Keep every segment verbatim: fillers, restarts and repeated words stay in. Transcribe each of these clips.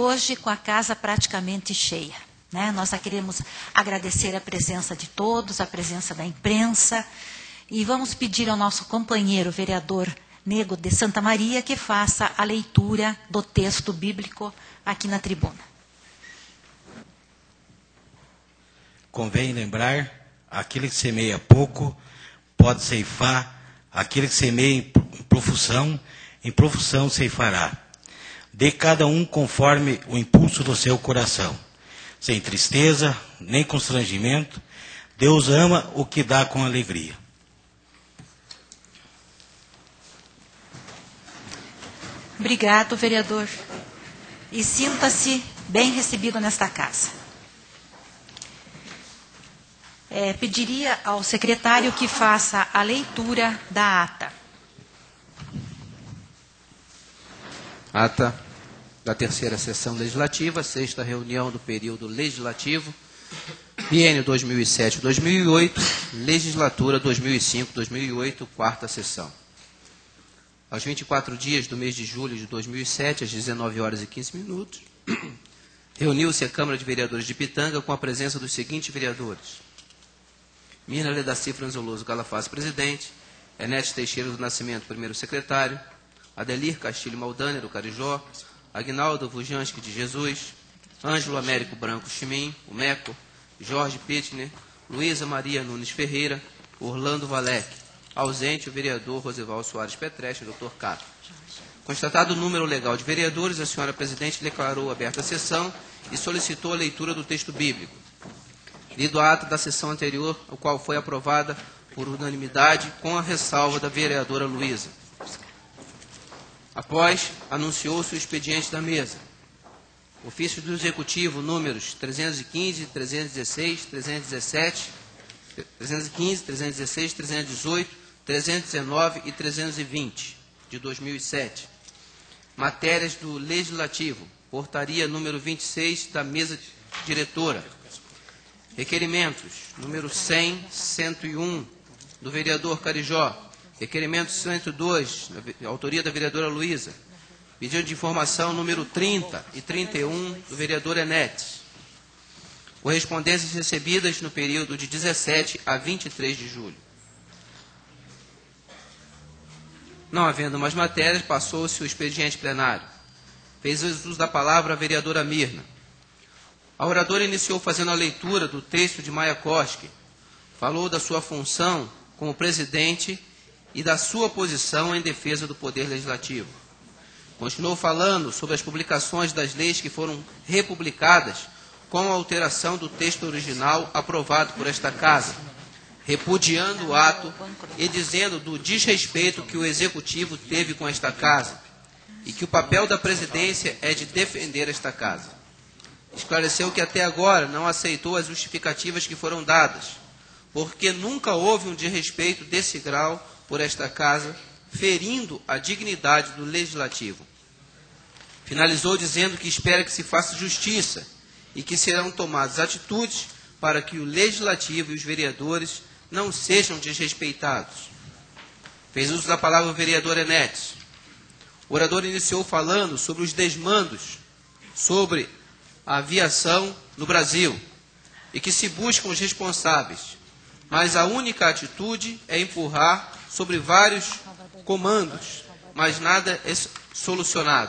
hoje com a casa praticamente cheia, né? Nós só queremos agradecer a presença de todos, a presença da imprensa, e vamos pedir ao nosso companheiro vereador Nego de Santa Maria que faça a leitura do texto bíblico aqui na tribuna. Convém lembrar, aquele que semeia pouco pode ceifar, aquele que semeia em profusão, em profusão ceifará. Dê cada um conforme o impulso do seu coração, sem tristeza, nem constrangimento. Deus ama o que dá com alegria. Obrigado, vereador. E sinta-se bem recebido nesta casa. É, pediria ao secretário que faça a leitura da ata. Ata da terceira sessão legislativa, sexta reunião do período legislativo, biênio dois mil e sete a dois mil e oito, legislatura dois mil e cinco a dois mil e oito, quarta sessão. Aos vinte e quatro dias do mês de julho de dois mil e sete, às dezenove horas e quinze minutos, reuniu-se a Câmara de Vereadores de Pitanga com a presença dos seguintes vereadores: Mirna Ledaci Franzoloso Galafaz, presidente; Enete Teixeira do Nascimento, primeiro secretário; Adelir Castilho Maldânia, do Carijó; Aguinaldo Vujanski de Jesus; Ângelo Américo Branco Chimim, o Meco; Jorge Pittner; Luísa Maria Nunes Ferreira; Orlando Valec. Ausente o vereador Rosival Soares Petreschi, doutor Cato. Constatado o número legal de vereadores, a senhora presidente declarou aberta a sessão e solicitou a leitura do texto bíblico. Lido a ata da sessão anterior, o qual foi aprovada por unanimidade, com a ressalva da vereadora Luísa. Após, anunciou-se o expediente da mesa. Ofício do Executivo, números trezentos e quinze, trezentos e dezesseis, trezentos e dezessete, trezentos e quinze, trezentos e dezesseis, trezentos e dezoito, trezentos e dezenove e trezentos e vinte, de dois mil e sete. Matérias do Legislativo, portaria número vinte e seis da mesa diretora. Requerimentos, número cem, cento e um, do vereador Carijó. Requerimento cento e dois, da autoria da vereadora Luísa. Pedido de informação número trinta e trinta e um, do vereador Enete. Correspondências recebidas no período de dezessete a vinte e três de julho. Não havendo mais matérias, passou-se o expediente plenário. Fez uso da palavra a vereadora Mirna. A oradora iniciou fazendo a leitura do texto de Mayakovsky. Falou da sua função como presidente e da sua posição em defesa do Poder Legislativo. Continuou falando sobre as publicações das leis que foram republicadas com a alteração do texto original aprovado por esta Casa, repudiando o ato e dizendo do desrespeito que o Executivo teve com esta Casa e que o papel da presidência é de defender esta Casa. Esclareceu que até agora não aceitou as justificativas que foram dadas, porque nunca houve um desrespeito desse grau por esta Casa, ferindo a dignidade do Legislativo. Finalizou dizendo que espera que se faça justiça e que serão tomadas atitudes para que o Legislativo e os vereadores não sejam desrespeitados. Fez uso da palavra o vereador Enete. O orador iniciou falando sobre os desmandos sobre a aviação no Brasil e que se buscam os responsáveis, mas a única atitude é empurrar sobre vários comandos, mas nada é solucionado.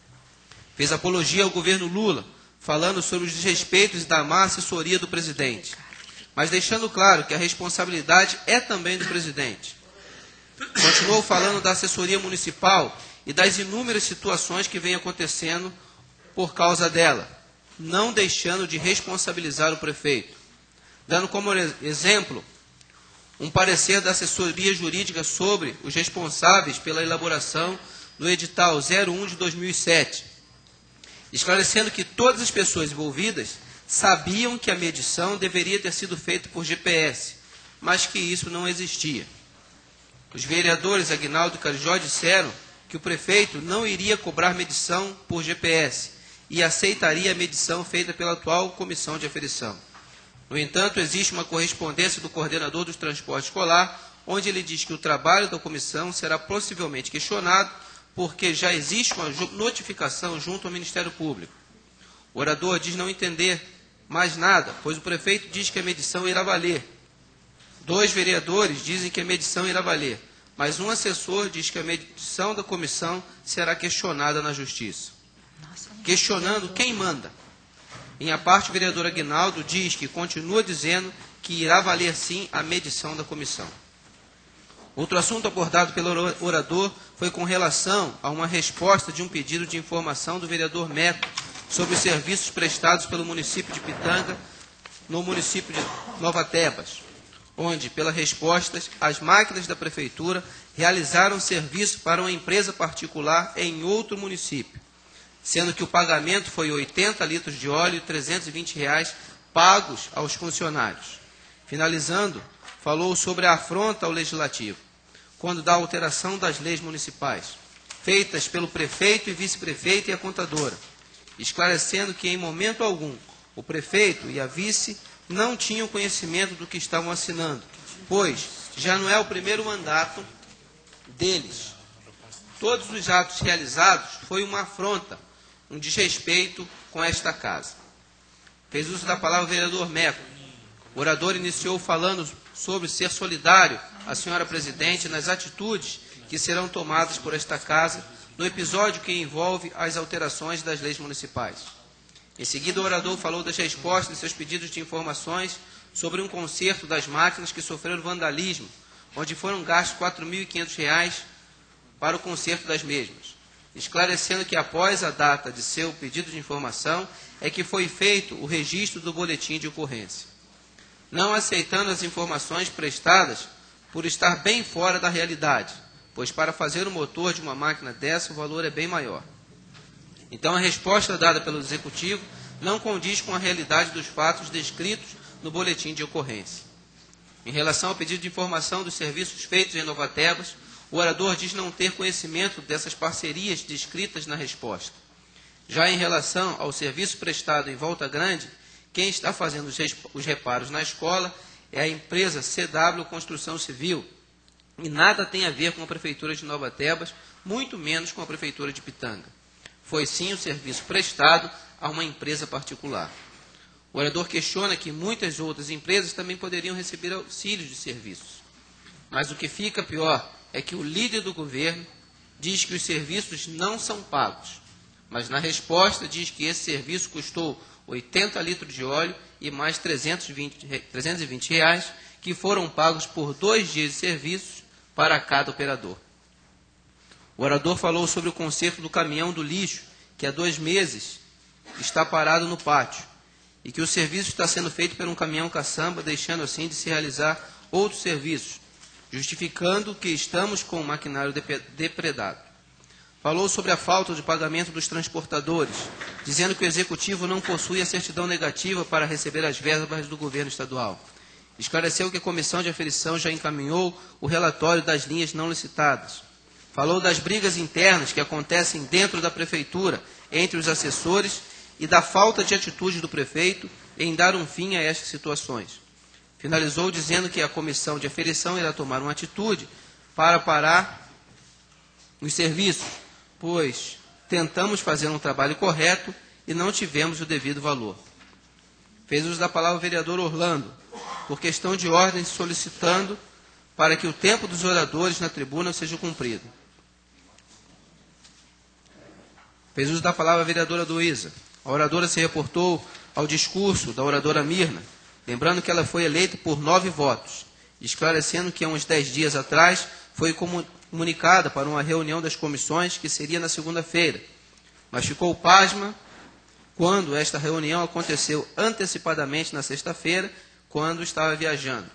Fez apologia ao governo Lula, falando sobre os desrespeitos da má assessoria do presidente, mas deixando claro que a responsabilidade é também do presidente. Continuou falando da assessoria municipal e das inúmeras situações que vêm acontecendo por causa dela, não deixando de responsabilizar o prefeito, dando como exemplo um parecer da assessoria jurídica sobre os responsáveis pela elaboração do edital zero um de dois mil e sete, esclarecendo que todas as pessoas envolvidas sabiam que a medição deveria ter sido feita por G P S, mas que isso não existia. Os vereadores Aguinaldo e Carijó disseram que o prefeito não iria cobrar medição por G P S e aceitaria a medição feita pela atual comissão de aferição. No entanto, existe uma correspondência do coordenador do transporte escolar, onde ele diz que o trabalho da comissão será possivelmente questionado, porque já existe uma notificação junto ao Ministério Público. O orador diz não entender mais nada, pois o prefeito diz que a medição irá valer. Dois vereadores dizem que a medição irá valer, mas um assessor diz que a medição da comissão será questionada na Justiça. Questionando quem manda. Em a parte, o vereador Aguinaldo diz que continua dizendo que irá valer sim a medição da comissão. Outro assunto abordado pelo orador foi com relação a uma resposta de um pedido de informação do vereador Meco sobre os serviços prestados pelo município de Pitanga no município de Nova Tebas, onde, pelas respostas, as máquinas da prefeitura realizaram serviço para uma empresa particular em outro município, sendo que o pagamento foi oitenta litros de óleo e trezentos e vinte reais pagos aos funcionários. Finalizando, falou sobre a afronta ao legislativo, quando da alteração das leis municipais, feitas pelo prefeito e vice-prefeito e a contadora, esclarecendo que em momento algum o prefeito e a vice não tinham conhecimento do que estavam assinando, pois já não é o primeiro mandato deles. Todos os atos realizados foi uma afronta, um desrespeito com esta casa. Fez uso da palavra o vereador Meco. O orador iniciou falando sobre ser solidário à senhora presidente nas atitudes que serão tomadas por esta casa no episódio que envolve as alterações das leis municipais. Em seguida, o orador falou das respostas de seus pedidos de informações sobre um conserto das máquinas que sofreram vandalismo, onde foram gastos quatro mil e quinhentos reais para o conserto das mesmas, esclarecendo que após a data de seu pedido de informação é que foi feito o registro do boletim de ocorrência, não aceitando as informações prestadas por estar bem fora da realidade, pois para fazer o motor de uma máquina dessa o valor é bem maior. Então a resposta dada pelo Executivo não condiz com a realidade dos fatos descritos no boletim de ocorrência. Em relação ao pedido de informação dos serviços feitos em Nova Tebas, o orador diz não ter conhecimento dessas parcerias descritas na resposta. Já em relação ao serviço prestado em Volta Grande, quem está fazendo os reparos na escola é a empresa C W Construção Civil, e nada tem a ver com a Prefeitura de Nova Tebas, muito menos com a Prefeitura de Pitanga. Foi sim o serviço prestado a uma empresa particular. O orador questiona que muitas outras empresas também poderiam receber auxílios de serviços. Mas o que fica pior é que o líder do governo diz que os serviços não são pagos, mas na resposta diz que esse serviço custou oitenta litros de óleo e mais trezentos e vinte reais, que foram pagos por dois dias de serviços para cada operador. O orador falou sobre o conserto do caminhão do lixo, que há dois meses está parado no pátio, e que o serviço está sendo feito por um caminhão caçamba, deixando assim de se realizar outros serviços, justificando que estamos com o maquinário depredado. Falou sobre a falta de pagamento dos transportadores, dizendo que o Executivo não possui a certidão negativa para receber as verbas do governo estadual. Esclareceu que a Comissão de Aferição já encaminhou o relatório das linhas não licitadas. Falou das brigas internas que acontecem dentro da Prefeitura, entre os assessores, e da falta de atitude do prefeito em dar um fim a estas situações. Finalizou dizendo que a Comissão de Aferição irá tomar uma atitude para parar os serviços, pois tentamos fazer um trabalho correto e não tivemos o devido valor. Fez uso da palavra o vereador Orlando, por questão de ordem, solicitando para que o tempo dos oradores na tribuna seja cumprido. Fez uso da palavra a vereadora Luísa. A oradora se reportou ao discurso da oradora Mirna, lembrando que ela foi eleita por nove votos, esclarecendo que há uns dez dias atrás foi comunicada para uma reunião das comissões que seria na segunda-feira, mas ficou pasma quando esta reunião aconteceu antecipadamente na sexta-feira, quando estava viajando.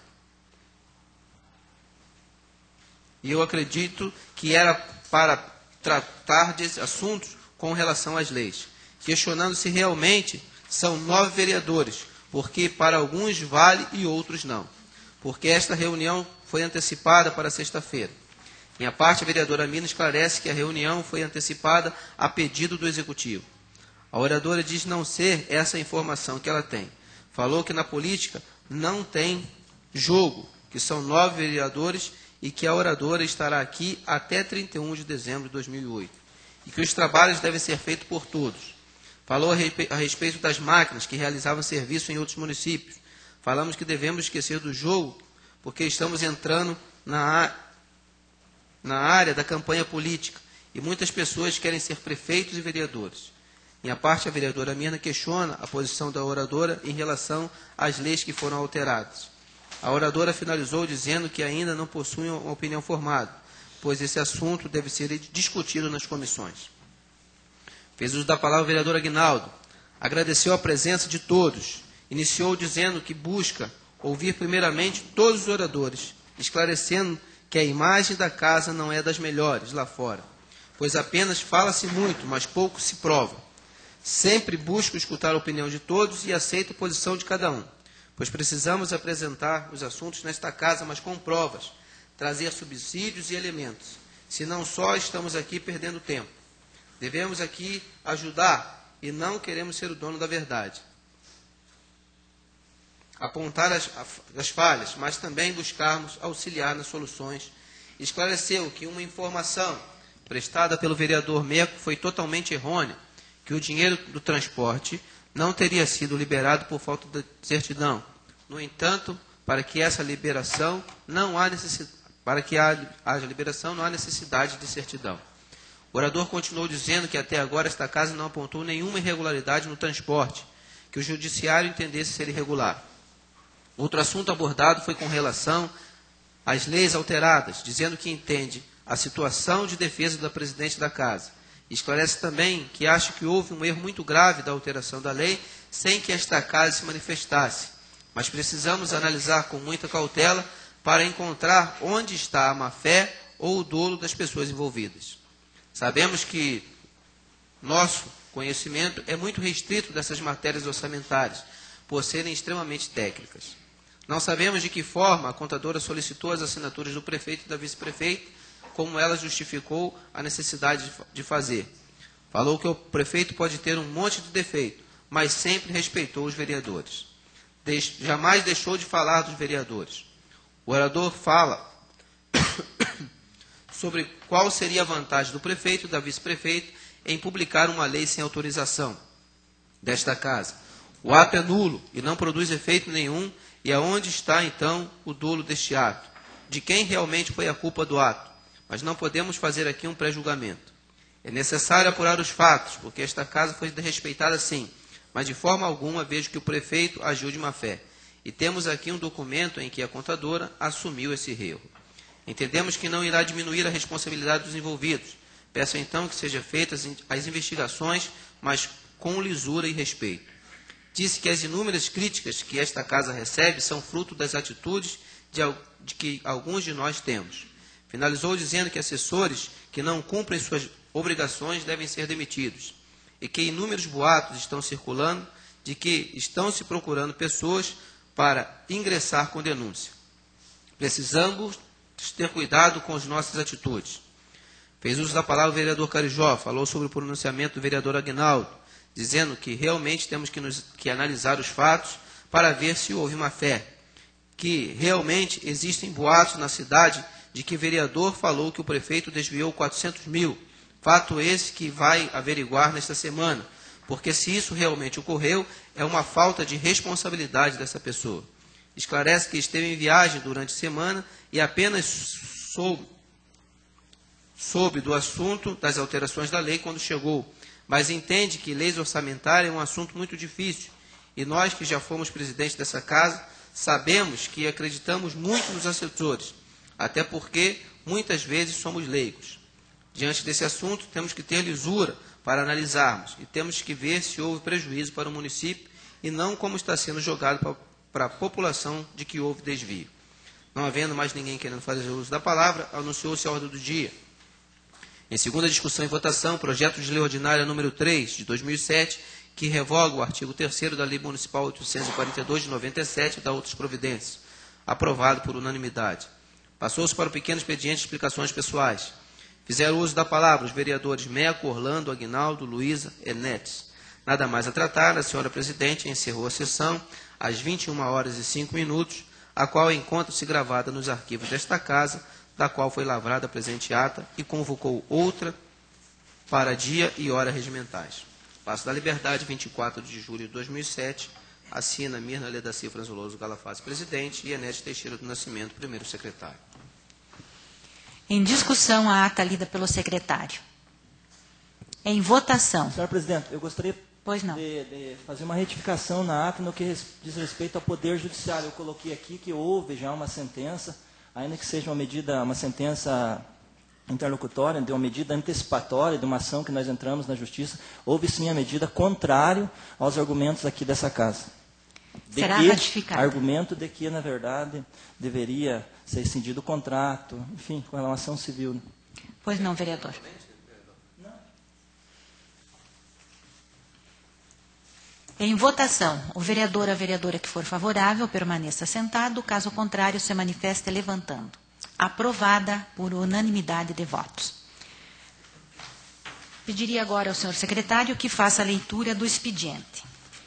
E eu acredito que era para tratar de assuntos com relação às leis, questionando se realmente são nove vereadores, porque para alguns vale e outros não, porque esta reunião foi antecipada para sexta-feira. Em a parte, a vereadora Mina esclarece que a reunião foi antecipada a pedido do Executivo. A oradora diz não ser essa a informação que ela tem. Falou que na política não tem jogo, que são nove vereadores e que a oradora estará aqui até trinta e um de dezembro de dois mil e oito. E que os trabalhos devem ser feitos por todos. Falou a, respe a respeito das máquinas que realizavam serviço em outros municípios. Falamos que devemos esquecer do jogo, porque estamos entrando na, na área da campanha política e muitas pessoas querem ser prefeitos e vereadores. Minha parte, a vereadora Mirna questiona a posição da oradora em relação às leis que foram alteradas. A oradora finalizou dizendo que ainda não possui uma opinião formada, pois esse assunto deve ser discutido nas comissões. Fez uso da palavra o vereador Aguinaldo. Agradeceu a presença de todos. Iniciou dizendo que busca ouvir primeiramente todos os oradores, esclarecendo que a imagem da casa não é das melhores lá fora, pois apenas fala-se muito, mas pouco se prova. Sempre busco escutar a opinião de todos e aceito a posição de cada um, pois precisamos apresentar os assuntos nesta casa, mas com provas, trazer subsídios e elementos, senão só estamos aqui perdendo tempo. Devemos aqui ajudar e não queremos ser o dono da verdade. Apontar as, as falhas, mas também buscarmos auxiliar nas soluções. Esclareceu que uma informação prestada pelo vereador Meco foi totalmente errônea, que o dinheiro do transporte não teria sido liberado por falta de certidão. No entanto, para que essa liberação não há necessidade, para que haja liberação não há necessidade de certidão. O orador continuou dizendo que até agora esta casa não apontou nenhuma irregularidade no transporte, que o judiciário entendesse ser irregular. Outro assunto abordado foi com relação às leis alteradas, dizendo que entende a situação de defesa da presidente da casa. Esclarece também que acha que houve um erro muito grave da alteração da lei sem que esta casa se manifestasse, mas precisamos analisar com muita cautela para encontrar onde está a má-fé ou o dolo das pessoas envolvidas. Sabemos que nosso conhecimento é muito restrito dessas matérias orçamentárias, por serem extremamente técnicas. Não sabemos de que forma a contadora solicitou as assinaturas do prefeito e da vice-prefeita, como ela justificou a necessidade de fazer. Falou que o prefeito pode ter um monte de defeito, mas sempre respeitou os vereadores. Deix- jamais deixou de falar dos vereadores. O orador fala sobre qual seria a vantagem do prefeito e da vice-prefeita em publicar uma lei sem autorização desta casa. O ato é nulo e não produz efeito nenhum, e aonde está, então, o dolo deste ato? De quem realmente foi a culpa do ato? Mas não podemos fazer aqui um pré-julgamento. É necessário apurar os fatos, porque esta casa foi desrespeitada sim, mas de forma alguma vejo que o prefeito agiu de má-fé. E temos aqui um documento em que a contadora assumiu esse erro. Entendemos que não irá diminuir a responsabilidade dos envolvidos. Peço então que sejam feitas as investigações, mas com lisura e respeito. Disse que as inúmeras críticas que esta casa recebe são fruto das atitudes de, de que alguns de nós temos. Finalizou dizendo que assessores que não cumprem suas obrigações devem ser demitidos e que inúmeros boatos estão circulando de que estão se procurando pessoas para ingressar com denúncia. Precisamos ter cuidado com as nossas atitudes. Fez uso da palavra o vereador Carijó, falou sobre o pronunciamento do vereador Aguinaldo, dizendo que realmente temos que, nos, que analisar os fatos para ver se houve má fé, que realmente existem boatos na cidade de que o vereador falou que o prefeito desviou quatrocentos mil, fato esse que vai averiguar nesta semana, porque se isso realmente ocorreu, é uma falta de responsabilidade dessa pessoa. Esclarece que esteve em viagem durante a semana e apenas soube, soube do assunto das alterações da lei quando chegou, mas entende que leis orçamentárias é um assunto muito difícil, e nós que já fomos presidentes dessa casa, sabemos que acreditamos muito nos assessores, até porque muitas vezes somos leigos. Diante desse assunto, temos que ter lisura para analisarmos, e temos que ver se houve prejuízo para o município, e não como está sendo jogado para, para a população de que houve desvio. Não havendo mais ninguém querendo fazer uso da palavra, anunciou-se a ordem do dia. Em segunda discussão e votação, projeto de lei ordinária número três, de dois mil e sete, que revoga o artigo terceiro da Lei Municipal oitocentos e quarenta e dois, de noventa e sete, e da outras providências. Aprovado por unanimidade. Passou-se para o pequeno expediente de explicações pessoais. Fizeram uso da palavra os vereadores Meco, Orlando, Aguinaldo, Luísa e Netes. Nada mais a tratar, a senhora presidente encerrou a sessão às vinte e uma horas e cinco minutos, a qual encontra-se gravada nos arquivos desta casa, da qual foi lavrada a presente ata, e convocou outra para dia e hora regimentais. Paço da Liberdade, vinte e quatro de julho de dois mil e sete. Assina Mirna Ledaci Franzuloso Galafaz, presidente, e Enete Teixeira do Nascimento, primeiro secretário. Em discussão, a ata lida pelo secretário. Em votação. Senhora Presidente, eu gostaria Pois não. De, de fazer uma retificação na ata no que res, diz respeito ao Poder Judiciário. Eu coloquei aqui que houve já uma sentença, ainda que seja uma medida, uma sentença interlocutória, de uma medida antecipatória, de uma ação que nós entramos na Justiça, houve sim a medida contrário aos argumentos aqui dessa Casa. De Será que, ratificado. Argumento de que, na verdade, deveria ser rescindido o contrato, enfim, com relação civil. Pois não, vereador. Em votação, o vereador ou a vereadora que for favorável permaneça sentado, caso contrário, se manifeste levantando. Aprovada por unanimidade de votos. Pediria agora ao senhor secretário que faça a leitura do expediente.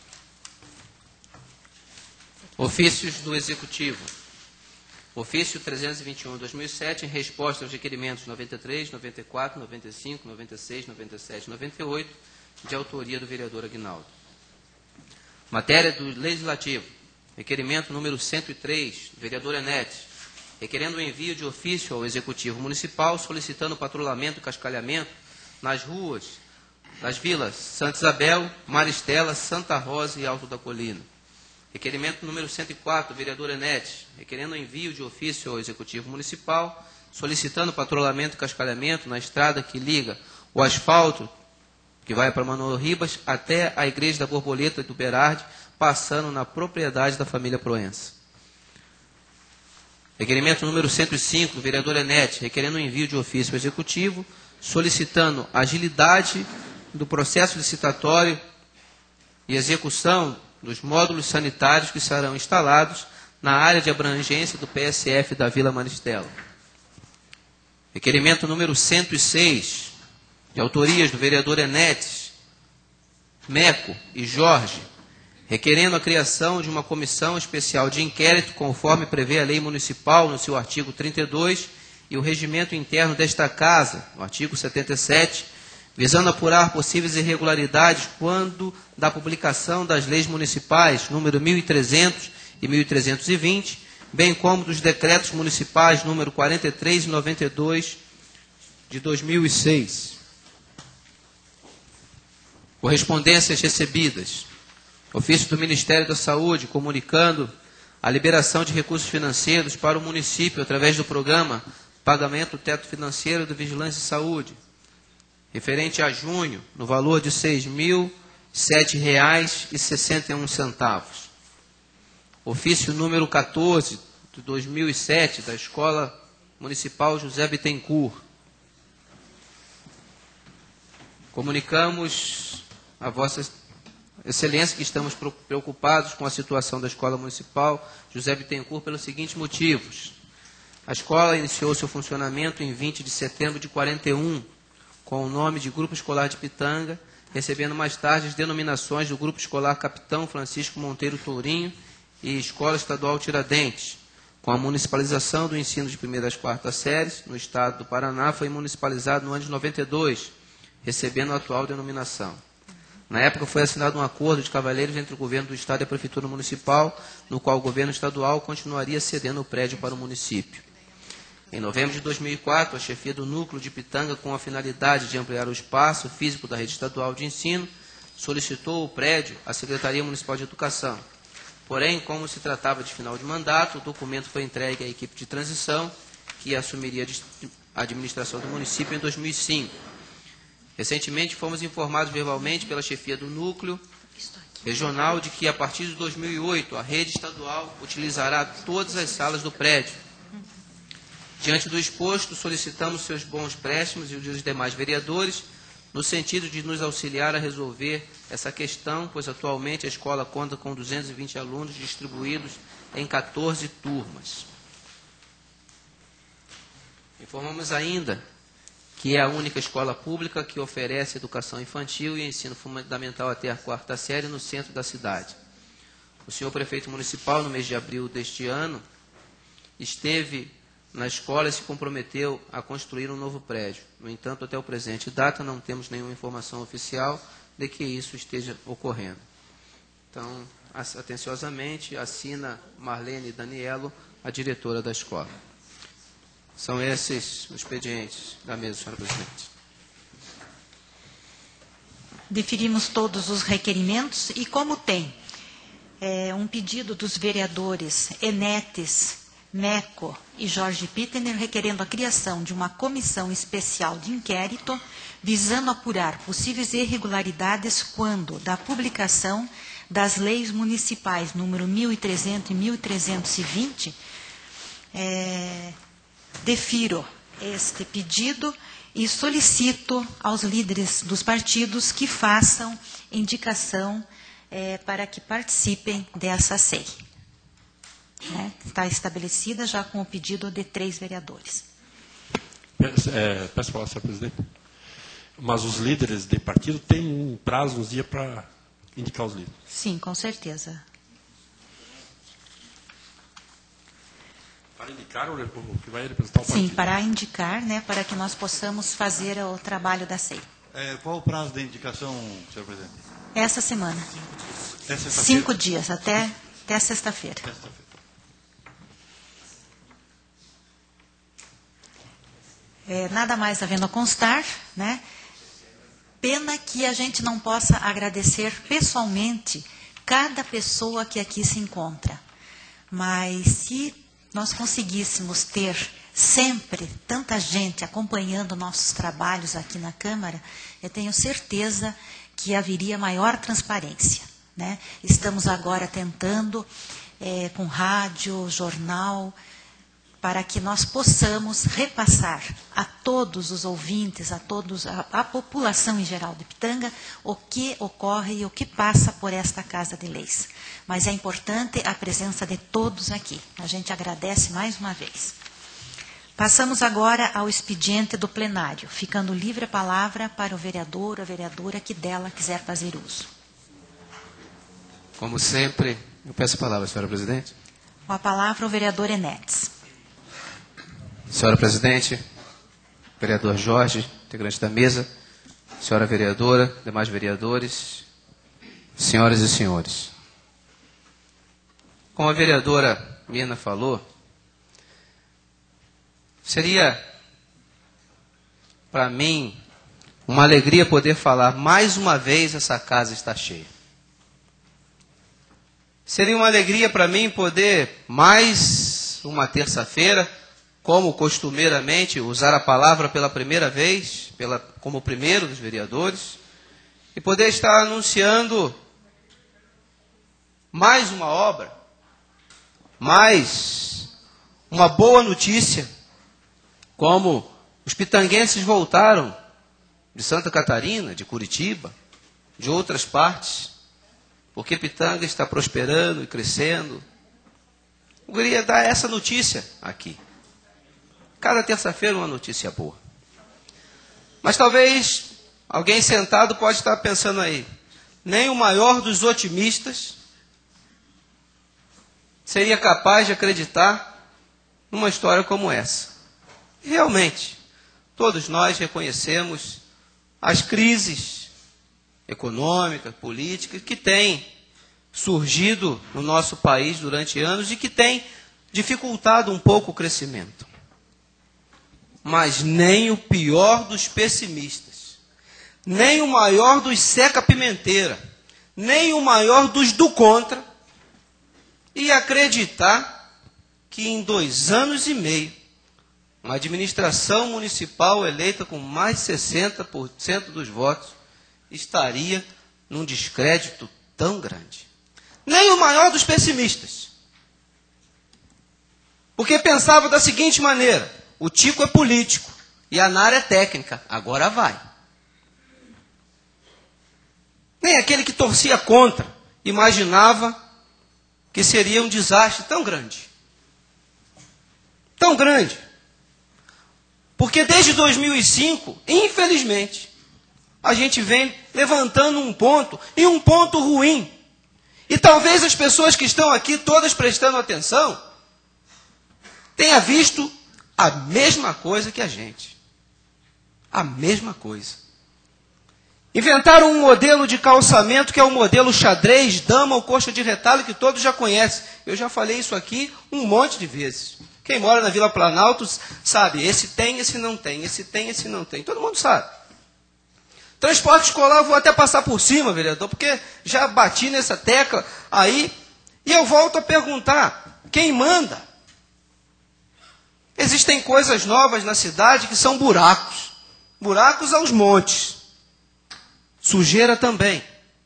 Ofícios do Executivo. Ofício trezentos e vinte e um de dois mil e sete, em resposta aos requerimentos noventa e três, noventa e quatro, noventa e cinco, noventa e seis, noventa e sete e noventa e oito, de autoria do vereador Aguinaldo. Matéria do Legislativo. Requerimento número cento e três, do vereador Enete, requerendo o envio de ofício ao Executivo Municipal solicitando patrulhamento e cascalhamento nas ruas das vilas Santa Isabel, Maristela, Santa Rosa e Alto da Colina. Requerimento número cento e quatro, do vereador Enete, requerendo o envio de ofício ao Executivo Municipal solicitando patrulhamento e cascalhamento na estrada que liga o asfalto que vai para Manuel Ribas até a Igreja da Borboleta do Berardi, passando na propriedade da família Proença. Requerimento número cento e cinco, do vereador Enete, requerendo o envio de ofício ao Executivo, solicitando agilidade do processo licitatório e execução dos módulos sanitários que serão instalados na área de abrangência do P S F da Vila Maristela. Requerimento número cento e seis, de autorias do vereador Enete, Meco e Jorge, requerendo a criação de uma comissão especial de inquérito, conforme prevê a lei municipal no seu artigo trinta e dois e o regimento interno desta Casa, no artigo setenta e sete, visando apurar possíveis irregularidades quando da publicação das leis municipais número mil e trezentos e mil trezentos e vinte, bem como dos decretos municipais número quarenta e três e noventa e dois de dois mil e seis. Correspondências recebidas. Ofício do Ministério da Saúde comunicando a liberação de recursos financeiros para o município através do programa Pagamento Teto Financeiro do Vigilância e Saúde, referente a junho, no valor de seis mil e sete reais e sessenta e um centavos. Ofício número quatorze de dois mil e sete da Escola Municipal José Bittencourt. Comunicamos a Vossa Excelência que estamos preocupados com a situação da Escola Municipal José Bittencourt pelos seguintes motivos. A escola iniciou seu funcionamento em vinte de setembro de quarenta e um, com o nome de Grupo Escolar de Pitanga, recebendo mais tarde as denominações do Grupo Escolar Capitão Francisco Monteiro Tourinho e Escola Estadual Tiradentes. Com a municipalização do ensino de primeira às quartas séries, no estado do Paraná, foi municipalizado no ano de noventa e dois, recebendo a atual denominação. Na época foi assinado um acordo de cavalheiros entre o governo do estado e a prefeitura municipal, no qual o governo estadual continuaria cedendo o prédio para o município. Em novembro de dois mil e quatro, a chefia do núcleo de Pitanga, com a finalidade de ampliar o espaço físico da rede estadual de ensino, solicitou o prédio à Secretaria Municipal de Educação. Porém, como se tratava de final de mandato, o documento foi entregue à equipe de transição, que assumiria a administração do município em dois mil e cinco. Recentemente, fomos informados verbalmente pela chefia do núcleo regional de que, a partir de dois mil e oito, a rede estadual utilizará todas as salas do prédio. Diante do exposto, solicitamos seus bons préstimos e os dos demais vereadores, no sentido de nos auxiliar a resolver essa questão, pois atualmente a escola conta com duzentos e vinte alunos distribuídos em quatorze turmas. Informamos ainda que é a única escola pública que oferece educação infantil e ensino fundamental até a quarta série no centro da cidade. O senhor prefeito municipal, no mês de abril deste ano, esteve na escola e se comprometeu a construir um novo prédio. No entanto, até o presente data, não temos nenhuma informação oficial de que isso esteja ocorrendo. Então, atenciosamente, assina Marlene Daniello, a diretora da escola. São esses os expedientes da mesa, senhora presidente. Deferimos todos os requerimentos e, como tem é, um pedido dos vereadores Enetes, Meco e Jorge Pittener, requerendo a criação de uma comissão especial de inquérito visando apurar possíveis irregularidades quando da publicação das leis municipais número mil e trezentos e mil trezentos e vinte, é, defiro este pedido e solicito aos líderes dos partidos que façam indicação é, para que participem dessa C E I. Né? Está estabelecida já com o pedido de três vereadores. Peço, é, peço falar, senhor presidente. Mas os líderes de partido têm um prazo, uns dias, para indicar os líderes. Sim, com certeza. Para indicar o que vai representar o partido. Sim, para indicar, né, para que nós possamos fazer o trabalho da C E I. É, qual o prazo de indicação, senhor presidente? Essa semana. Até sexta-feira? Cinco dias, até, até sexta-feira. Sexta-feira. É, nada mais havendo a constar, né? Pena que a gente não possa agradecer pessoalmente cada pessoa que aqui se encontra. Mas se nós conseguíssemos ter sempre tanta gente acompanhando nossos trabalhos aqui na Câmara, eu tenho certeza que haveria maior transparência, né? Estamos agora tentando, é, com rádio, jornal, para que nós possamos repassar a todos os ouvintes, a todos, a, a população em geral de Pitanga, o que ocorre e o que passa por esta Casa de Leis. Mas é importante a presença de todos aqui. A gente agradece mais uma vez. Passamos agora ao expediente do plenário, ficando livre a palavra para o vereador ou a vereadora que dela quiser fazer uso. Como sempre, eu peço a palavra, senhora presidente. Com a palavra o vereador Enetes. Senhora presidente, vereador Jorge, integrante da mesa, senhora vereadora, demais vereadores, senhoras e senhores. Como a vereadora Mirna falou, seria, para mim, uma alegria poder falar mais uma vez essa casa está cheia. Seria uma alegria para mim poder, mais uma terça-feira, como costumeiramente, usar a palavra pela primeira vez, pela, como primeiro dos vereadores, e poder estar anunciando mais uma obra, mais uma boa notícia, como os pitanguenses voltaram de Santa Catarina, de Curitiba, de outras partes, porque Pitanga está prosperando e crescendo. Eu queria dar essa notícia aqui. Cada terça-feira uma notícia boa. Mas talvez alguém sentado pode estar pensando aí, nem o maior dos otimistas seria capaz de acreditar numa história como essa. E realmente, todos nós reconhecemos as crises econômicas, políticas que têm surgido no nosso país durante anos e que têm dificultado um pouco o crescimento. Mas nem o pior dos pessimistas, nem o maior dos seca-pimenteira, nem o maior dos do contra, ia acreditar que em dois anos e meio, uma administração municipal eleita com mais de sessenta por cento dos votos estaria num descrédito tão grande. Nem o maior dos pessimistas. Porque pensava da seguinte maneira: o Tico é político e a Nara é técnica, agora vai. Nem aquele que torcia contra imaginava que seria um desastre tão grande. Tão grande. Porque desde dois mil e cinco, infelizmente, a gente vem levantando um ponto, e um ponto ruim. E talvez as pessoas que estão aqui, todas prestando atenção, tenham visto a mesma coisa que a gente. A mesma coisa. Inventaram um modelo de calçamento que é o modelo xadrez, dama ou coxa de retalho, que todos já conhecem. Eu já falei isso aqui um monte de vezes. Quem mora na Vila Planalto sabe, esse tem, esse não tem, esse tem, esse não tem. Todo mundo sabe. Transporte escolar, eu vou até passar por cima, vereador, porque já bati nessa tecla aí. E eu volto a perguntar, quem manda? Existem coisas novas na cidade que são buracos. Buracos aos montes. Sujeira também.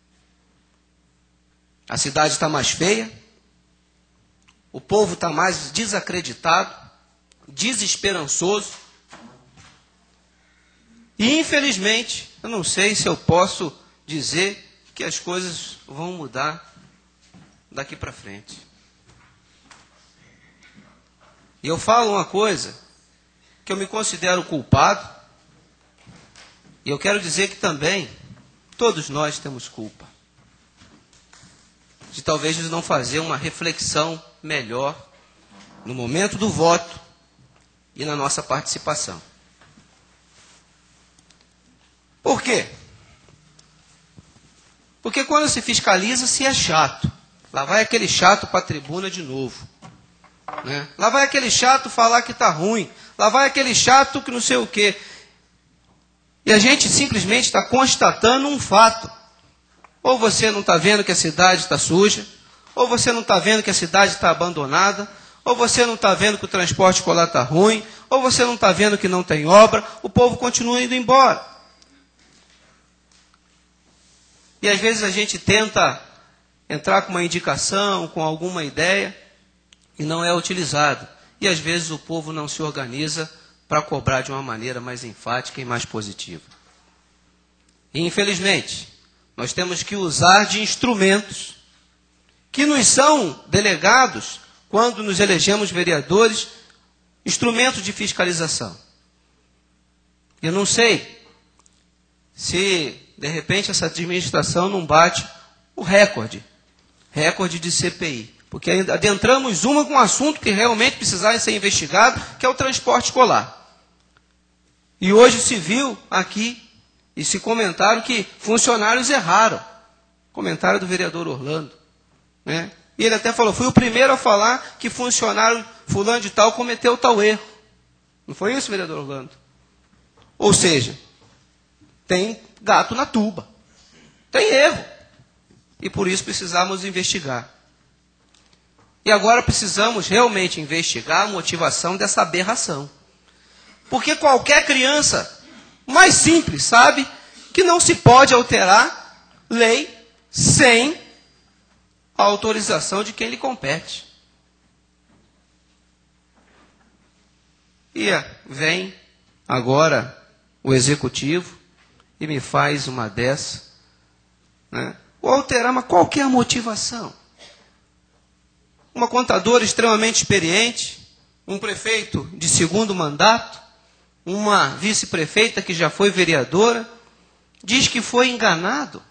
A cidade está mais feia. O povo está mais desacreditado, desesperançoso. E, infelizmente, eu não sei se eu posso dizer que as coisas vão mudar daqui para frente. E eu falo uma coisa, que eu me considero culpado, e eu quero dizer que também todos nós temos culpa de talvez não fazer uma reflexão melhor no momento do voto e na nossa participação. Por quê? Porque quando se fiscaliza, se é chato. Lá vai aquele chato para a tribuna de novo. Né? Lá vai aquele chato falar que está ruim. Lá vai aquele chato que não sei o quê. E a gente simplesmente está constatando um fato. Ou você não está vendo que a cidade está suja, ou você não está vendo que a cidade está abandonada, ou você não está vendo que o transporte escolar está ruim, ou você não está vendo que não tem obra, o povo continua indo embora. E às vezes a gente tenta entrar com uma indicação, com alguma ideia, e não é utilizado. E às vezes o povo não se organiza para cobrar de uma maneira mais enfática e mais positiva. E infelizmente, nós temos que usar de instrumentos que nos são delegados, quando nos elegemos vereadores, instrumentos de fiscalização. Eu não sei se, de repente, essa administração não bate o recorde, recorde de C P I. Porque ainda adentramos uma com um assunto que realmente precisava ser investigado, que é o transporte escolar. E hoje se viu aqui, e se comentaram que funcionários erraram. Comentário do vereador Orlando. Né? E ele até falou, fui o primeiro a falar que funcionário fulano de tal cometeu tal erro. Não foi isso, vereador Orlando? Ou seja, tem gato na tuba. Tem erro. E por isso precisamos investigar. E agora precisamos realmente investigar a motivação dessa aberração. Porque qualquer criança mais simples sabe que não se pode alterar lei sem a autorização de quem lhe compete. E vem agora o executivo e me faz uma dessa, né? Ou alterar, mas qual que é a motivação? Uma contadora extremamente experiente, um prefeito de segundo mandato, uma vice-prefeita que já foi vereadora, diz que foi enganado.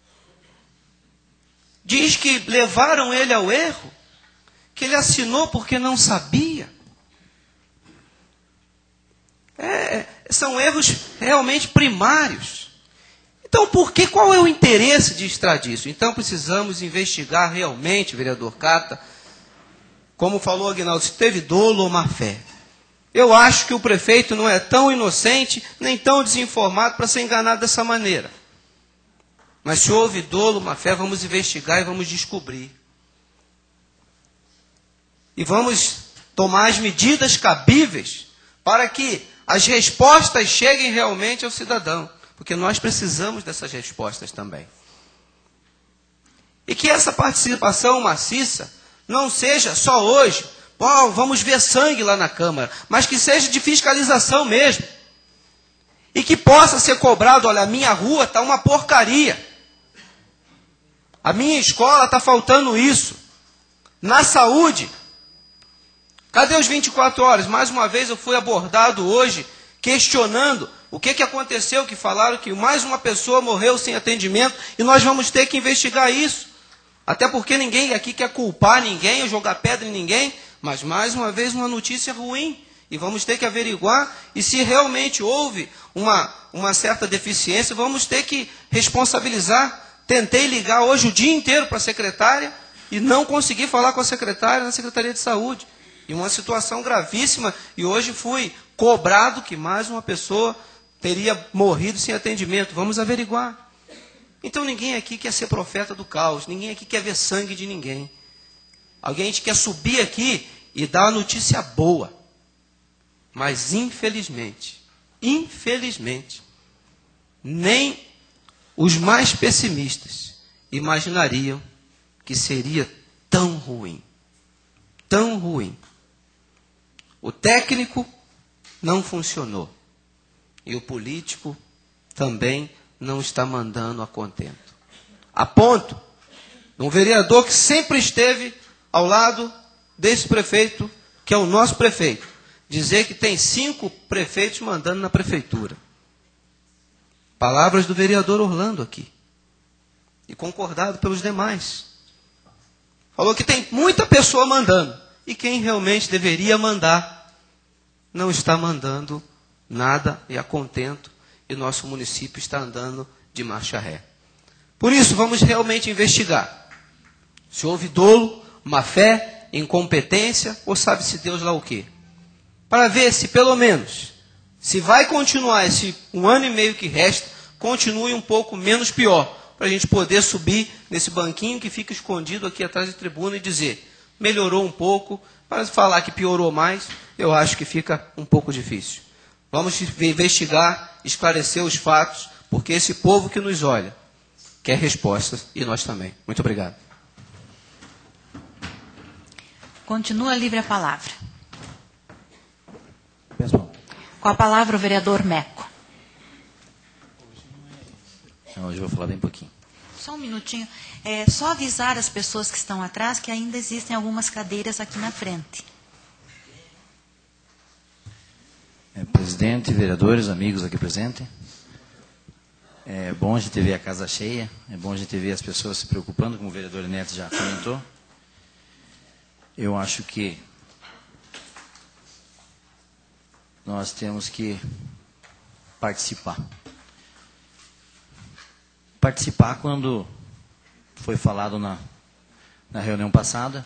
Diz que levaram ele ao erro, que ele assinou porque não sabia. É, são erros realmente primários. Então, por que, qual é o interesse de extrair isso? Então, precisamos investigar realmente, vereador Cata, como falou Aguinaldo, se teve dolo ou má fé. Eu acho que o prefeito não é tão inocente, nem tão desinformado para ser enganado dessa maneira. Mas se houve dolo, má fé, vamos investigar e vamos descobrir. E vamos tomar as medidas cabíveis para que as respostas cheguem realmente ao cidadão. Porque nós precisamos dessas respostas também. E que essa participação maciça não seja só hoje, oh, vamos ver sangue lá na Câmara, mas que seja de fiscalização mesmo. E que possa ser cobrado, olha, a minha rua está uma porcaria. A minha escola está faltando isso. Na saúde, cadê os vinte e quatro horas? Mais uma vez eu fui abordado hoje, questionando o que, que aconteceu, que falaram que mais uma pessoa morreu sem atendimento, e nós vamos ter que investigar isso. Até porque ninguém aqui quer culpar ninguém, ou jogar pedra em ninguém, mas mais uma vez uma notícia ruim, E vamos ter que averiguar, e se realmente houve uma, uma certa deficiência, vamos ter que responsabilizar. Tentei ligar hoje o dia inteiro para a secretária e não consegui falar com a secretária na Secretaria de Saúde. E uma situação gravíssima, e hoje fui cobrado que mais uma pessoa teria morrido sem atendimento. Vamos averiguar. Então ninguém aqui quer ser profeta do caos, ninguém aqui quer ver sangue de ninguém. Alguém quer subir aqui e dar uma notícia boa. Mas infelizmente, infelizmente, nem os mais pessimistas imaginariam que seria tão ruim. Tão ruim. O técnico não funcionou. E o político também não está mandando a contento. A ponto de um vereador que sempre esteve ao lado desse prefeito, que é o nosso prefeito, dizer que tem cinco prefeitos mandando na prefeitura. Palavras do vereador Orlando aqui. E concordado pelos demais. Falou que tem muita pessoa mandando. E quem realmente deveria mandar, não está mandando nada e a contento. E nosso município está andando de marcha ré. Por isso, vamos realmente investigar. Se houve dolo, má fé, incompetência, ou sabe-se Deus lá o quê? Para ver se, pelo menos, se vai continuar esse um ano e meio que resta, continue um pouco menos pior, para a gente poder subir nesse banquinho que fica escondido aqui atrás da tribuna e dizer, melhorou um pouco, para falar que piorou mais, eu acho que fica um pouco difícil. Vamos investigar, esclarecer os fatos, porque esse povo que nos olha quer respostas, e nós também. Muito obrigado. Continua livre a palavra. Pessoal. Com a palavra o vereador Meco. Hoje eu vou falar bem pouquinho. Só um minutinho. É só avisar as pessoas que estão atrás que ainda existem algumas cadeiras aqui na frente. É, presidente, vereadores, amigos aqui presentes. É bom a gente ver a casa cheia. É bom a gente ver as pessoas se preocupando, como o vereador Neto já comentou. Eu acho que nós temos que participar. Participar quando foi falado na, na reunião passada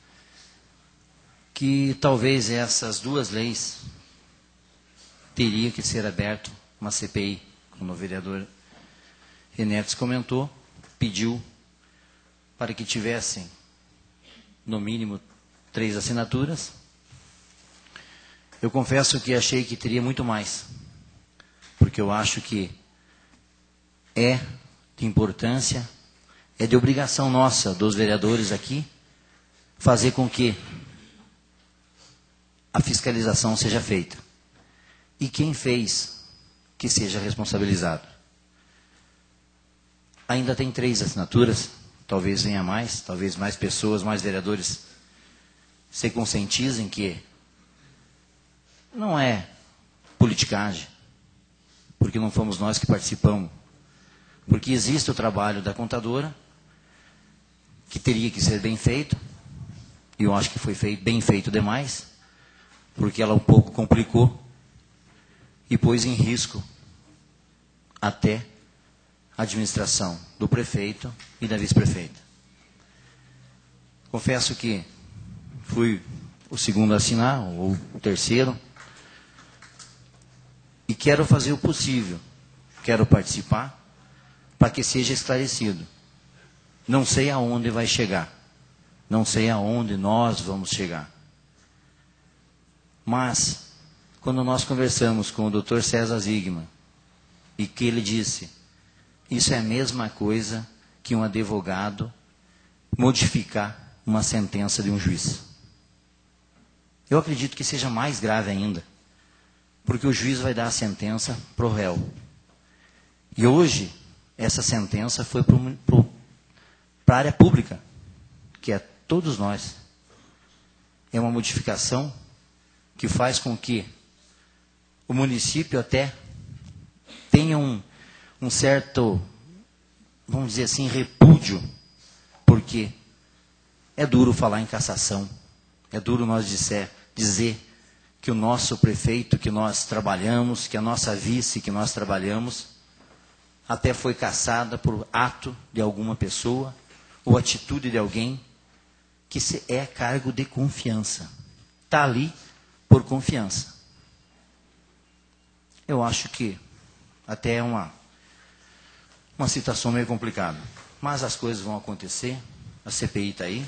que talvez essas duas leis teria que ser aberto uma C P I, como o vereador Renetes comentou, pediu para que tivessem no mínimo três assinaturas. Eu confesso que achei que teria muito mais, porque eu acho que é de importância, é de obrigação nossa, dos vereadores aqui, fazer com que a fiscalização seja feita. E quem fez, que seja responsabilizado. Ainda tem três assinaturas, talvez venha mais, talvez mais pessoas, mais vereadores se conscientizem que não é politicagem, porque não fomos nós que participamos, porque existe o trabalho da contadora, que teria que ser bem feito, e eu acho que foi feito, bem feito demais, porque ela um pouco complicou e pôs em risco até a administração do prefeito e da vice-prefeita. Confesso que fui o segundo a assinar, ou o terceiro, e quero fazer o possível, quero participar, para que seja esclarecido. Não sei aonde vai chegar, não sei aonde nós vamos chegar. Mas, quando nós conversamos com o doutor César Zigman, e que ele disse, isso é a mesma coisa que um advogado modificar uma sentença de um juiz. Eu acredito que seja mais grave ainda, porque o juiz vai dar a sentença para o réu. E hoje, essa sentença foi para a área pública, que é todos nós. É uma modificação que faz com que o município até tenha um, um certo, vamos dizer assim, repúdio, porque é duro falar em cassação, é duro nós disser, dizer que o nosso prefeito, que nós trabalhamos, que a nossa vice, que nós trabalhamos, até foi caçada por ato de alguma pessoa ou atitude de alguém que é cargo de confiança. Está ali por confiança. Eu acho que até é uma, uma situação meio complicada. Mas as coisas vão acontecer, a C P I está aí.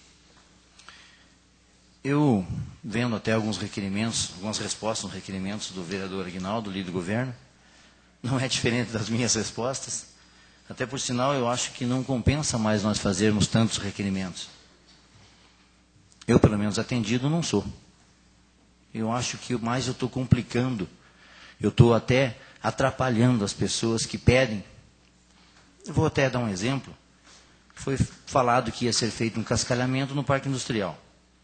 Eu, vendo até alguns requerimentos, algumas respostas nos requerimentos do vereador Aguinaldo, líder do governo, não é diferente das minhas respostas. Até por sinal, eu acho que não compensa mais nós fazermos tantos requerimentos. Eu, pelo menos, atendido não sou. Eu acho que mais eu estou complicando. Eu estou até atrapalhando as pessoas que pedem. Eu vou até dar um exemplo. Foi falado que ia ser feito um cascalhamento no Parque Industrial.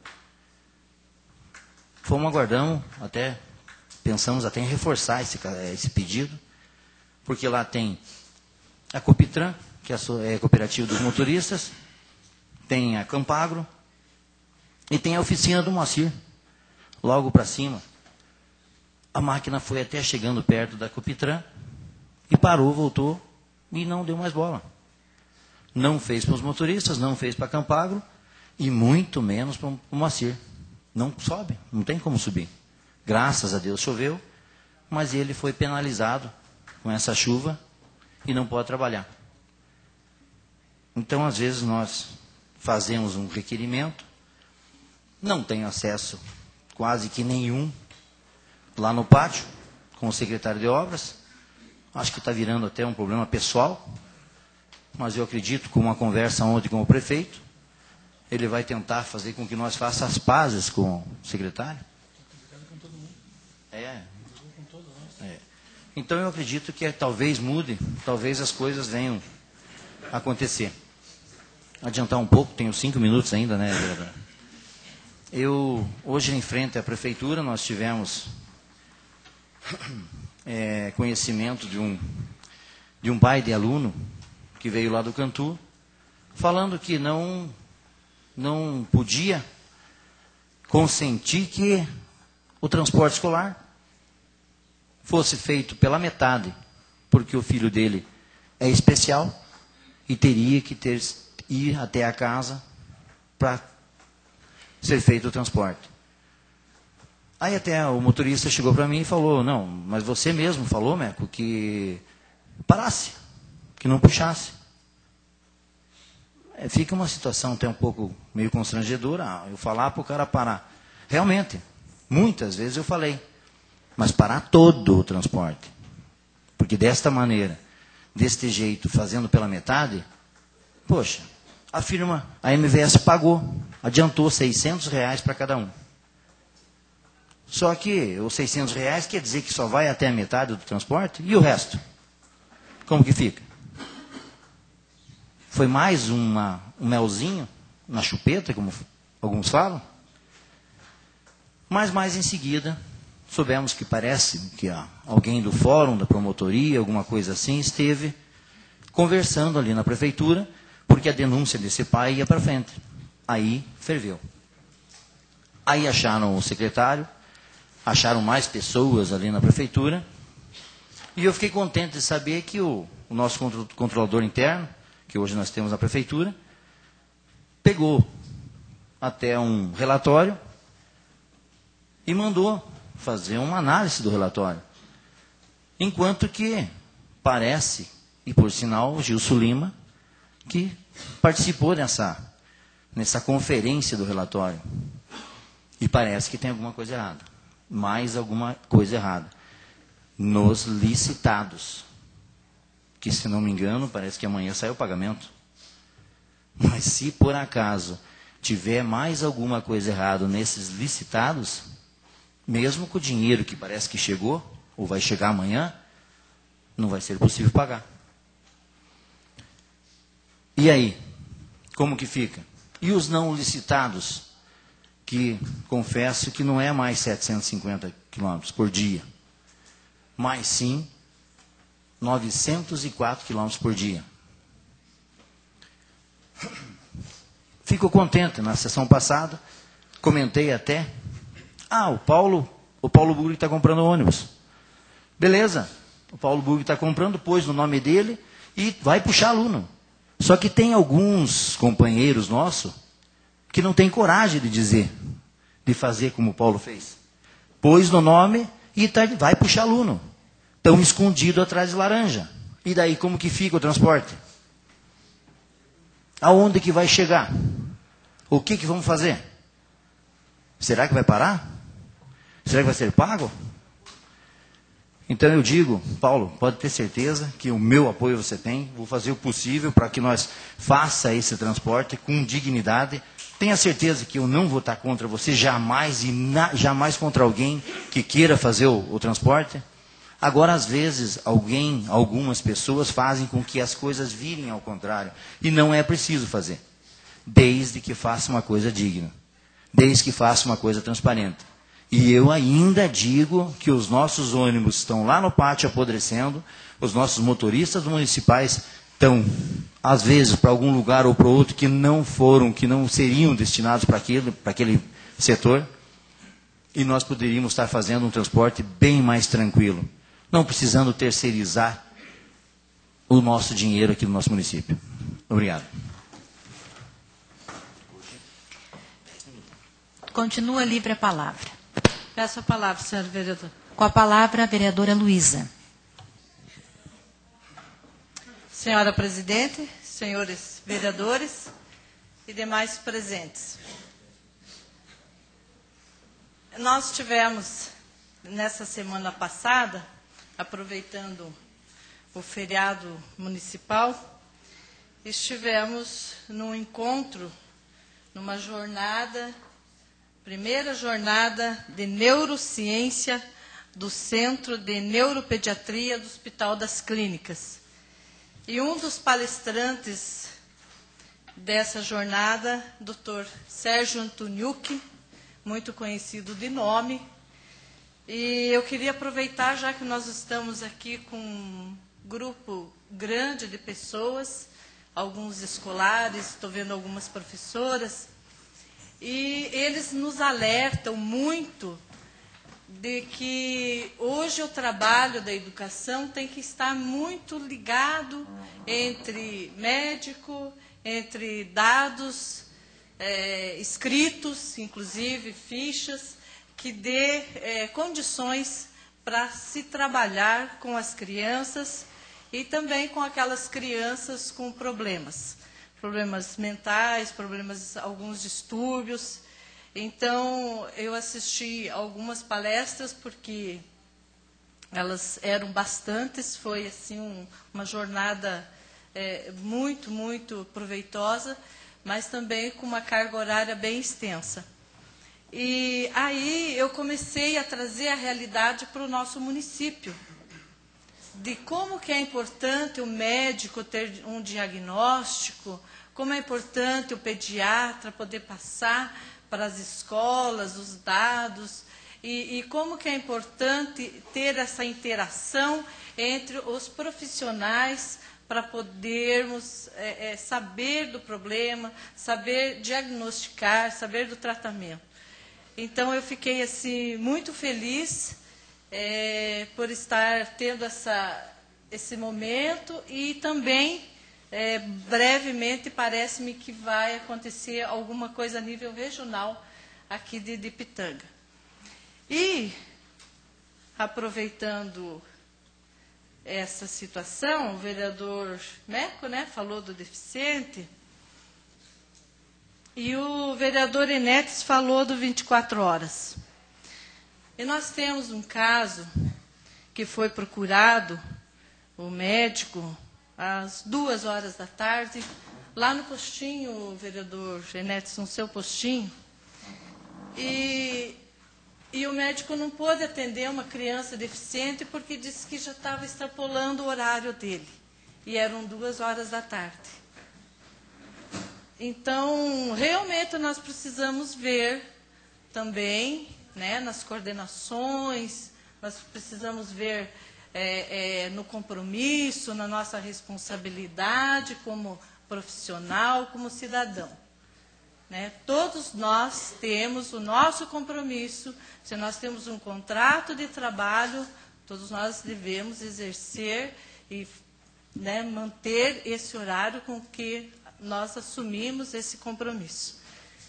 Fomos aguardando, até pensamos até em reforçar esse, esse pedido, porque lá tem a Copitran, que é a cooperativa dos motoristas, tem a Campagro e tem a oficina do Moacir, logo para cima. A máquina foi até chegando perto da Copitran e parou, voltou e não deu mais bola. Não fez para os motoristas, não fez para a Campagro e muito menos para o Moacir. Não sobe, não tem como subir. Graças a Deus choveu, mas ele foi penalizado com essa chuva e não pode trabalhar. Então, às vezes, nós fazemos um requerimento, não tem acesso quase que nenhum lá no pátio, com o secretário de obras. Acho que está virando até um problema pessoal, mas eu acredito, com uma conversa ontem com o prefeito, ele vai tentar fazer com que nós façamos as pazes com o secretário. É. é. Então eu acredito que talvez mude, talvez as coisas venham a acontecer. Adiantar um pouco, tenho cinco minutos ainda, né, vereador? Eu, hoje em frente à prefeitura, nós tivemos é, conhecimento de um, de um pai de aluno que veio lá do Cantu, falando que não... não podia consentir que o transporte escolar fosse feito pela metade, porque o filho dele é especial e teria que ter, ir até a casa para ser feito o transporte. Aí até o motorista chegou para mim e falou, não, mas você mesmo falou, Meco, que parasse, que não puxasse. É, fica uma situação até um pouco meio constrangedora, eu falar para o cara parar. Realmente, muitas vezes eu falei, mas parar todo o transporte. Porque desta maneira, deste jeito, fazendo pela metade, poxa, a firma, a M V S pagou, adiantou seiscentos reais para cada um. Só que os seiscentos reais quer dizer que só vai até a metade do transporte, e o resto? Como que fica? Foi mais uma, um melzinho na chupeta, como alguns falam. Mas mais em seguida, soubemos que parece que ó, alguém do fórum, da promotoria, alguma coisa assim, esteve conversando ali na prefeitura, porque a denúncia desse pai ia para frente. Aí ferveu. Aí acharam o secretário, acharam mais pessoas ali na prefeitura, e eu fiquei contente de saber que o, o nosso controlador interno, que hoje nós temos na prefeitura, pegou até um relatório e mandou fazer uma análise do relatório. Enquanto que parece, e por sinal, o Gilson Lima, que participou nessa, nessa conferência do relatório. E parece que tem alguma coisa errada. Mais alguma coisa errada. Nos licitados. Que, se não me engano, parece que amanhã sai o pagamento. Mas se por acaso tiver mais alguma coisa errada nesses licitados, mesmo com o dinheiro que parece que chegou, ou vai chegar amanhã, não vai ser possível pagar. E aí? Como que fica? E os não licitados, que confesso que não é mais setecentos e cinquenta quilômetros por dia, mas sim novecentos e quatro quilômetros por dia. Fico contente, na sessão passada, comentei até, ah, o Paulo O Paulo Burg está comprando ônibus. Beleza. O Paulo Burg está comprando, pôs no nome dele e vai puxar aluno. Só que tem alguns companheiros nossos que não têm coragem de dizer, de fazer como o Paulo fez. Pôs no nome e tá, vai puxar aluno. Estão escondidos atrás de laranja. E daí como que fica o transporte? Aonde que vai chegar? O que que vamos fazer? Será que vai parar? Será que vai ser pago? Então eu digo, Paulo, pode ter certeza que o meu apoio você tem. Vou fazer o possível para que nós faça esse transporte com dignidade. Tenha certeza que eu não vou estar contra você jamais e na, jamais contra alguém que queira fazer o, o transporte. Agora, às vezes, alguém, algumas pessoas fazem com que as coisas virem ao contrário. E não é preciso fazer. Desde que faça uma coisa digna. Desde que faça uma coisa transparente. E eu ainda digo que os nossos ônibus estão lá no pátio apodrecendo, os nossos motoristas municipais estão, às vezes, para algum lugar ou para outro que não foram, que não seriam destinados para aquele, para aquele setor, e nós poderíamos estar fazendo um transporte bem mais tranquilo, não precisando terceirizar o nosso dinheiro aqui no nosso município. Obrigado. Continua livre a palavra. Peço a palavra, senhora vereadora. Com a palavra, a vereadora Luísa. Senhora presidente, senhores vereadores e demais presentes. Nós tivemos, nessa semana passada, aproveitando o feriado municipal, estivemos num encontro, numa jornada, primeira jornada de neurociência do Centro de Neuropediatria do Hospital das Clínicas. E um dos palestrantes dessa jornada, doutor Sérgio Antoniuk, muito conhecido de nome. E eu queria aproveitar, já que nós estamos aqui com um grupo grande de pessoas, alguns escolares, estou vendo algumas professoras, e eles nos alertam muito de que hoje o trabalho da educação tem que estar muito ligado entre médico, entre dados é, escritos, inclusive fichas, que dê é, condições para se trabalhar com as crianças e também com aquelas crianças com problemas, problemas mentais, problemas, alguns distúrbios. Então, eu assisti algumas palestras, porque elas eram bastantes, foi assim um, uma jornada é, muito, muito proveitosa, mas também com uma carga horária bem extensa. E aí eu comecei a trazer a realidade para o nosso município, de como que é importante o médico ter um diagnóstico, como é importante o pediatra poder passar para as escolas os dados, e, e como que é importante ter essa interação entre os profissionais para podermos é, é, saber do problema, saber diagnosticar, saber do tratamento. Então, eu fiquei assim, muito feliz é, por estar tendo essa, esse momento e também, é, brevemente, parece-me que vai acontecer alguma coisa a nível regional aqui de, de Pitanga. E, aproveitando essa situação, o vereador Meco, né, falou do deficiente, e o vereador Enetes falou do vinte e quatro horas. E nós temos um caso que foi procurado, o médico, às duas horas da tarde, lá no postinho, vereador Enetes, no seu postinho, e, e o médico não pôde atender uma criança deficiente porque disse que já estava extrapolando o horário dele, e eram duas horas da tarde. Então, realmente nós precisamos ver também, né, nas coordenações, nós precisamos ver é, é, no compromisso, na nossa responsabilidade como profissional, como cidadão. né? Todos nós temos o nosso compromisso. Se nós temos um contrato de trabalho, todos nós devemos exercer e, né, manter esse horário com que nós assumimos esse compromisso.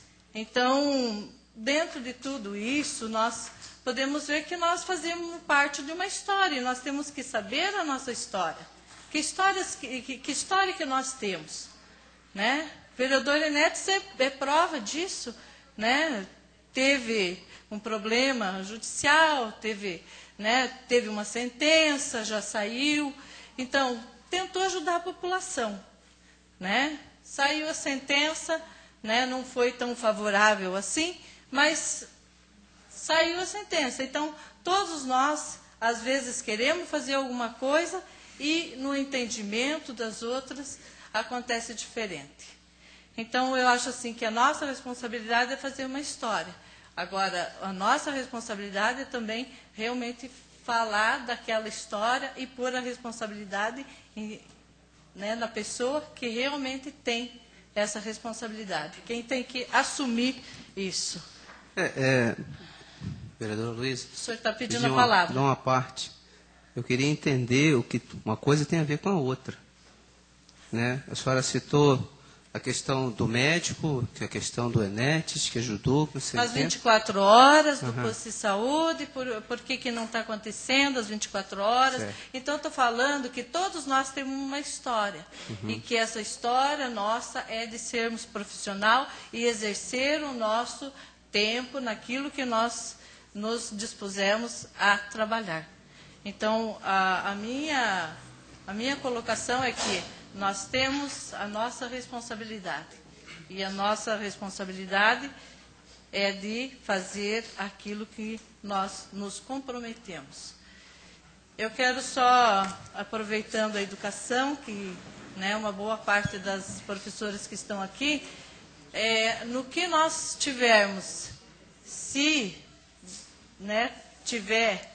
Então, dentro de tudo isso, nós podemos ver que nós fazemos parte de uma história, e nós temos que saber a nossa história. Que, histórias, que, que, que história que nós temos, né? O vereador Enéas é, é prova disso, né? Teve um problema judicial, teve, né, teve uma sentença, já saiu, então tentou ajudar a população, né? Saiu a sentença, né, não foi tão favorável assim, mas saiu a sentença. Então, todos nós, às vezes, queremos fazer alguma coisa e, no entendimento das outras, acontece diferente. Então, eu acho assim que a nossa responsabilidade é fazer uma história. Agora, a nossa responsabilidade é também realmente falar daquela história e pôr a responsabilidade em, né, na pessoa que realmente tem essa responsabilidade. Quem tem que assumir isso. É, é, vereadora Luísa, o senhor está pedindo uma, a palavra. De uma parte. Eu queria entender o que uma coisa tem a ver com a outra, né? A senhora citou a questão do médico, que é a questão do Enéas, que ajudou. Que você as entende? vinte e quatro horas do Uhum. posto de saúde, por, por que, que não está acontecendo as vinte e quatro horas. Certo. Então, estou falando que todos nós temos uma história. Uhum. E que essa história nossa é de sermos profissional e exercer o nosso tempo naquilo que nós nos dispusemos a trabalhar. Então, a, a, minha, a minha colocação é que nós temos a nossa responsabilidade. E a nossa responsabilidade é de fazer aquilo que nós nos comprometemos. Eu quero só, aproveitando a educação, que, né, uma boa parte das professoras que estão aqui, é, no que nós tivermos, se, né, tiver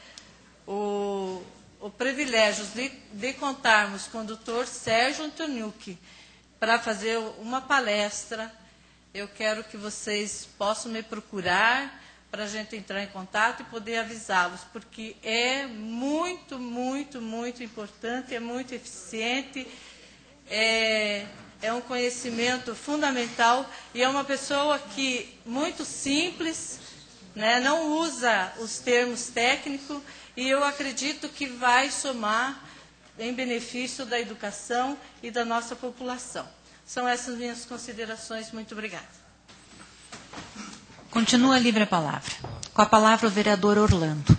o, o privilégio de, de contarmos com o doutor Sérgio Antoniucci para fazer uma palestra, eu quero que vocês possam me procurar para a gente entrar em contato e poder avisá-los, porque é muito, muito, muito importante, é muito eficiente, é, é um conhecimento fundamental e é uma pessoa que muito simples, né, não usa os termos técnicos, e eu acredito que vai somar em benefício da educação e da nossa população. São essas minhas considerações. Muito obrigada. Continua livre a palavra. Com a palavra o vereador Orlando.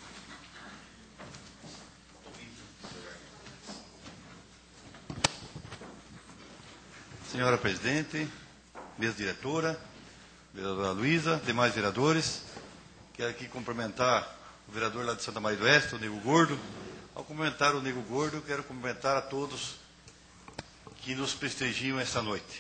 Senhora presidente, mesa diretora, vereadora Luísa, demais vereadores, quero aqui cumprimentar o vereador lá de Santa Maria do Oeste, o Nego Gordo. Ao cumprimentar o Nego Gordo, quero cumprimentar a todos que nos prestigiam esta noite.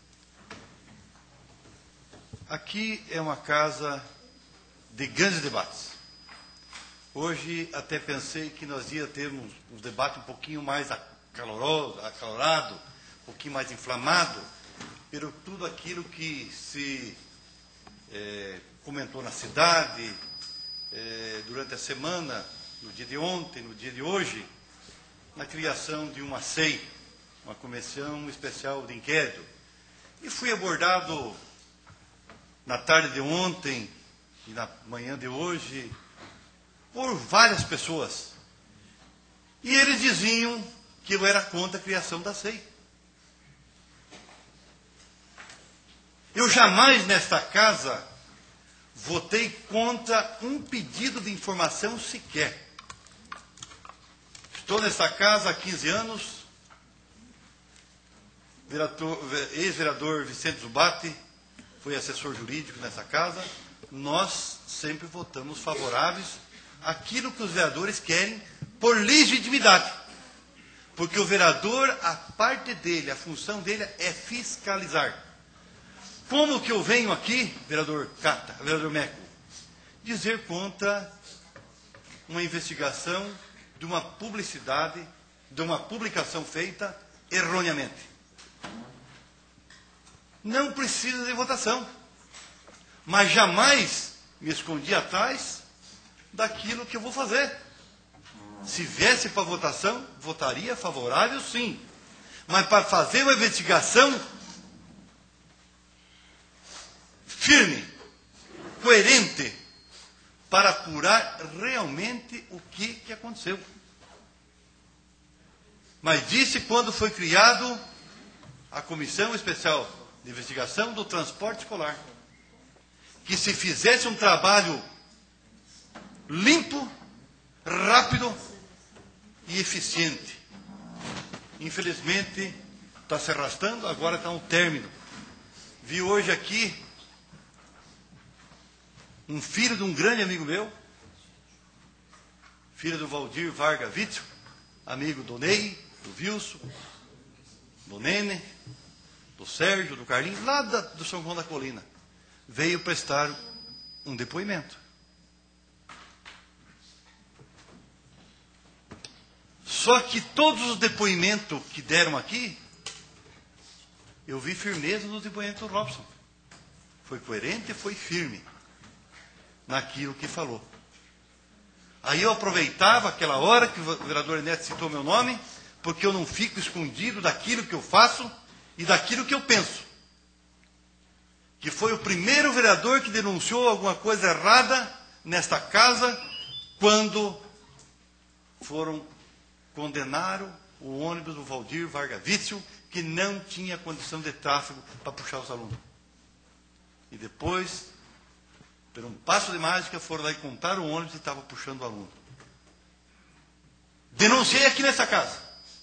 Aqui é uma casa de grandes debates. Hoje até pensei que nós ia ter um, um debate um pouquinho mais acaloroso, acalorado, um pouquinho mais inflamado, por tudo aquilo que se é, comentou na cidade, é, durante a semana, no dia de ontem, no dia de hoje, na criação de uma C E I, uma comissão especial de inquérito. E fui abordado na tarde de ontem e na manhã de hoje por várias pessoas. E eles diziam que eu era contra a criação da C E I. Eu jamais nesta casa votei contra um pedido de informação sequer. Estou nesta casa há quinze anos, ex-vereador Vicente Zubatti foi assessor jurídico nessa casa. Nós sempre votamos favoráveis àquilo que os vereadores querem por legitimidade. Porque o vereador, a parte dele, a função dele é fiscalizar. Como que eu venho aqui, vereador Cata, vereador Meco, dizer contra uma investigação de uma publicidade, de uma publicação feita erroneamente. não precisa de votação. Mas jamais me escondi atrás daquilo que eu vou fazer. Se viesse para votação, votaria favorável, sim. Mas para fazer uma investigação firme, coerente, para apurar realmente o que, que aconteceu. Mas disse quando foi criado a Comissão Especial de Investigação do Transporte Escolar, que se fizesse um trabalho limpo, rápido e eficiente. Infelizmente, está se arrastando, agora está um término. Vi hoje aqui um filho de um grande amigo meu, filho do Valdir Varga Vício, amigo do Ney, do Wilson, do Nene, do Sérgio, do Carlinhos, lá da, do São João da Colina, veio prestar um depoimento. Só que todos os depoimentos que deram aqui, eu vi firmeza no depoimento do Robson. Foi coerente e foi firme naquilo que falou. Aí eu aproveitava aquela hora que o vereador Neto citou meu nome, porque eu não fico escondido daquilo que eu faço e daquilo que eu penso. Que foi o primeiro vereador que denunciou alguma coisa errada nesta casa, quando foram condenaram o ônibus do Valdir Varga Vício, que não tinha condição de tráfego para puxar os alunos. E depois, por um passo de mágica, foram lá e compraram o ônibus e estavam puxando o aluno. Denunciei aqui nessa casa.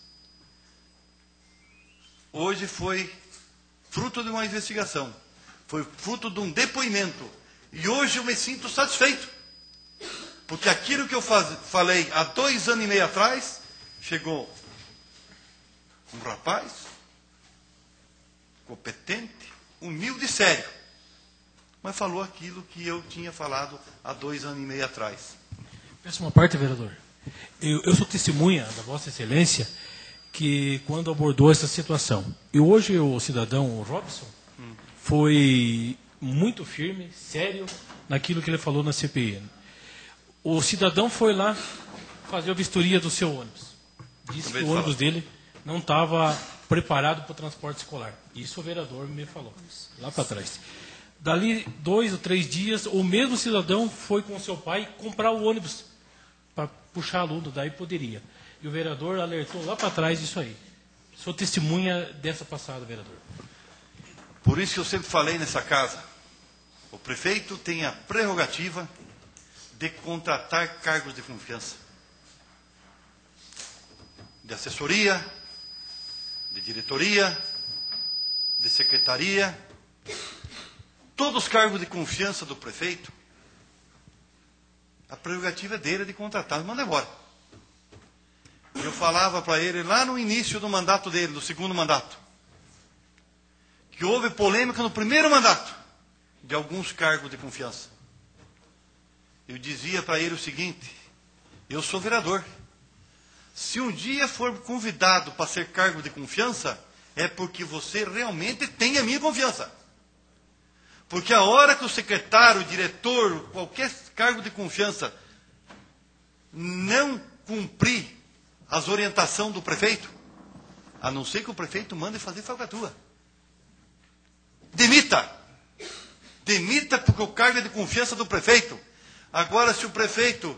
Hoje foi fruto de uma investigação. Foi fruto de um depoimento. E hoje eu me sinto satisfeito. Porque aquilo que eu faz, falei há dois anos e meio atrás, chegou um rapaz competente, humilde e sério, mas falou aquilo que eu tinha falado há dois anos e meio atrás. Peço uma parte, vereador. Eu, eu sou testemunha da Vossa Excelência que quando abordou essa situação. E hoje o cidadão Robson hum. foi muito firme, sério, naquilo que ele falou na C P I. O cidadão foi lá fazer a vistoria do seu ônibus. Disse que o ônibus dele não estava preparado para o transporte escolar. Isso o vereador me falou, lá para trás. Dali dois ou três dias, o mesmo cidadão foi com o seu pai comprar o ônibus para puxar aluno, daí poderia. E o vereador alertou lá para trás isso aí. Sou testemunha dessa passada, vereador. Por isso que eu sempre falei nessa casa, o prefeito tem a prerrogativa de contratar cargos de confiança. De assessoria, de diretoria, de secretaria, todos os cargos de confiança do prefeito, a prerrogativa é dele de contratar, manda embora. Eu falava para ele lá no início do mandato dele, do segundo mandato, que houve polêmica no primeiro mandato de alguns cargos de confiança. Eu dizia para ele o seguinte: eu sou vereador. Se um dia for convidado para ser cargo de confiança, é porque você realmente tem a minha confiança. Porque a hora que o secretário, o diretor, qualquer cargo de confiança não cumprir as orientações do prefeito, a não ser que o prefeito mande fazer falcatrua. Demita! Demita porque o cargo é de confiança do prefeito. Agora, se o prefeito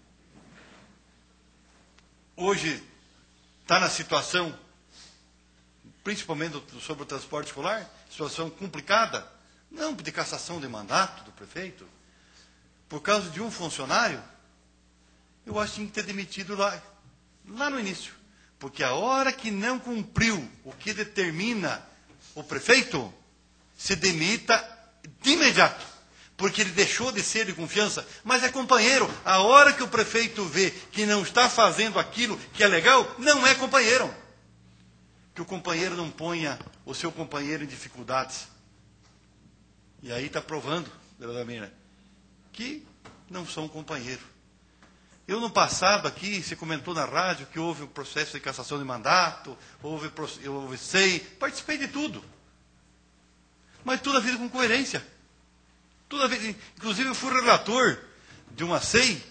hoje está na situação, principalmente do, sobre o transporte escolar, situação complicada, não de cassação de mandato do prefeito, por causa de um funcionário, eu acho que tinha que ter demitido lá, lá no início. Porque a hora que não cumpriu o que determina o prefeito, se demita de imediato. Porque ele deixou de ser de confiança, mas é companheiro. A hora que o prefeito vê que não está fazendo aquilo que é legal, não é companheiro. Que o companheiro não ponha o seu companheiro em dificuldades. E aí está provando, vereadora Mira, que não são companheiros. Eu, no passado aqui, você comentou na rádio que houve um processo de cassação de mandato, houve, eu sei, participei de tudo. Mas toda a vida com coerência. Toda a vida. Inclusive, eu fui relator de uma S E I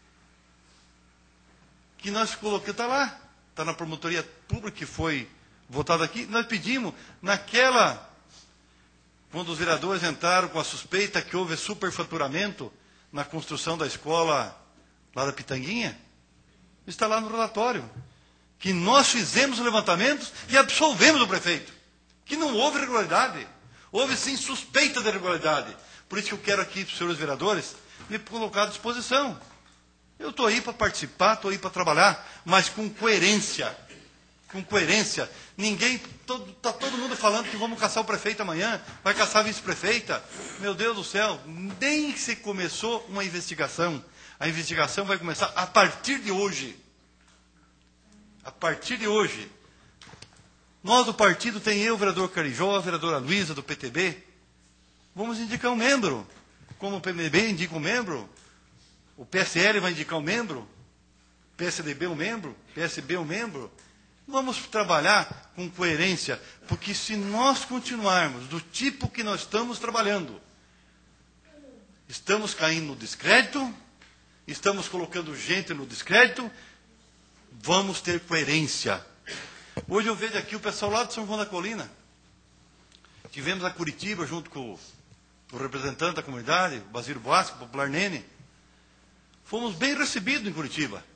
que nós colocamos, está lá, está na promotoria pública que foi votada aqui. Nós pedimos, naquela, quando os vereadores entraram com a suspeita que houve superfaturamento na construção da escola lá da Pitanguinha, está lá no relatório, que nós fizemos o levantamento e absolvemos o prefeito, que não houve irregularidade, houve sim suspeita de irregularidade. Por isso que eu quero aqui, para os senhores vereadores, me colocar à disposição. Eu estou aí para participar, estou aí para trabalhar, mas com coerência. Com coerência. Ninguém, está todo, tá todo mundo falando que vamos caçar o prefeito amanhã, vai caçar a vice-prefeita. Meu Deus do céu, nem se começou uma investigação. A investigação vai começar a partir de hoje. A partir de hoje. Nós do partido, tem eu, o vereador Carijó, a vereadora Luísa, do P T B. Vamos indicar um membro. Como o P M D B indica um membro, o P S L vai indicar um membro, o P S D B um membro, o P S B um membro. Vamos trabalhar com coerência, porque se nós continuarmos do tipo que nós estamos trabalhando, estamos caindo no descrédito, estamos colocando gente no descrédito, vamos ter coerência. Hoje eu vejo aqui o pessoal lá de São João da Colina. Tivemos a Curitiba junto com o representante da comunidade, o Basílio Boasco, o popular Nene. Fomos bem recebidos em Curitiba.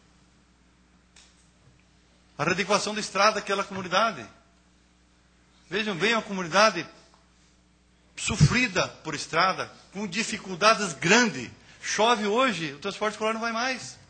A readequação da estrada daquela comunidade. Vejam bem, uma comunidade sofrida por estrada, com dificuldades grandes. Chove hoje, o transporte escolar não vai mais.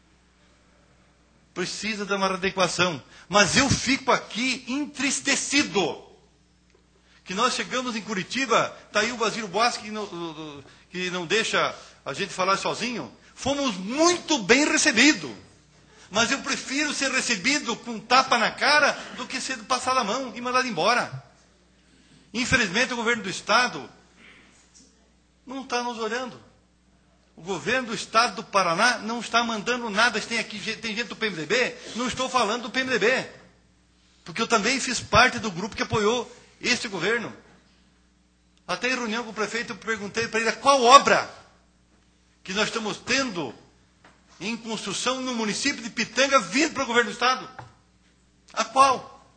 Precisa de uma readequação. Mas eu fico aqui entristecido. Que nós chegamos em Curitiba, está aí o Basílio Boasco que não, que não deixa a gente falar sozinho. Fomos muito bem recebidos. Mas eu prefiro ser recebido com um tapa na cara do que ser passado a mão e mandado embora. Infelizmente, o governo do Estado não está nos olhando. O governo do Estado do Paraná não está mandando nada. Tem aqui tem gente do P M D B, não estou falando do P M D B. Porque eu também fiz parte do grupo que apoiou este governo. Até em reunião com o prefeito, eu perguntei para ele qual obra que nós estamos tendo em construção no município de Pitanga vindo para o governo do Estado. A qual?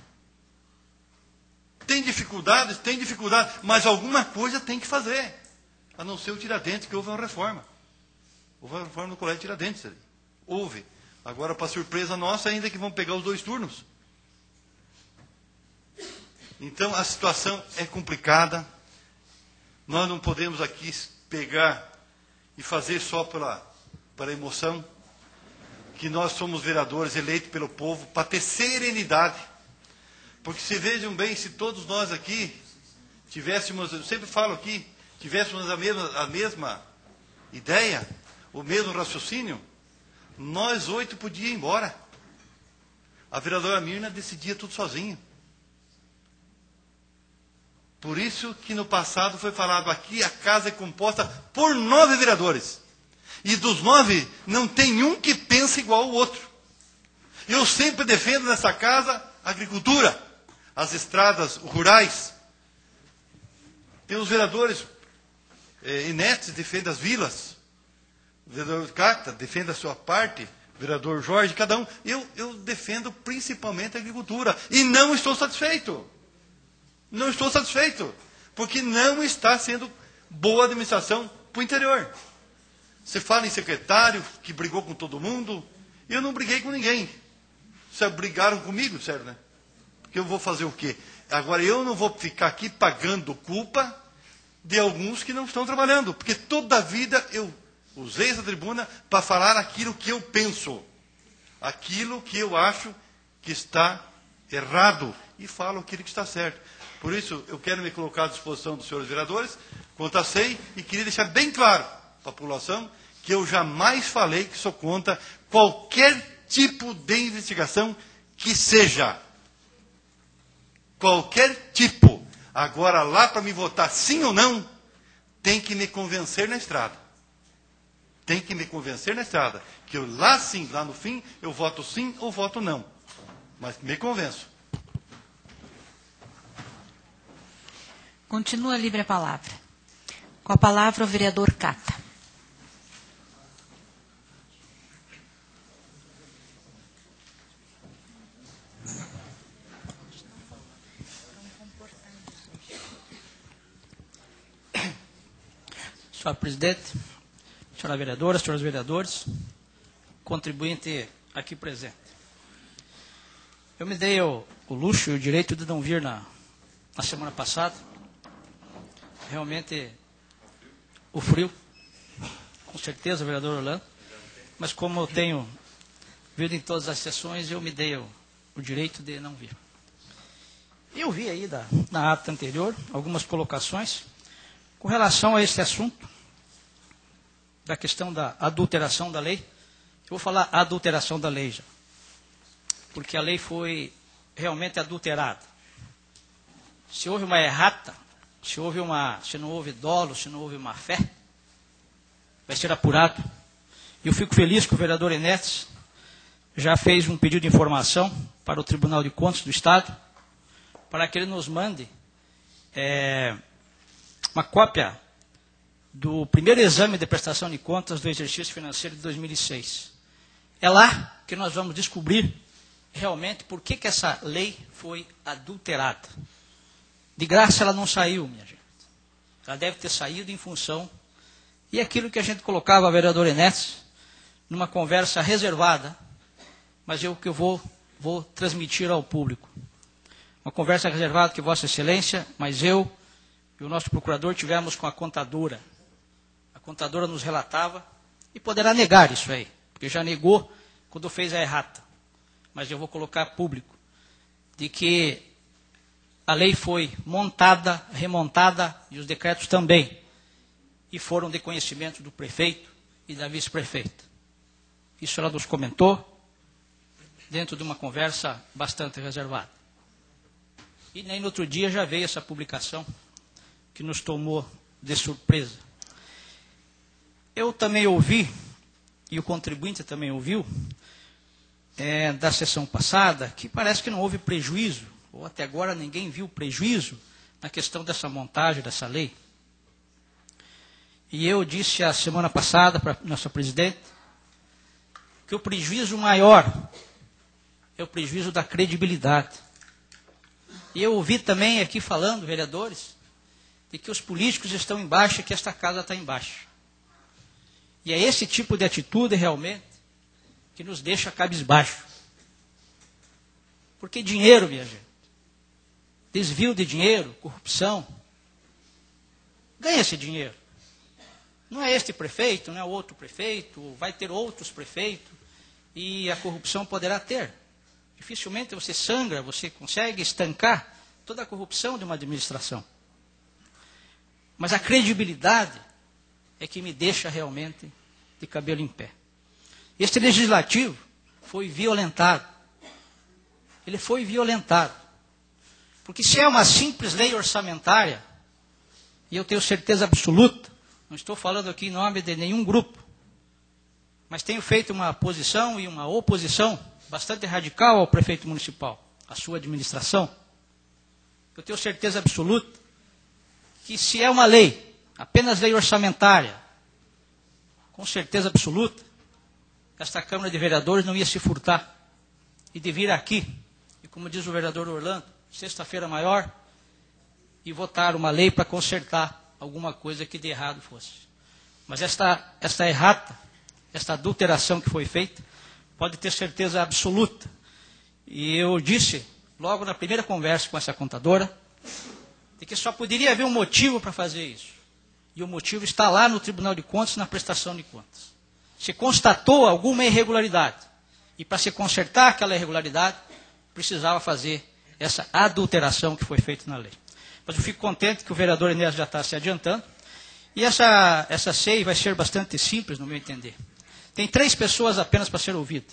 Tem dificuldades? Tem dificuldade, mas alguma coisa tem que fazer. A não ser o Tiradentes, que houve uma reforma. Houve uma reforma no Colégio Tiradentes. Houve. Agora, para surpresa nossa, ainda que vão pegar os dois turnos. Então, a situação é complicada. Nós não podemos aqui pegar e fazer só pela, pela emoção, que nós somos vereadores eleitos pelo povo para ter serenidade. Porque se vejam bem, se todos nós aqui tivéssemos, eu sempre falo aqui, tivéssemos a mesma, a mesma ideia, o mesmo raciocínio, nós oito podíamos ir embora. A vereadora Mirna decidia tudo sozinha. Por isso que no passado foi falado aqui, a casa é composta por nove vereadores. E dos nove, não tem um que pensa igual ao outro. Eu sempre defendo nessa casa a agricultura, as estradas rurais. Tem os vereadores eh, Inetes, defende as vilas. O vereador Cata defende a sua parte. O vereador Jorge, cada um. Eu, eu defendo principalmente a agricultura. E não estou satisfeito. Não estou satisfeito, porque não está sendo boa administração para o interior. Você fala em secretário que brigou com todo mundo. Eu não briguei com ninguém. Vocês brigaram comigo, sério, né? Porque eu vou fazer o quê? Agora, eu não vou ficar aqui pagando culpa de alguns que não estão trabalhando. Porque toda a vida eu usei essa tribuna para falar aquilo que eu penso. Aquilo que eu acho que está errado. E falo aquilo que está certo. Por isso, eu quero me colocar à disposição dos senhores vereadores, quanto a S E I, e queria deixar bem claro para a população que eu jamais falei que sou contra qualquer tipo de investigação que seja. Qualquer tipo. Agora, lá para me votar sim ou não, tem que me convencer na estrada. Tem que me convencer na estrada. Que eu lá sim, lá no fim, eu voto sim ou voto não. Mas me convenço. Continua livre a palavra. Com a palavra o vereador Cata. Senhora Presidente, senhora vereadora, senhores vereadores, contribuinte aqui presente. Eu me dei o, o luxo e o direito de não vir na, na semana passada. Realmente, o frio, com certeza, vereador Orlando, mas como eu tenho vindo em todas as sessões, eu me dei o, o direito de não vir. Eu vi aí da, na ata anterior algumas colocações com relação a esse assunto, da questão da adulteração da lei. Eu vou falar adulteração da lei já, porque a lei foi realmente adulterada. Se houve uma errata, se, houve uma, se não houve dolo, se não houve má fé, vai ser apurado. E eu fico feliz que o vereador Enéas já fez um pedido de informação para o Tribunal de Contas do Estado, para que ele nos mande é, uma cópia do primeiro exame de prestação de contas do exercício financeiro de dois mil e seis. É lá que nós vamos descobrir realmente por que, que essa lei foi adulterada. De graça ela não saiu, minha gente. Ela deve ter saído em função, e aquilo que a gente colocava, vereador Enéas, numa conversa reservada, mas eu que eu vou, vou transmitir ao público. Uma conversa reservada que Vossa Excelência, mas eu e o nosso procurador tivemos com a contadora. A contadora nos relatava, e poderá negar isso aí, porque já negou quando fez a errata. Mas eu vou colocar público, de que a lei foi montada, remontada, e os decretos também, e foram de conhecimento do prefeito e da vice-prefeita. Isso ela nos comentou, dentro de uma conversa bastante reservada. E nem no outro dia já veio essa publicação, que nos tomou de surpresa. Eu também ouvi, e o contribuinte também ouviu, é, da sessão passada, que parece que não houve prejuízo, ou até agora ninguém viu prejuízo na questão dessa montagem dessa lei. E eu disse a semana passada para a nossa presidente que o prejuízo maior é o prejuízo da credibilidade. E eu ouvi também aqui falando, vereadores, de que os políticos estão embaixo e que esta casa está embaixo. E é esse tipo de atitude realmente que nos deixa cabisbaixo. Porque dinheiro, minha gente, desvio de dinheiro, corrupção, ganha-se dinheiro. Não é este prefeito, não é outro prefeito, vai ter outros prefeitos, e a corrupção poderá ter. Dificilmente você sangra, você consegue estancar toda a corrupção de uma administração. Mas a credibilidade é que me deixa realmente de cabelo em pé. Este legislativo foi violentado. Ele foi violentado. Porque se é uma simples lei orçamentária, e eu tenho certeza absoluta, não estou falando aqui em nome de nenhum grupo, mas tenho feito uma posição e uma oposição bastante radical ao prefeito municipal, à sua administração. Eu tenho certeza absoluta que se é uma lei, apenas lei orçamentária, com certeza absoluta, esta Câmara de Vereadores não ia se furtar e de vir aqui, e como diz o vereador Orlando, sexta-feira maior, e votar uma lei para consertar alguma coisa que de errado fosse. Mas esta, esta errata, esta adulteração que foi feita, pode ter certeza absoluta. E eu disse, logo na primeira conversa com essa contadora, de que só poderia haver um motivo para fazer isso. E o motivo está lá no Tribunal de Contas, na prestação de contas. Se constatou alguma irregularidade. E para se consertar aquela irregularidade, precisava fazer essa adulteração que foi feita na lei. Mas eu fico contente que o vereador Enéas já está se adiantando. E essa, essa C E I vai ser bastante simples, no meu entender. Tem três pessoas apenas para ser ouvidas.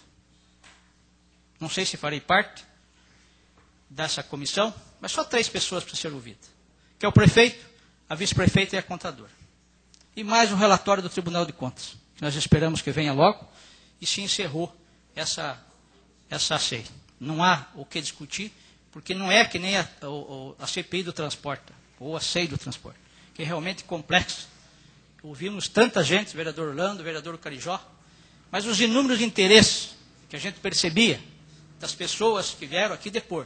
Não sei se farei parte dessa comissão, mas só três pessoas para ser ouvidas. Que é o prefeito, a vice-prefeita e a contadora. E mais um relatório do Tribunal de Contas, que nós esperamos que venha logo, e se encerrou essa, essa C E I. Não há o que discutir, porque não é que nem a, a, a C P I do transporte. ou a C E I do transporte, que é realmente complexo. Ouvimos tanta gente, vereador Orlando, vereador Carijó, mas os inúmeros interesses que a gente percebia das pessoas que vieram aqui depor,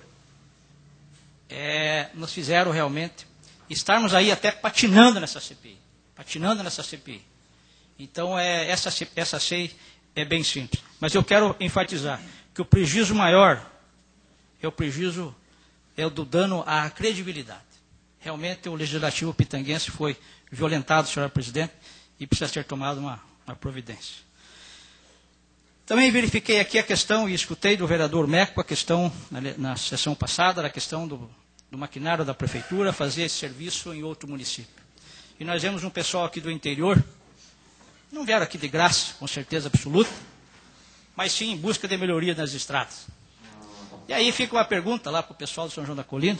é, nos fizeram realmente estarmos aí até patinando nessa C P I, patinando nessa C P I. Então, é, essa, essa C E I é bem simples. Mas eu quero enfatizar que o prejuízo maior é o prejuízo, é o do dano à credibilidade. Realmente, o legislativo pitanguense foi violentado, senhora presidente, e precisa ser tomada uma, uma providência. Também verifiquei aqui a questão, e escutei do vereador Meco, a questão, na, na sessão passada, a questão do, do maquinário da prefeitura, fazer esse serviço em outro município. E nós vemos um pessoal aqui do interior, não vieram aqui de graça, com certeza absoluta, mas sim em busca de melhoria nas estradas. E aí fica uma pergunta lá para o pessoal do São João da Colina.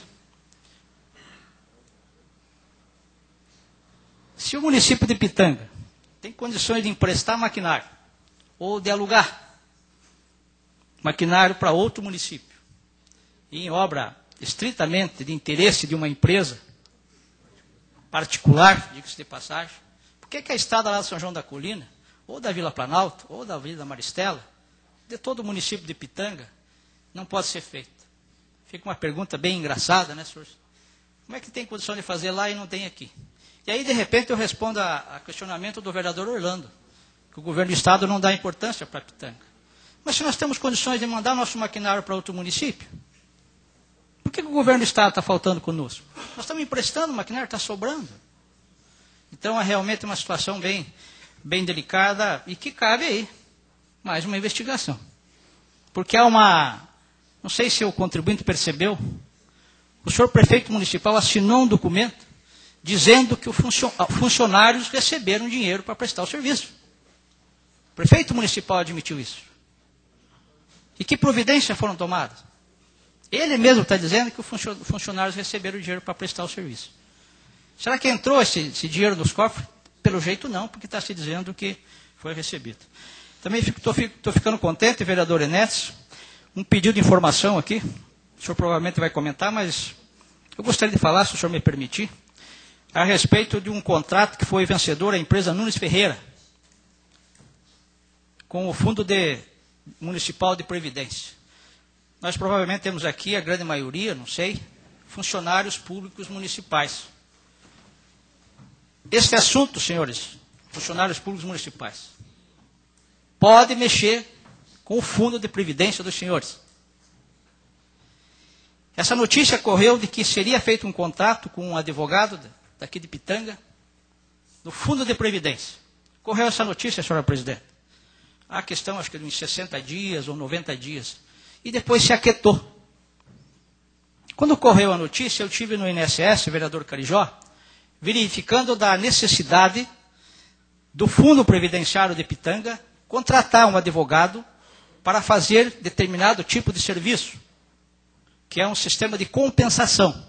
Se o município de Pitanga tem condições de emprestar maquinário, ou de alugar maquinário para outro município, e em obra estritamente de interesse de uma empresa particular, diga-se de passagem, por que, que a estrada lá do São João da Colina, ou da Vila Planalto, ou da Vila Maristela, de todo o município de Pitanga, não pode ser feita? Fica uma pergunta bem engraçada, né, senhor? Como é que tem condição de fazer lá e não tem aqui? E aí, de repente, eu respondo a, a questionamento do vereador Orlando, que o governo do Estado não dá importância para Pitanga. Mas se nós temos condições de mandar nosso maquinário para outro município, por que, que o governo do Estado está faltando conosco? Nós estamos emprestando o maquinário, está sobrando. Então, é realmente uma situação bem, bem delicada e que cabe aí mais uma investigação. Porque há uma... Não sei se o contribuinte percebeu, o senhor prefeito municipal assinou um documento dizendo que os funcionários receberam dinheiro para prestar o serviço. O prefeito municipal admitiu isso. E que providências foram tomadas? Ele mesmo está dizendo que os funcionários receberam dinheiro para prestar o serviço. Será que entrou esse, esse dinheiro nos cofres? Pelo jeito não, porque está se dizendo que foi recebido. Também estou ficando contente, vereador Enéas, um pedido de informação aqui, o senhor provavelmente vai comentar, mas eu gostaria de falar, se o senhor me permitir, a respeito de um contrato que foi vencedor a empresa Nunes Ferreira, com o Fundo de, Municipal de Previdência. Nós provavelmente temos aqui, a grande maioria, não sei, funcionários públicos municipais. Este assunto, senhores, funcionários públicos municipais, pode mexer com o Fundo de Previdência dos senhores. Essa notícia correu de que seria feito um contrato com um advogado daqui de Pitanga, no Fundo de Previdência. Correu essa notícia, senhora presidente. A questão, acho que de uns sessenta dias ou noventa dias. E depois se aquietou. Quando correu a notícia, eu tive no I N S S, vereador Carijó, verificando da necessidade do Fundo Previdenciário de Pitanga contratar um advogado para fazer determinado tipo de serviço, que é um sistema de compensação.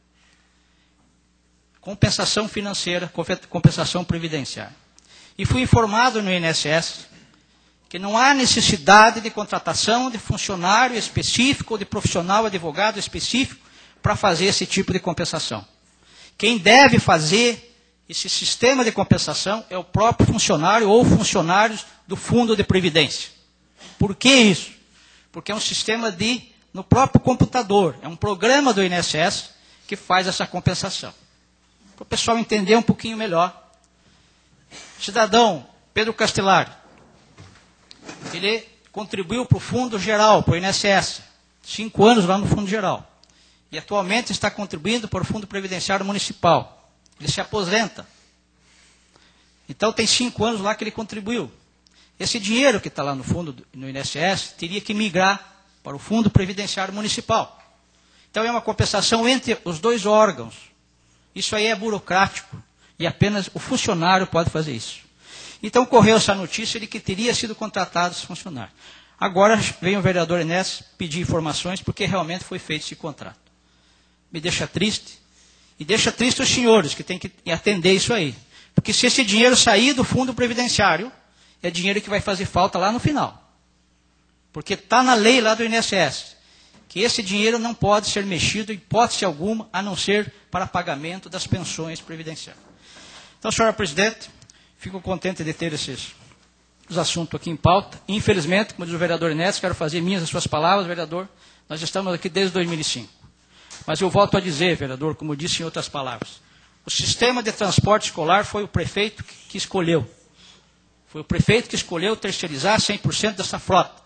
Compensação financeira, compensação previdenciária. E fui informado no I N S S que não há necessidade de contratação de funcionário específico ou de profissional advogado específico para fazer esse tipo de compensação. Quem deve fazer esse sistema de compensação é o próprio funcionário ou funcionários do Fundo de Previdência. Por que isso? Porque é um sistema de, no próprio computador, é um programa do I N S S que faz essa compensação. Para o pessoal entender um pouquinho melhor. Cidadão Pedro Castelar, ele contribuiu para o Fundo Geral, para o I N S S, cinco anos lá no Fundo Geral. E atualmente está contribuindo para o Fundo Previdenciário Municipal. Ele se aposenta. Então tem cinco anos lá que ele contribuiu. Esse dinheiro que está lá no fundo, no I N S S, teria que migrar para o Fundo Previdenciário Municipal. Então é uma compensação entre os dois órgãos. Isso aí é burocrático. E apenas o funcionário pode fazer isso. Então correu essa notícia de que teria sido contratado esse funcionário. Agora vem o vereador Enéas pedir informações porque realmente foi feito esse contrato. Me deixa triste. E deixa triste os senhores que têm que atender isso aí. Porque se esse dinheiro sair do fundo previdenciário, é dinheiro que vai fazer falta lá no final. Porque está na lei lá do I N S S que esse dinheiro não pode ser mexido em hipótese alguma, a não ser para pagamento das pensões previdenciárias. Então, senhora presidente, fico contente de ter esses os assuntos aqui em pauta. Infelizmente, como diz o vereador Inés, quero fazer minhas as suas palavras, vereador, nós estamos aqui desde dois mil e cinco. Mas eu volto a dizer, vereador, como disse em outras palavras, o sistema de transporte escolar foi o prefeito que escolheu. Foi o prefeito que escolheu terceirizar cem por cento dessa frota.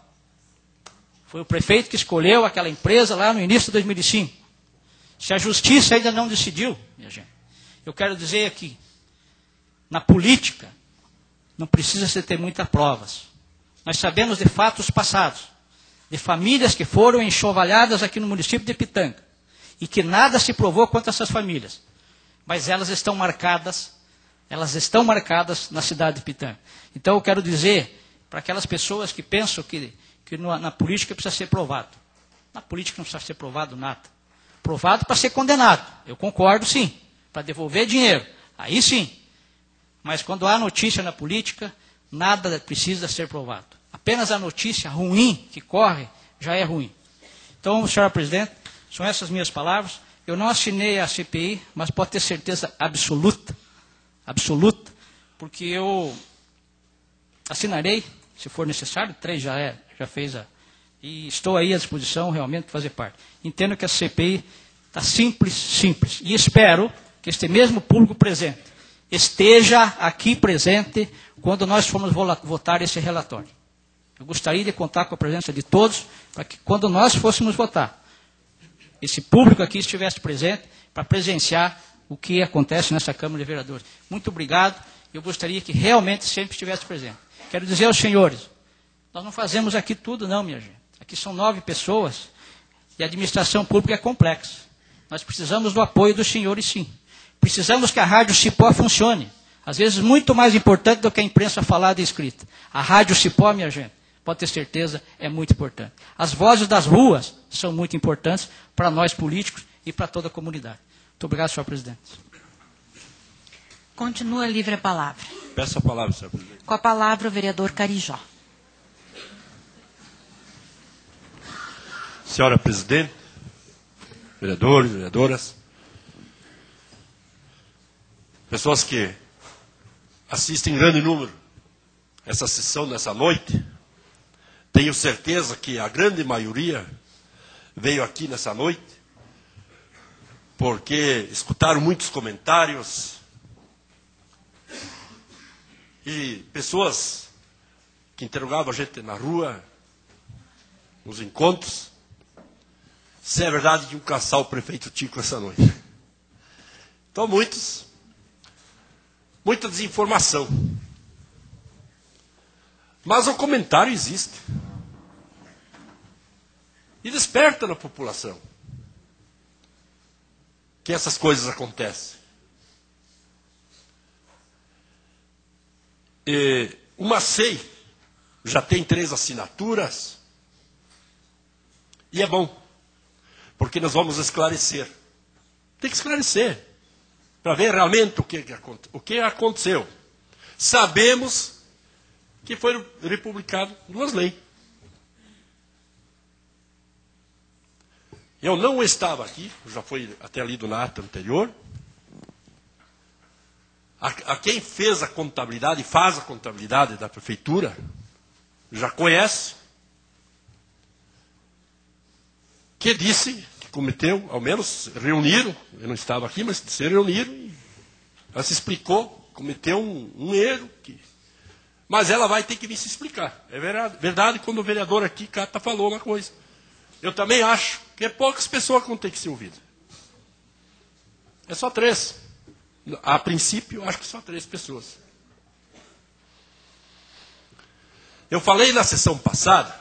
Foi o prefeito que escolheu aquela empresa lá no início de dois mil e cinco. Se a justiça ainda não decidiu, minha gente, eu quero dizer aqui, na política, não precisa se ter muitas provas. Nós sabemos de fatos passados, de famílias que foram enxovalhadas aqui no município de Pitanga, e que nada se provou contra essas famílias. Mas elas estão marcadas, elas estão marcadas na cidade de Pitanga. Então eu quero dizer para aquelas pessoas que pensam que, que na, na política precisa ser provado. Na política não precisa ser provado nada. Provado para ser condenado. Eu concordo sim. Para devolver dinheiro. Aí sim. Mas quando há notícia na política, nada precisa ser provado. Apenas a notícia ruim que corre já é ruim. Então, senhora presidente, são essas minhas palavras. Eu não assinei a C P I, mas pode ter certeza absoluta, absoluta, porque eu assinarei, se for necessário, três já, é, já fez a... E estou aí à disposição realmente de fazer parte. Entendo que a C P I está simples, simples. E espero que este mesmo público presente esteja aqui presente quando nós formos votar esse relatório. Eu gostaria de contar com a presença de todos, para que quando nós fôssemos votar, esse público aqui estivesse presente para presenciar o que acontece nessa Câmara de Vereadores. Muito obrigado. Eu gostaria que realmente sempre estivesse presente. Quero dizer aos senhores, nós não fazemos aqui tudo não, minha gente. Aqui são nove pessoas e a administração pública é complexa. Nós precisamos do apoio dos senhores, sim. Precisamos que a Rádio Cipó funcione. Às vezes muito mais importante do que a imprensa falada e escrita. A Rádio Cipó, minha gente, pode ter certeza, é muito importante. As vozes das ruas são muito importantes para nós políticos e para toda a comunidade. Muito obrigado, senhor presidente. Continua livre a palavra. Peço a palavra, senhor presidente. Com a palavra, o vereador Carijó. Senhora presidente, vereadores, vereadoras, pessoas que assistem em grande número essa sessão nessa noite, tenho certeza que a grande maioria veio aqui nessa noite porque escutaram muitos comentários e pessoas que interrogavam a gente na rua, nos encontros, se é verdade que iam caçar o prefeito Tico essa noite. Então, muitos, muita desinformação. Mas o comentário existe. E desperta na população que essas coisas acontecem. E uma C E I já tem três assinaturas. E é bom, porque nós vamos esclarecer. Tem que esclarecer, para ver realmente o que, o que aconteceu. Sabemos que foram republicadas duas leis. Eu não estava aqui, já foi até lido na ata anterior. A, a quem fez a contabilidade, faz a contabilidade da prefeitura, já conhece, que disse que cometeu, ao menos reuniram, eu não estava aqui, mas se reuniram, e ela se explicou, cometeu um, um erro, que, mas ela vai ter que vir se explicar. É verdade, verdade quando o vereador aqui, Cata, falou uma coisa. Eu também acho que é poucas pessoas que vão ter que ser ouvidas. É só três. A princípio, eu acho que só três pessoas. Eu falei na sessão passada,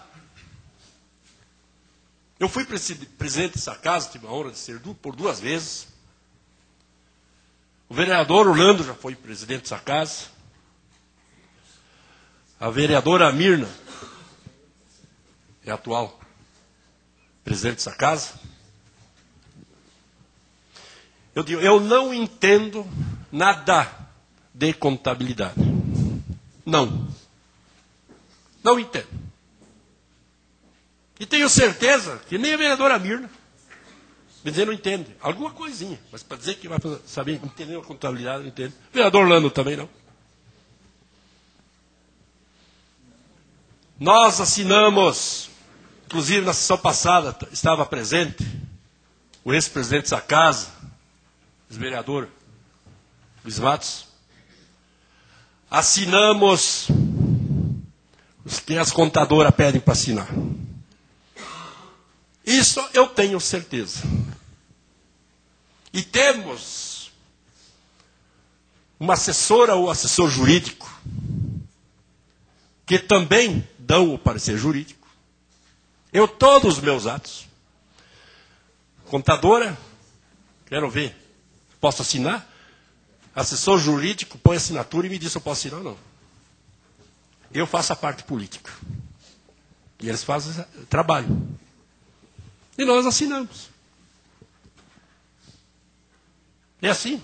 eu fui presidente dessa casa, tive a honra de ser por duas vezes. O vereador Orlando já foi presidente dessa casa. A vereadora Mirna é a atual presidente dessa casa. Eu digo, eu não entendo nada de contabilidade. Não. Não entendo. E tenho certeza que nem a vereadora Mirna, me dizer, não entende. Alguma coisinha, mas para dizer que vai saber entender a contabilidade, não entende. O vereador Lano também não. Nós assinamos, inclusive na sessão passada estava presente o ex-presidente dessa casa, ex-vereador Luiz Matos. Assinamos os que as contadoras pedem para assinar. Isso eu tenho certeza. E temos uma assessora ou assessor jurídico que também dão o parecer jurídico. Eu, todos os meus atos. Contadora, quero ver, posso assinar? Assessor jurídico põe assinatura e me diz se eu posso assinar ou não. Eu faço a parte política. E eles fazem o trabalho. E nós assinamos. É assim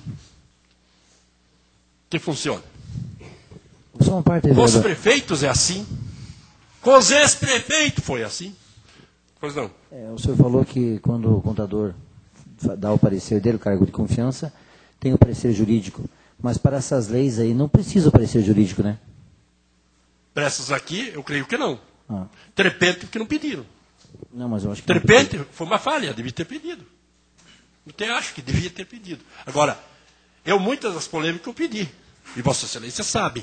que funciona. Só uma parte, Com os prefeitos é assim. Com os ex-prefeitos foi assim. Pois não. É, o senhor falou que quando o contador dá o parecer dele, o cargo de confiança, tem o parecer jurídico. Mas para essas leis aí não precisa o parecer jurídico, né? Para essas aqui, eu creio que não. Ah. De repente, porque não pediram. Não, mas eu acho que De não repente, precisa. foi uma falha, devia ter pedido. Eu até acho que devia ter pedido. Agora, eu muitas das polêmicas eu pedi. E Vossa Excelência sabe.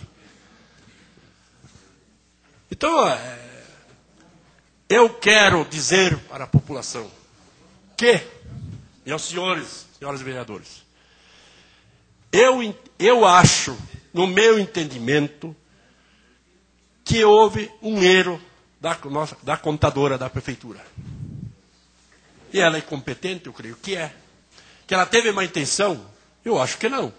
Então, é, eu quero dizer para a população que, e aos senhores, senhoras vereadores, eu, eu acho, no meu entendimento, que houve um erro da, nossa, da contadora da prefeitura. E ela é competente, eu creio que é. Que ela teve má intenção, eu acho que não.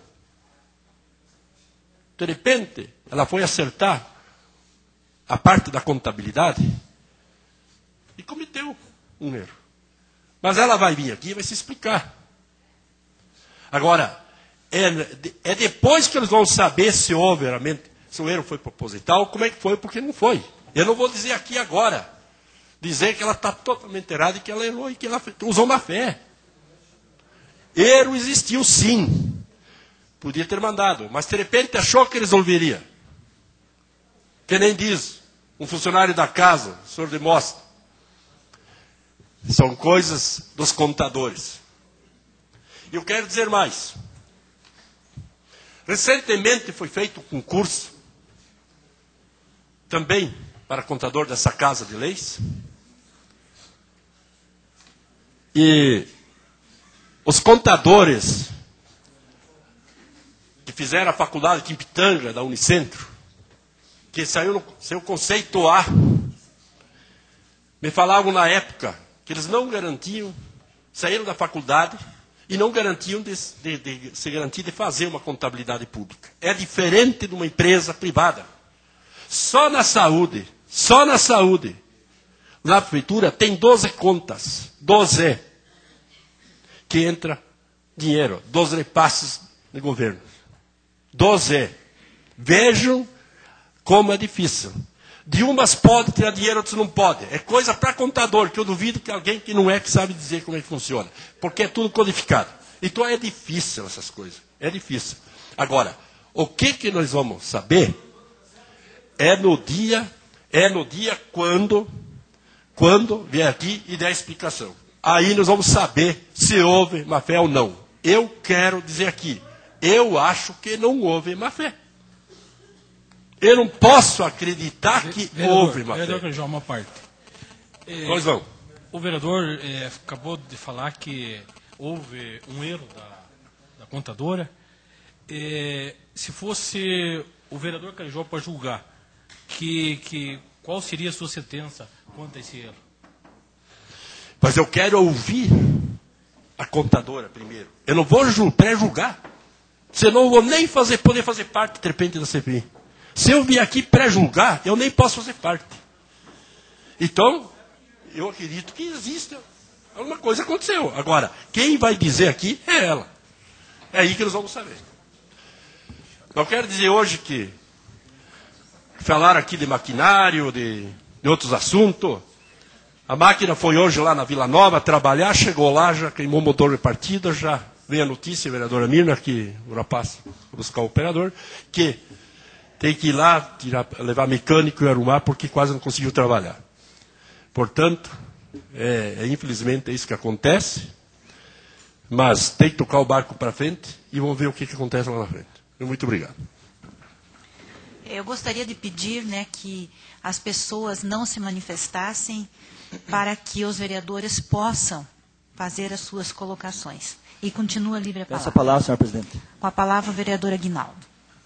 De repente, ela foi acertar a parte da contabilidade e cometeu um erro. Mas ela vai vir aqui e vai se explicar. Agora, é, é depois que eles vão saber se houve realmente, se o erro foi proposital, como é que foi, porque não foi. Eu não vou dizer aqui agora, dizer que ela está totalmente errada e que ela errou e que ela usou má fé. Erro existiu sim. Podia ter mandado, mas de repente achou que resolveria. Que nem diz um funcionário da casa, o senhor demonstra. São coisas dos contadores. E eu quero dizer mais. Recentemente foi feito um concurso, também para contador dessa casa de leis. E os contadores que fizeram a faculdade de Pitanga, da Unicentro, que saiu no seu conceito A, me falavam na época que eles não garantiam, saíram da faculdade e não garantiam de, de, de se garantir de fazer uma contabilidade pública. É diferente de uma empresa privada. Só na saúde, só na saúde, na prefeitura tem doze contas, doze, que entra dinheiro, doze repasses do governo. doze. Vejam como é difícil. De umas pode tirar dinheiro, outras não pode. É coisa para contador, que eu duvido que alguém que não é que sabe dizer como é que funciona. Porque é tudo codificado. Então é difícil essas coisas. É difícil. Agora, o que, que nós vamos saber é no dia, é no dia quando, quando vier aqui e der a explicação. Aí nós vamos saber se houve má fé ou não. Eu quero dizer aqui, eu acho que não houve má fé. Eu não posso acreditar que vereador, houve má vereador, fé. Vereador, uma parte. É, Pois não. O vereador é, acabou de falar que houve um erro da, da contadora. É, se fosse o vereador Carijó para julgar, que, que, qual seria a sua sentença quanto a esse erro? Mas eu quero ouvir a contadora primeiro. Eu não vou pré-julgar. Senão eu vou nem fazer, poder fazer parte, de repente, da C P I. Se eu vier aqui pré-julgar, eu nem posso fazer parte. Então, eu acredito que existe alguma coisa que aconteceu. Agora, quem vai dizer aqui é ela. É aí que nós vamos saber. Eu quero dizer hoje que falaram aqui de maquinário, de, de outros assuntos. A máquina foi hoje lá na Vila Nova trabalhar, chegou lá, já queimou o motor de partida, já veio a notícia, vereadora Mirna, que o rapaz buscar o operador, que tem que ir lá, tirar, levar mecânico e arrumar, porque quase não conseguiu trabalhar. Portanto, é, é, infelizmente é isso que acontece, mas tem que tocar o barco para frente e vamos ver o que, que acontece lá na frente. Muito obrigado. Eu gostaria de pedir, né, que as pessoas não se manifestassem para que os vereadores possam fazer as suas colocações. E continua livre a palavra. Peço a palavra, senhor presidente. Com a palavra, o vereador Aguinaldo.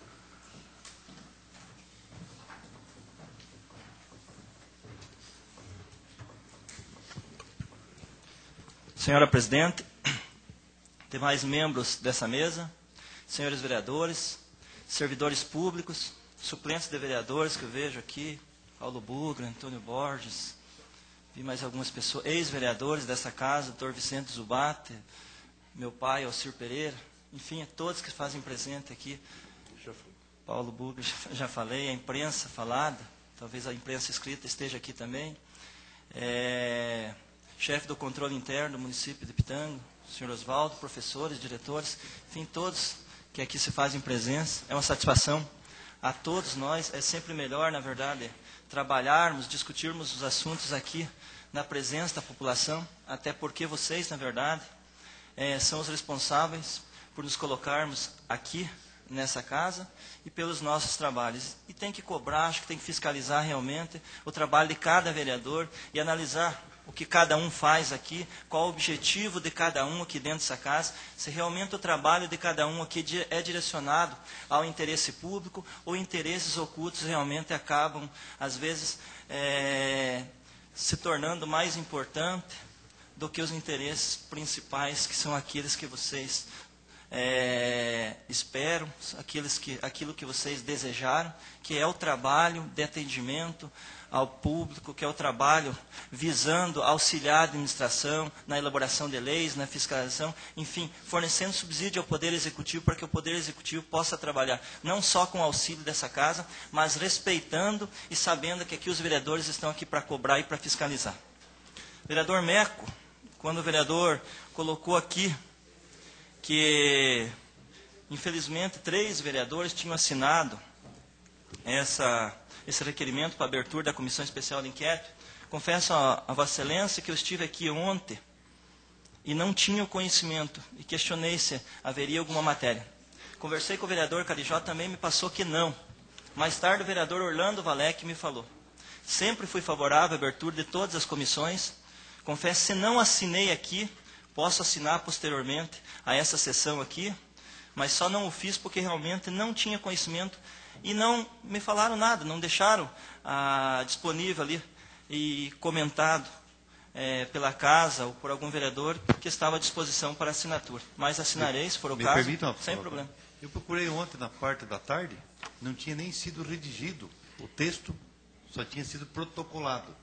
Senhora presidente, demais membros dessa mesa, senhores vereadores, servidores públicos, suplentes de vereadores que eu vejo aqui, Paulo Bugra, Antônio Borges, vi mais algumas pessoas, ex-vereadores dessa casa, doutor Vicente Zubate, meu pai, Alcir Pereira, enfim, todos que fazem presente aqui. Paulo Bugra, já falei, a imprensa falada, talvez a imprensa escrita esteja aqui também. É, chefe do controle interno do município de Pitanga, senhor Oswaldo, professores, diretores, enfim, todos que aqui se fazem presença. É uma satisfação a todos nós. É sempre melhor, na verdade, trabalharmos, discutirmos os assuntos aqui na presença da população, até porque vocês, na verdade, é, são os responsáveis por nos colocarmos aqui nessa casa e pelos nossos trabalhos. E tem que cobrar, acho que tem que fiscalizar realmente o trabalho de cada vereador e analisar o que cada um faz aqui, qual o objetivo de cada um aqui dentro dessa casa, se realmente o trabalho de cada um aqui é direcionado ao interesse público ou interesses ocultos realmente acabam, às vezes, é, se tornando mais importante do que os interesses principais, que são aqueles que vocês é, esperam, aqueles que, aquilo que vocês desejaram, que é o trabalho de atendimento ao público, que é o trabalho visando auxiliar a administração na elaboração de leis, na fiscalização, enfim, fornecendo subsídio ao Poder Executivo para que o Poder Executivo possa trabalhar não só com o auxílio dessa casa, mas respeitando e sabendo que aqui os vereadores estão aqui para cobrar e para fiscalizar. Vereador Meco, quando o vereador colocou aqui que, infelizmente, três vereadores tinham assinado essa... esse requerimento para abertura da Comissão Especial de Inquérito. Confesso a, a Vossa Excelência que eu estive aqui ontem e não tinha o conhecimento e questionei se haveria alguma matéria. Conversei com o vereador Carijó, também me passou que não. Mais tarde o vereador Orlando Valec me falou. Sempre fui favorável à abertura de todas as comissões. Confesso, se não assinei aqui, posso assinar posteriormente a essa sessão aqui, mas só não o fiz porque realmente não tinha conhecimento. E não me falaram nada, não deixaram ah, disponível ali e comentado é, pela casa ou por algum vereador que estava à disposição para assinatura. Mas assinarei, se for o me caso, permitam, sem problema. Eu procurei ontem, na parte da tarde, não tinha nem sido redigido o texto, só tinha sido protocolado.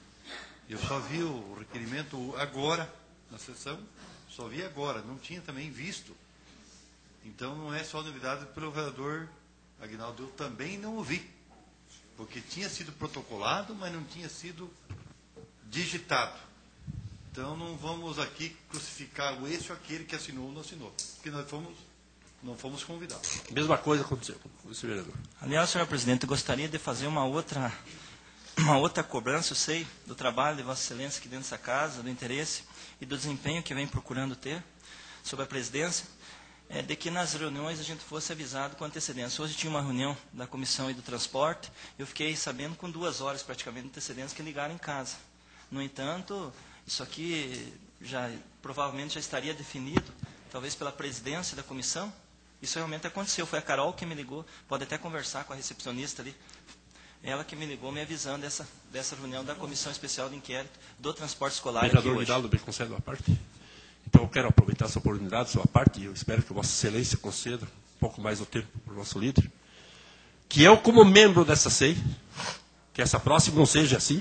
Eu só vi o requerimento agora, na sessão, só vi agora, não tinha também visto. Então não é só novidade pelo vereador Aguinaldo, eu também não ouvi, porque tinha sido protocolado, mas não tinha sido digitado. Então não vamos aqui crucificar o esse ou aquele que assinou ou não assinou, porque nós fomos, não fomos convidados. Mesma coisa aconteceu com esse vereador. Aliás, senhor presidente, eu gostaria de fazer uma outra, uma outra cobrança, eu sei, do trabalho de Vossa Excelência aqui dentro dessa casa, do interesse e do desempenho que vem procurando ter sobre a presidência. É, de que nas reuniões a gente fosse avisado com antecedência. Hoje tinha uma reunião da Comissão e do Transporte, eu fiquei sabendo com duas horas praticamente de antecedência que ligaram em casa. No entanto, isso aqui já provavelmente já estaria definido, talvez pela presidência da comissão. Isso realmente aconteceu, foi a Carol que me ligou, pode até conversar com a recepcionista ali, ela que me ligou me avisando dessa, dessa reunião da Comissão Especial de Inquérito do Transporte Escolar. Vereador Vidal, me concede uma parte? Então, eu quero aproveitar essa oportunidade, sua parte, e eu espero que Vossa Excelência conceda um pouco mais do tempo para o nosso líder, que eu, como membro dessa C E I, que essa próxima não seja assim,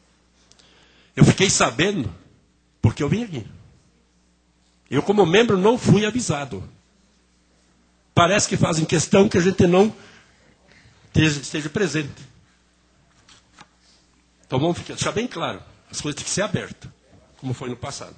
eu fiquei sabendo porque eu vim aqui. Eu, como membro, não fui avisado. Parece que fazem questão que a gente não esteja presente. Então, vamos deixar bem claro As coisas têm que ser abertas, como foi no passado.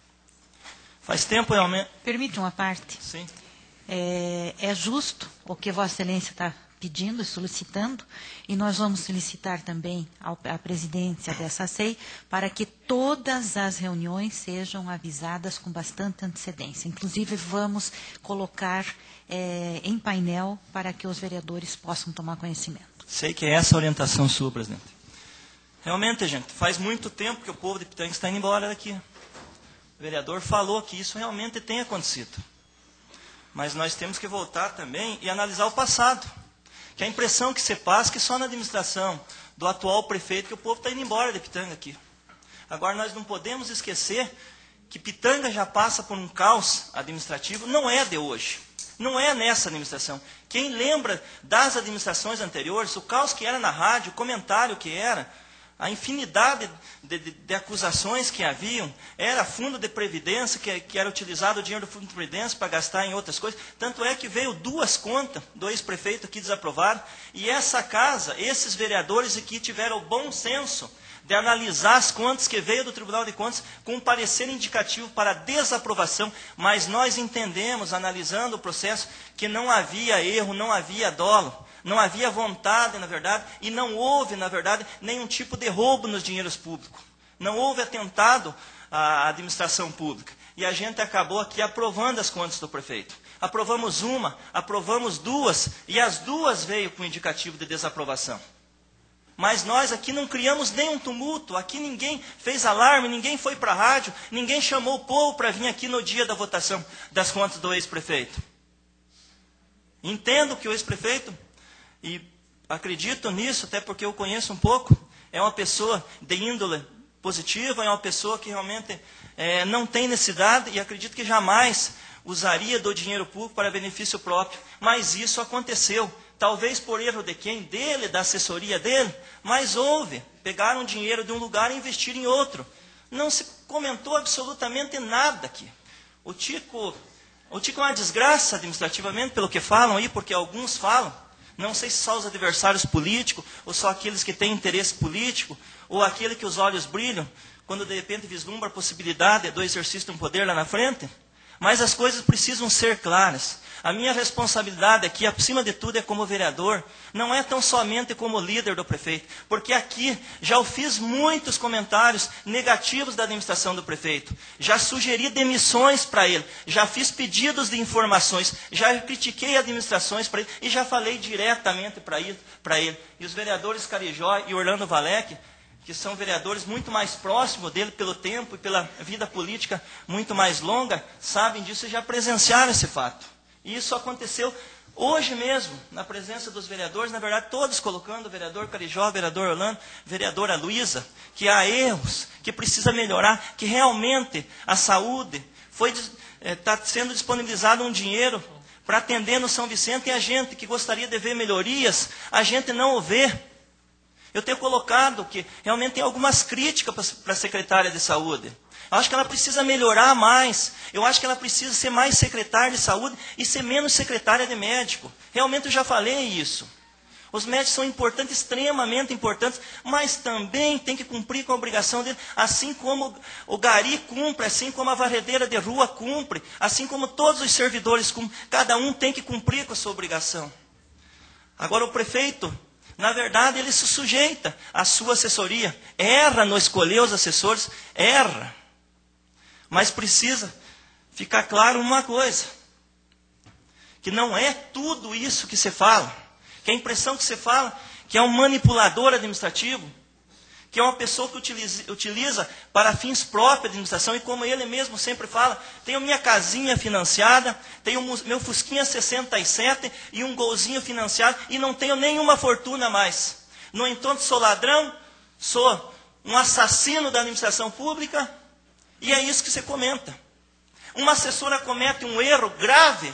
Faz tempo, realmente... Permite uma parte? Sim. É, é justo o que Vossa Excelência está pedindo e solicitando, e nós vamos solicitar também ao, à presidência dessa S E I para que todas as reuniões sejam avisadas com bastante antecedência. Inclusive, vamos colocar é, em painel para que os vereadores possam tomar conhecimento. Sei que é essa a orientação sua, presidente. Realmente, gente, faz muito tempo que o povo de Pitanga está indo embora daqui. O vereador falou que isso realmente tem acontecido. Mas nós temos que voltar também e analisar o passado. Que a impressão que se passa é que só na administração do atual prefeito que o povo está indo embora de Pitanga aqui. Agora, nós não podemos esquecer que Pitanga já passa por um caos administrativo, não é de hoje. Não é nessa administração. Quem lembra das administrações anteriores, o caos que era na rádio, o comentário que era, a infinidade de, de, de acusações que haviam, era fundo de previdência, que, que era utilizado o dinheiro do fundo de previdência para gastar em outras coisas. Tanto é que veio duas contas do ex-prefeito aqui desaprovaram, e essa casa, esses vereadores aqui tiveram o bom senso de analisar as contas que veio do Tribunal de Contas com um parecer indicativo para desaprovação, mas nós entendemos, analisando o processo, que não havia erro, não havia dolo. Não havia vontade, na verdade, e não houve, na verdade, nenhum tipo de roubo nos dinheiros públicos. Não houve atentado à administração pública. E a gente acabou aqui aprovando as contas do prefeito. Aprovamos uma, aprovamos duas, e as duas veio com indicativo de desaprovação. Mas nós aqui não criamos nenhum tumulto, aqui ninguém fez alarme, ninguém foi para a rádio, ninguém chamou o povo para vir aqui no dia da votação das contas do ex-prefeito. Entendo que o ex-prefeito... E acredito nisso, até porque eu conheço um pouco, é uma pessoa de índole positiva, é uma pessoa que realmente é, não tem necessidade e acredito que jamais usaria do dinheiro público para benefício próprio. Mas isso aconteceu, talvez por erro de quem? Dele, da assessoria dele, mas houve. Pegaram dinheiro de um lugar e investiram em outro. Não se comentou absolutamente nada aqui. O Tico, o Tico é uma desgraça administrativamente, pelo que falam aí, porque alguns falam. Não sei se só os adversários políticos, ou só aqueles que têm interesse político, ou aquele que os olhos brilham, quando de repente vislumbra a possibilidade do exercício de um poder lá na frente. Mas as coisas precisam ser claras. A minha responsabilidade aqui, acima de tudo, é como vereador, não é tão somente como líder do prefeito, porque aqui já eu fiz muitos comentários negativos da administração do prefeito, já sugeri demissões para ele, já fiz pedidos de informações, já critiquei administrações para ele e já falei diretamente para ele, para ele. E os vereadores Carijó e Orlando Valec, que são vereadores muito mais próximos dele pelo tempo e pela vida política muito mais longa, sabem disso e já presenciaram esse fato. E isso aconteceu hoje mesmo, na presença dos vereadores, na verdade todos colocando o vereador Carijó, o vereador Orlando, a vereadora Luísa, que há erros, que precisa melhorar, que realmente a saúde foi está é, sendo disponibilizado um dinheiro para atender no São Vicente e a gente que gostaria de ver melhorias, a gente não o vê. Eu tenho colocado que realmente tem algumas críticas para a secretária de saúde. Eu acho que ela precisa melhorar mais. Eu acho que ela precisa ser mais secretária de saúde e ser menos secretária de médico. Realmente eu já falei isso. Os médicos são importantes, extremamente importantes, mas também tem que cumprir com a obrigação dele, assim como o gari cumpre, assim como a varredeira de rua cumpre, assim como todos os servidores cumprem. Cada um tem que cumprir com a sua obrigação. Agora o prefeito, na verdade, ele se sujeita à sua assessoria. Erra no escolher os assessores, erra. Mas precisa ficar claro uma coisa, que não é tudo isso que se fala, que a impressão que se fala, que é um manipulador administrativo, que é uma pessoa que utiliza, utiliza para fins próprios de administração, e como ele mesmo sempre fala, tenho minha casinha financiada, tenho meu Fusquinha sessenta e sete e um golzinho financiado, e não tenho nenhuma fortuna mais. No entanto, sou ladrão, sou um assassino da administração pública, e é isso que se comenta. Uma assessora comete um erro grave,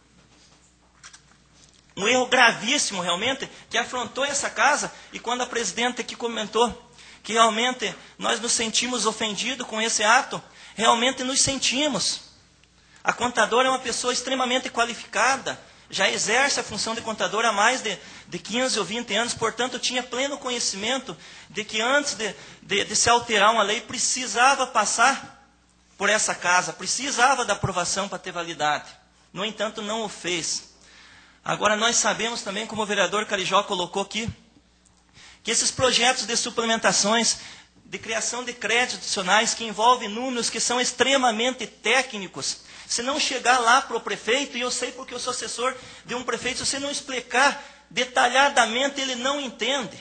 um erro gravíssimo realmente, que afrontou essa casa, e quando a presidenta aqui comentou que realmente nós nos sentimos ofendidos com esse ato, realmente nos sentimos. A contadora é uma pessoa extremamente qualificada, já exerce a função de contador há mais de, de quinze ou vinte anos, portanto, tinha pleno conhecimento de que antes de, de, de se alterar uma lei, precisava passar por essa casa, precisava da aprovação para ter validade. No entanto, não o fez. Agora, nós sabemos também, como o vereador Carijó colocou aqui, que esses projetos de suplementações, de criação de créditos adicionais, que envolvem números que são extremamente técnicos, se não chegar lá para o prefeito, e eu sei porque eu sou assessor de um prefeito, se você não explicar detalhadamente, ele não entende.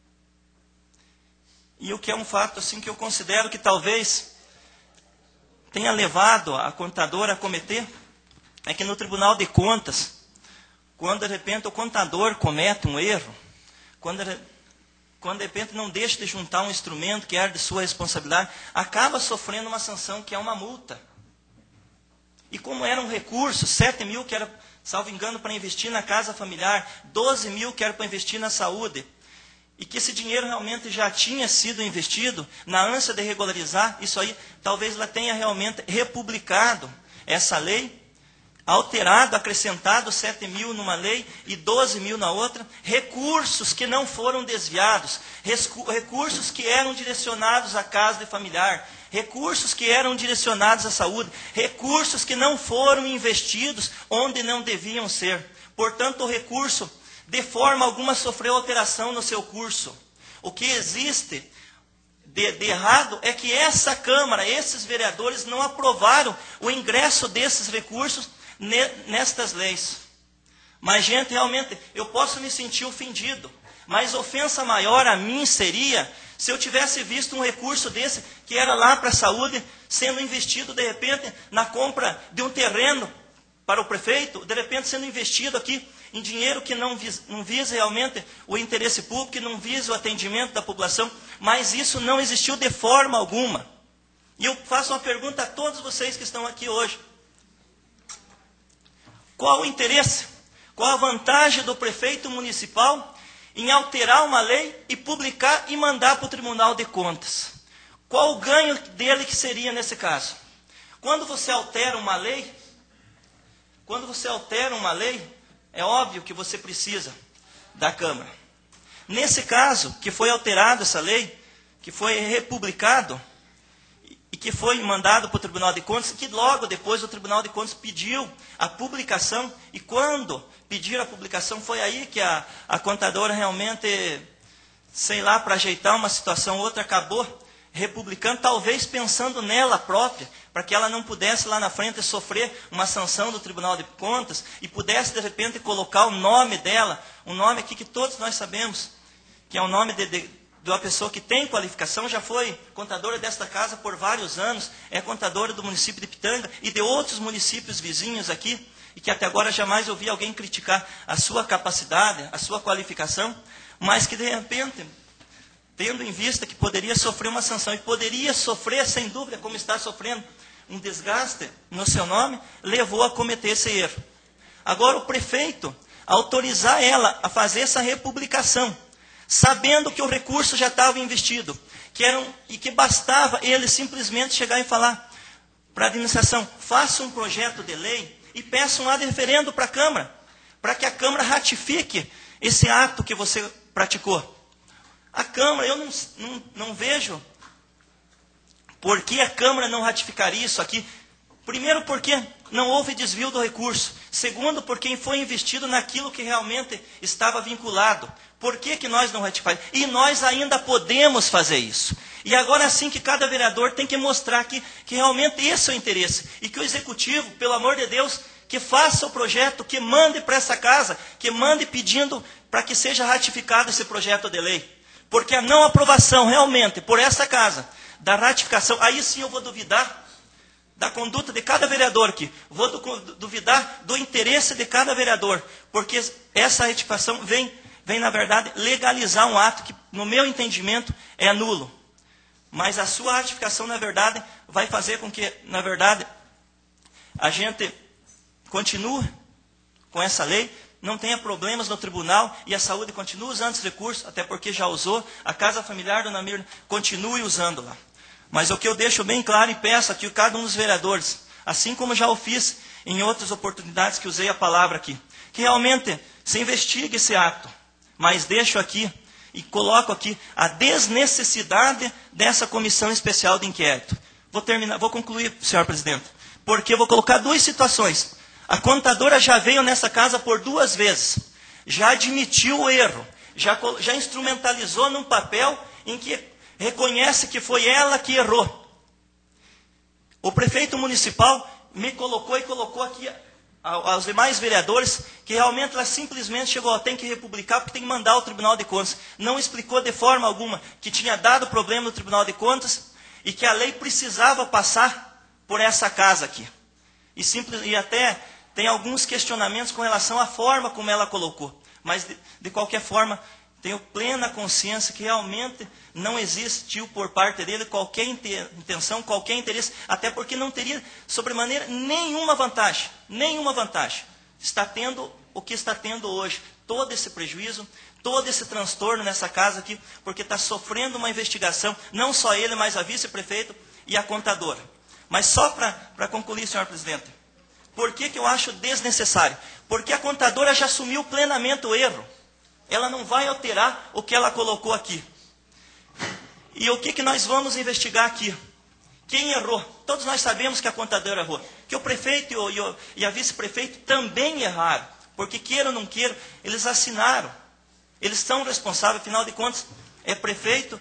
E o que é um fato assim que eu considero que talvez tenha levado a contadora a cometer, é que no Tribunal de Contas, quando de repente o contador comete um erro, quando, quando de repente não deixa de juntar um instrumento que era de sua responsabilidade, acaba sofrendo uma sanção que é uma multa. E como era um recurso, sete mil que era, salvo engano, para investir na casa familiar, doze mil que era para investir na saúde, e que esse dinheiro realmente já tinha sido investido, na ânsia de regularizar isso aí, talvez ela tenha realmente republicado essa lei, alterado, acrescentado sete mil numa lei e doze mil na outra, recursos que não foram desviados, recursos que eram direcionados à casa de familiar, recursos que eram direcionados à saúde, recursos que não foram investidos onde não deviam ser. Portanto, o recurso, de forma alguma, sofreu alteração no seu curso. O que existe de, de errado é que essa Câmara, esses vereadores, não aprovaram o ingresso desses recursos nestas leis. Mas, gente, realmente, eu posso me sentir ofendido, mas ofensa maior a mim seria se eu tivesse visto um recurso desse, que era lá para a saúde, sendo investido, de repente, na compra de um terreno para o prefeito, de repente sendo investido aqui em dinheiro que não visa, não visa realmente o interesse público, que não visa o atendimento da população, mas isso não existiu de forma alguma. E eu faço uma pergunta a todos vocês que estão aqui hoje. Qual o interesse, qual a vantagem do prefeito municipal em alterar uma lei e publicar e mandar para o Tribunal de Contas? Qual o ganho dele que seria nesse caso? Quando você altera uma lei, quando você altera uma lei, é óbvio que você precisa da Câmara. Nesse caso, que foi alterada essa lei, que foi republicado, e que foi mandado para o Tribunal de Contas, que logo depois o Tribunal de Contas pediu a publicação, e quando pediram a publicação, foi aí que a, a contadora realmente, sei lá, para ajeitar uma situação ou outra, acabou republicando, talvez pensando nela própria, para que ela não pudesse lá na frente sofrer uma sanção do Tribunal de Contas, e pudesse de repente colocar o nome dela, um nome aqui que todos nós sabemos, que é o nome de... de de uma pessoa que tem qualificação, já foi contadora desta casa por vários anos, é contadora do município de Pitanga e de outros municípios vizinhos aqui, e que até agora jamais ouvi alguém criticar a sua capacidade, a sua qualificação, mas que de repente, tendo em vista que poderia sofrer uma sanção, e poderia sofrer, sem dúvida, como está sofrendo, um desgaste no seu nome, levou a cometer esse erro. Agora o prefeito, autorizar ela a fazer essa republicação, sabendo que o recurso já estava investido, que era um, e que bastava ele simplesmente chegar e falar para a administração, faça um projeto de lei e peça um ad referendo para a Câmara, para que a Câmara ratifique esse ato que você praticou. A Câmara, eu não, não, não vejo por que a Câmara não ratificaria isso aqui. Primeiro, porque não houve desvio do recurso. Segundo, porque foi investido naquilo que realmente estava vinculado. Por que que nós não ratificamos? E nós ainda podemos fazer isso. E agora sim que cada vereador tem que mostrar que, que realmente esse é o interesse. E que o Executivo, pelo amor de Deus, que faça o projeto, que mande para essa casa, que mande pedindo para que seja ratificado esse projeto de lei. Porque a não aprovação realmente por essa casa, da ratificação, aí sim eu vou duvidar da conduta de cada vereador aqui. Vou duvidar do interesse de cada vereador. Porque essa retificação vem... vem, na verdade, legalizar um ato que, no meu entendimento, é nulo. Mas a sua ratificação, na verdade, vai fazer com que, na verdade, a gente continue com essa lei, não tenha problemas no tribunal e a saúde continue usando esse recurso, até porque já usou, a casa familiar, dona Mirna, continue usando lá. Mas o que eu deixo bem claro e peço aqui a cada um dos vereadores, assim como já o fiz em outras oportunidades que usei a palavra aqui, que realmente se investigue esse ato. Mas deixo aqui e coloco aqui a desnecessidade dessa comissão especial de inquérito. Vou terminar, vou concluir, senhor presidente, porque eu vou colocar duas situações. A contadora já veio nessa casa por duas vezes, já admitiu o erro, já, já instrumentalizou num papel em que reconhece que foi ela que errou. O prefeito municipal me colocou e colocou aqui aos demais vereadores que realmente ela simplesmente chegou, tem que republicar porque tem que mandar ao Tribunal de Contas. Não explicou de forma alguma que tinha dado problema no Tribunal de Contas e que a lei precisava passar por essa casa aqui. E, simples, e até tem alguns questionamentos com relação à forma como ela colocou. Mas, de, de qualquer forma, tenho plena consciência que realmente não existiu por parte dele qualquer intenção, qualquer interesse, até porque não teria, sobremaneira, nenhuma vantagem, nenhuma vantagem. Está tendo o que está tendo hoje, todo esse prejuízo, todo esse transtorno nessa casa aqui, porque está sofrendo uma investigação, não só ele, mas a vice-prefeito e a contadora. Mas só para concluir, senhor presidente, por que, que eu acho desnecessário? Porque a contadora já assumiu plenamente o erro. Ela não vai alterar o que ela colocou aqui. E o que, que nós vamos investigar aqui? Quem errou? Todos nós sabemos que a contadora errou. Que o prefeito e, o, e, o, e a vice-prefeito também erraram. Porque queira ou não queira, eles assinaram. Eles são responsáveis, afinal de contas, é prefeito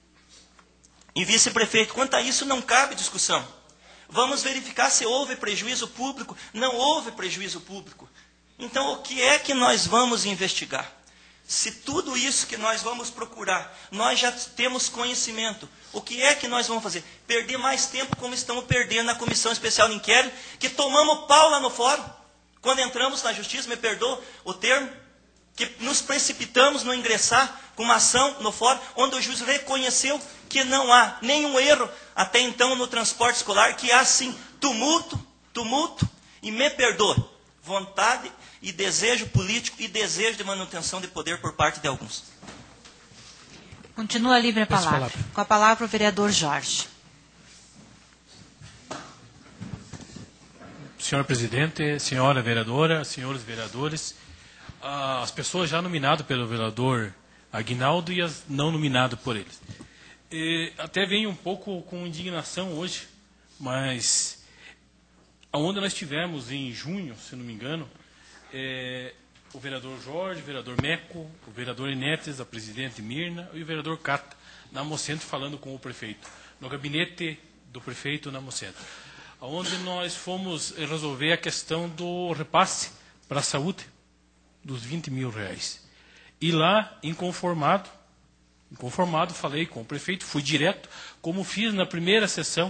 e vice-prefeito. Quanto a isso, não cabe discussão. Vamos verificar se houve prejuízo público. Não houve prejuízo público. Então, o que é que nós vamos investigar? Se tudo isso que nós vamos procurar, nós já temos conhecimento, o que é que nós vamos fazer? Perder mais tempo como estamos perdendo na Comissão Especial de Inquérito, que tomamos pau lá no fórum, quando entramos na Justiça, me perdoa o termo, que nos precipitamos no ingressar com uma ação no fórum, onde o juiz reconheceu que não há nenhum erro, até então no transporte escolar, que há sim tumulto, tumulto, e me perdoa, vontade e desejo político e desejo de manutenção de poder por parte de alguns. Continua livre a palavra. palavra. Com a palavra o vereador Jorge. Senhor presidente, senhora vereadora, senhores vereadores, as pessoas já nominadas pelo vereador Aguinaldo e as não nominadas por eles. E até venho um pouco com indignação hoje, mas onde nós tivemos em junho, se não me engano, É, o vereador Jorge, o vereador Meco, o vereador Inetes, a presidente Mirna e o vereador Cata, na Mocento, falando com o prefeito, no gabinete do prefeito na Mocento, onde nós fomos resolver a questão do repasse para a saúde dos vinte mil reais. E lá, inconformado, inconformado, falei com o prefeito, fui direto, como fiz na primeira sessão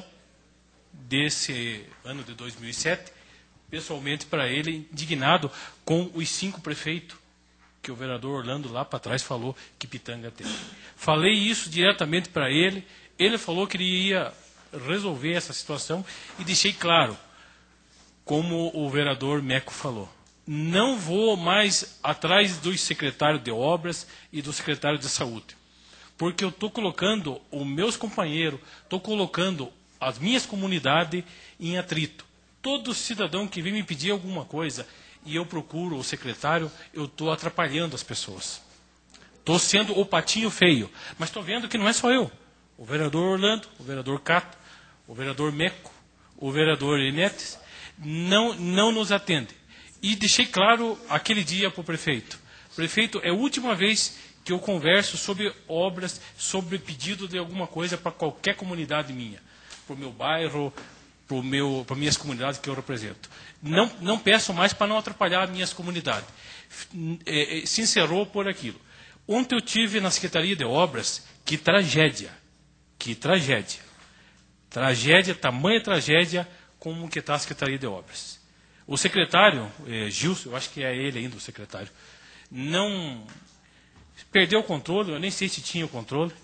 desse ano de dois mil e sete, pessoalmente para ele, indignado com os cinco prefeitos que o vereador Orlando lá para trás falou que Pitanga tem. Falei isso diretamente para ele, ele falou que ele ia resolver essa situação e deixei claro, como o vereador Meco falou, não vou mais atrás dos secretários de obras e do secretário de saúde, porque eu estou colocando os meus companheiros, estou colocando as minhas comunidades em atrito. Todo cidadão que vem me pedir alguma coisa e eu procuro o secretário, eu estou atrapalhando as pessoas. Estou sendo o patinho feio. Mas estou vendo que não é só eu. O vereador Orlando, o vereador Cato, o vereador Meco, o vereador Inetes, não, não nos atende. E deixei claro aquele dia para o prefeito. Prefeito, é a última vez que eu converso sobre obras, sobre pedido de alguma coisa para qualquer comunidade minha. Para o meu bairro, para as minhas comunidades que eu represento. Não, não peço mais para não atrapalhar as minhas comunidades. É, é, se encerrou por aquilo. Ontem eu tive na Secretaria de Obras, que tragédia, que tragédia. Tragédia, tamanha tragédia, como que está a Secretaria de Obras. O secretário, é, Gilson, eu acho que é ele ainda o secretário, não perdeu o controle, eu nem sei se tinha o controle,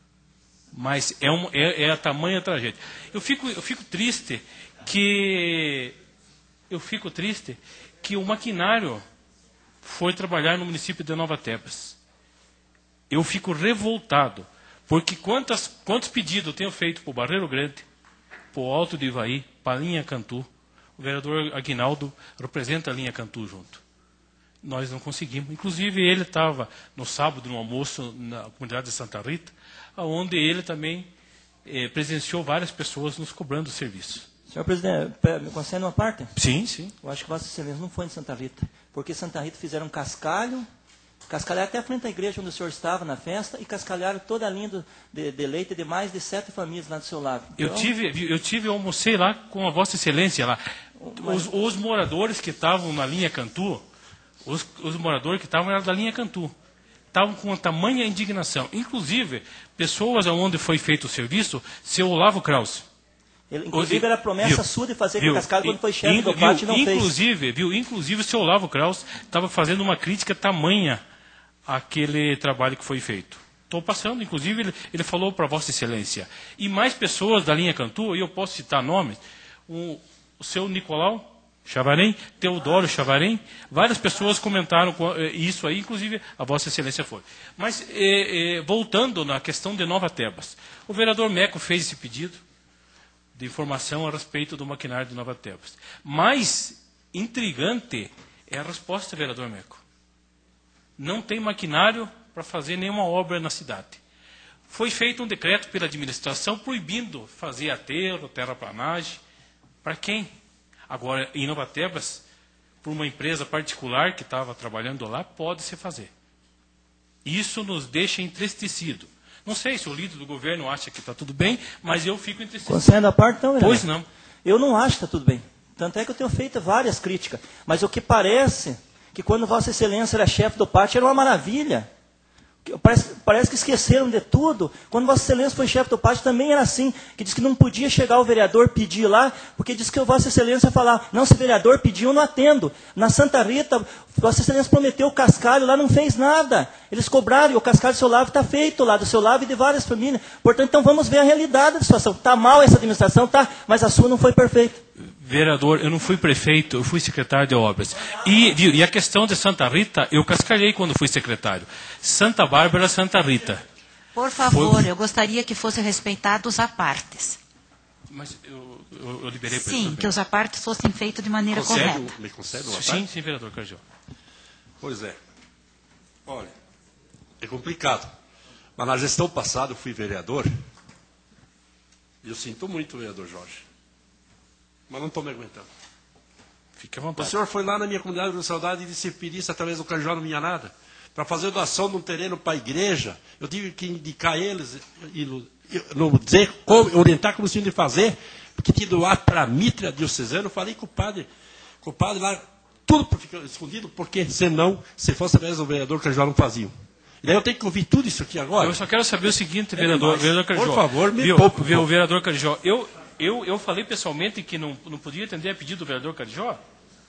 mas é, um, é, é a tamanha tragédia. Eu fico, eu fico triste que eu fico triste que o maquinário foi trabalhar no município de Nova Tebas. Eu fico revoltado, porque quantas, quantos pedidos eu tenho feito para o Barreiro Grande, para o Alto de Ivaí, para a linha Cantu. O vereador Aguinaldo representa a linha Cantu junto. nós não conseguimos. Inclusive, ele estava no sábado, no almoço, na comunidade de Santa Rita, onde ele também eh, presenciou várias pessoas nos cobrando o serviço. Senhor presidente, me concede uma parte? Sim, sim. Eu acho que Vossa Excelência não foi em Santa Rita, porque Santa Rita fizeram um cascalho, cascalharam até a frente da igreja onde o senhor estava na festa, e cascalharam toda a linha do, de, de leite de mais de sete famílias lá do seu lado. Então, eu tive, eu tive, eu almocei lá com a Vossa Excelência lá. Os, os moradores que estavam na linha Cantu, os, os moradores que estavam eram da linha Cantu, estavam com uma tamanha indignação. Inclusive, pessoas onde foi feito o serviço, seu Olavo Krause. Ele, inclusive, era promessa viu, sua de fazer viu, com cascalho quando foi chefe in, do pátio e não inclusive, fez. Viu, inclusive, o seu Olavo Krause estava fazendo uma crítica tamanha àquele trabalho que foi feito. Estou passando, inclusive, ele, ele falou para Vossa Excelência. E mais pessoas da linha Cantu, e eu posso citar nomes, um, o seu Nicolau Chavarém, Teodoro Chavarém, várias pessoas comentaram isso aí, inclusive a Vossa Excelência foi. Mas, eh, eh, voltando na questão de Nova Tebas, o vereador Meco fez esse pedido de informação a respeito do maquinário de Nova Tebas. Mais intrigante é a resposta, vereador Meco. Não tem maquinário para fazer nenhuma obra na cidade. Foi feito um decreto pela administração proibindo fazer aterro, terraplanagem. Para quem? Agora, em Nova Tebas, por uma empresa particular que estava trabalhando lá, pode-se fazer. Isso nos deixa entristecidos. Não sei se o líder do governo acha que está tudo bem, mas eu fico entristecido. Concedendo a parte, não, Pois não. Eu não acho que está tudo bem. Tanto é que eu tenho feito várias críticas. Mas o que parece que quando Vossa Excelência era chefe do pátio era uma maravilha. Parece, parece que esqueceram de tudo. Quando Vossa Excelência foi chefe do pátio também era assim, que disse que não podia chegar o vereador pedir lá, porque disse que o Vossa Excelência ia falar, não, se o vereador pediu, eu não atendo. Na Santa Rita, Vossa Excelência prometeu o cascalho, lá não fez nada. Eles cobraram, e o cascalho do seu lado está feito lá, do seu lado e de várias famílias. Portanto, então vamos ver a realidade da situação. Está mal essa administração, tá, mas a sua não foi perfeita. Vereador, eu não fui prefeito, eu fui secretário de obras. E, e a questão de Santa Rita, eu cascalhei quando fui secretário. Santa Bárbara, Santa Rita. Por favor, Foi... eu gostaria que fossem respeitados os apartes. Mas eu, eu, eu liberei para Sim, que os apartes fossem feitos de maneira Concede, correta. Me concede uma parte? Sim, sim, vereador Carjó. Pois é. Olha, é complicado. Mas na gestão passada eu fui vereador. E eu sinto muito, vereador Jorge. Mas não estou me aguentando. Fique à vontade. O senhor foi lá na minha comunidade de saudade e disse que pedisse através do Carjó não vinha nada. Para fazer doação de um terreno para a igreja, eu tive que indicar eles e não dizer como, orientar como tinham de fazer, porque tinha doado para a mitra diocesana. Eu falei com o padre, com o padre lá, tudo ficou escondido, porque senão, se fosse através do vereador Carjó, não faziam. E daí eu tenho que ouvir tudo isso aqui agora. Eu só quero saber o seguinte, vereador, é vereador Carjó. Por favor, me viu, poupe. Viu, vereador Carjó, eu, eu, eu falei pessoalmente que não, não podia atender a pedido do vereador Carjó.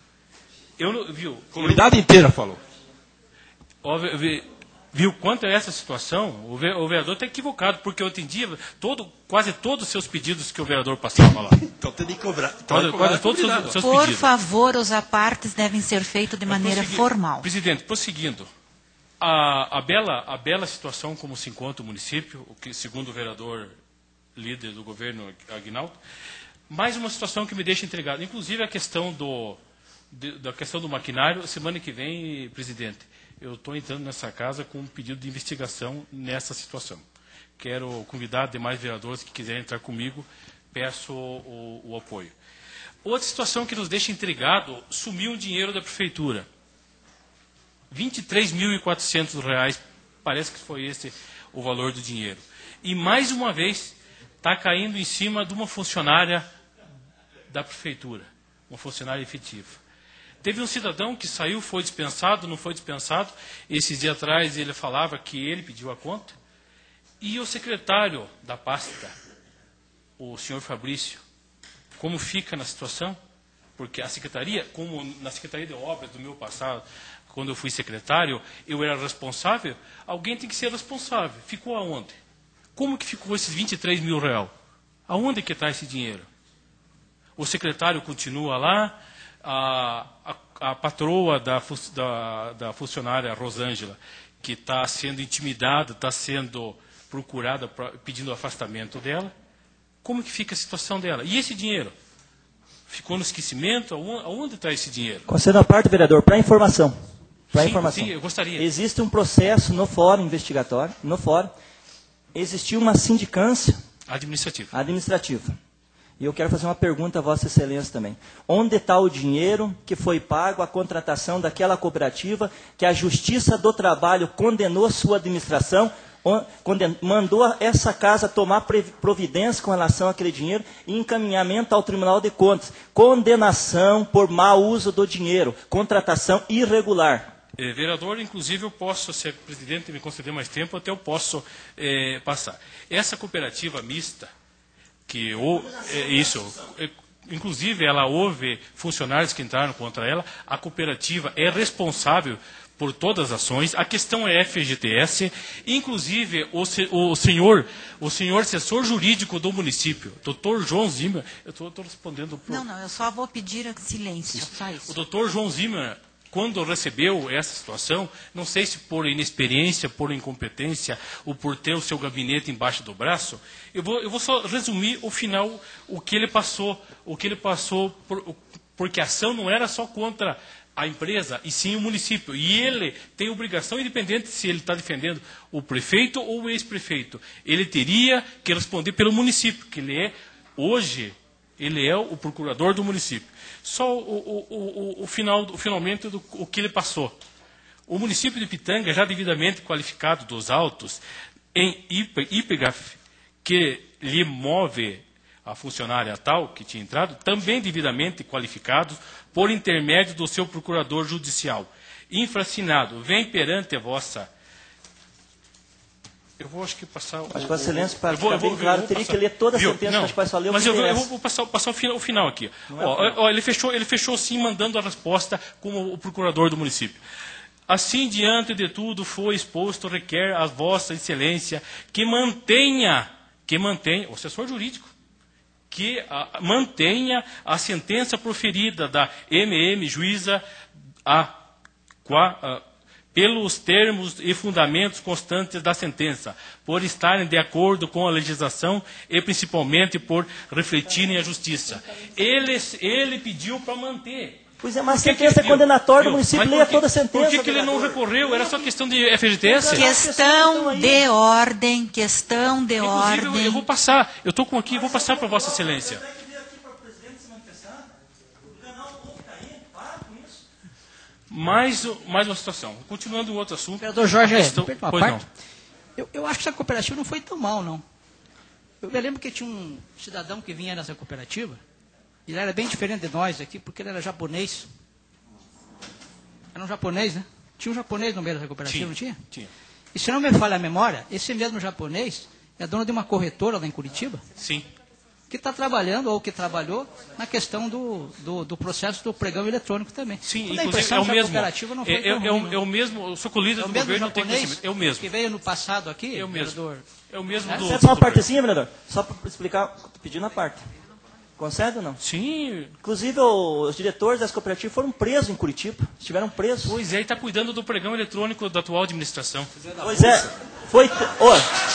Eu, viu, a comunidade eu, inteira falou. Ó, viu quanto é essa situação? O vereador está equivocado, porque eu atendia todo, quase todos os seus pedidos que o vereador passava lá. Então tem que cobrar. Então, quase, quase todos os seus, seus Por pedidos. favor, os apartes devem ser feitos de maneira formal. Presidente, prosseguindo. A, a, bela, a bela situação como se encontra o município, o que, segundo o vereador líder do governo, Aguinaldo, mais uma situação que me deixa intrigado. Inclusive a questão do, de, da questão do maquinário. Semana que vem, presidente, eu estou entrando nessa casa com um pedido de investigação nessa situação. Quero convidar demais vereadores que quiserem entrar comigo, peço o, o, o apoio. Outra situação que nos deixa intrigado, sumiu o dinheiro da prefeitura. vinte e três mil e quatrocentos reais, parece que foi esse o valor do dinheiro. E mais uma vez, está caindo em cima de uma funcionária da prefeitura, uma funcionária efetiva. Teve um cidadão que saiu, foi dispensado, não foi dispensado. Esses dias atrás ele falava que ele pediu a conta. E o secretário da pasta, o senhor Fabrício, como fica na situação? Porque a secretaria, como na Secretaria de Obras do meu passado, quando eu fui secretário, eu era responsável, alguém tem que ser responsável. Ficou aonde? Como que ficou esses vinte e três mil reais? Aonde que está esse dinheiro? O secretário continua lá, a, a, a patroa da, da, da funcionária Rosângela, que está sendo intimidada, está sendo procurada, pra, pedindo o afastamento dela. Como que fica a situação dela? E esse dinheiro? Ficou no esquecimento? Aonde está esse dinheiro? Conceda a parte, vereador, para informação. Para informação. Sim, eu gostaria. Existe um processo no fórum investigatório, no fórum, existiu uma sindicância administrativa. administrativa. E eu quero fazer uma pergunta a Vossa Excelência também. Onde está o dinheiro que foi pago à contratação daquela cooperativa que a Justiça do Trabalho condenou sua administração, conden- mandou essa casa tomar providência com relação àquele dinheiro e encaminhamento ao Tribunal de Contas. Condenação por mau uso do dinheiro, contratação irregular. É, vereador, inclusive eu posso, se o presidente me conceder mais tempo, até eu posso é, passar. Essa cooperativa mista, que ou, é, isso, é, inclusive ela houve funcionários que entraram contra ela, a cooperativa é responsável por todas as ações, a questão é F G T S, inclusive o, o senhor, o senhor assessor jurídico do município, doutor João Zimmer, eu estou respondendo... Pro... Não, não, eu só vou pedir silêncio, isso. só isso. O doutor João Zimmer, quando recebeu essa situação, não sei se por inexperiência, por incompetência, ou por ter o seu gabinete embaixo do braço, eu vou, eu vou só resumir o final, o que ele passou, o que ele passou, por, porque a ação não era só contra a empresa, e sim o município. E ele tem obrigação, independente se ele está defendendo o prefeito ou o ex-prefeito. Ele teria que responder pelo município, que ele é, hoje, ele é o procurador do município. Só o, o, o, o, final, o finalmente do o que ele passou. O município de Pitanga, já devidamente qualificado dos autos, em I P G A F, que lhe move a funcionária tal que tinha entrado, também devidamente qualificados por intermédio do seu procurador judicial. Infracinado, vem perante a vossa... Eu vou, acho que, passar... Acho que a Excelência, para ficar bem claro, teria que ler toda a Viu? sentença, Não, mas pode só ler o mas que eu, eu interessa. vou passar, passar o, final, o final aqui. Não é Ó, ó, ele, fechou, ele fechou, sim, mandando a resposta como o procurador do município. Assim, diante de tudo, foi exposto, requer a vossa excelência que mantenha, que mantenha, o assessor jurídico, que a, mantenha a sentença proferida da M M Juíza a, a, pelos termos e fundamentos constantes da sentença, por estarem de acordo com a legislação e principalmente por refletirem a justiça. Ele, ele pediu para manter. Pois é, mas a Por que que sentença ele- é condenatória do viu? município, Mas leia por que- toda a sentença. Por que, que ele não vereador. recorreu? Era só questão de F G T S? Questão de ordem, questão de Inclusive, eu, ordem. eu vou passar. Eu estou com aqui, vou passar para Vossa Excelência. Mais, mais uma situação. Continuando em outro assunto. Vereador Jorge, a questão- permita uma pois parte. não. Eu, eu acho que essa cooperativa não foi tão mal, não. Eu me lembro que tinha um cidadão que vinha nessa cooperativa, e ele era bem diferente de nós aqui, porque ele era japonês. Era um japonês, né? Tinha um japonês no meio dessa cooperativa, não tinha? Tinha. E se não me falha a memória, esse mesmo japonês é dono de uma corretora lá em Curitiba, Sim. que está trabalhando, ou que trabalhou, na questão do, do, do processo do pregão eletrônico também. Sim, Toda a inclusive impressão é o que a mesmo. cooperativa não foi É, é, tão é, ruim, o, não. é o mesmo, eu sou com o líder É o do mesmo governo, não tem japonês conhecimento. É o mesmo. que veio no passado aqui, É o mesmo. vereador. É o mesmo É? do... Concede só uma do partezinha, vereador? Só para explicar, estou pedindo a parte. Concede ou não? Sim. Inclusive, os diretores das cooperativas foram presos em Curitiba. Estiveram presos. Pois é, e está cuidando do pregão eletrônico da atual administração. Pois é. Foi, ó,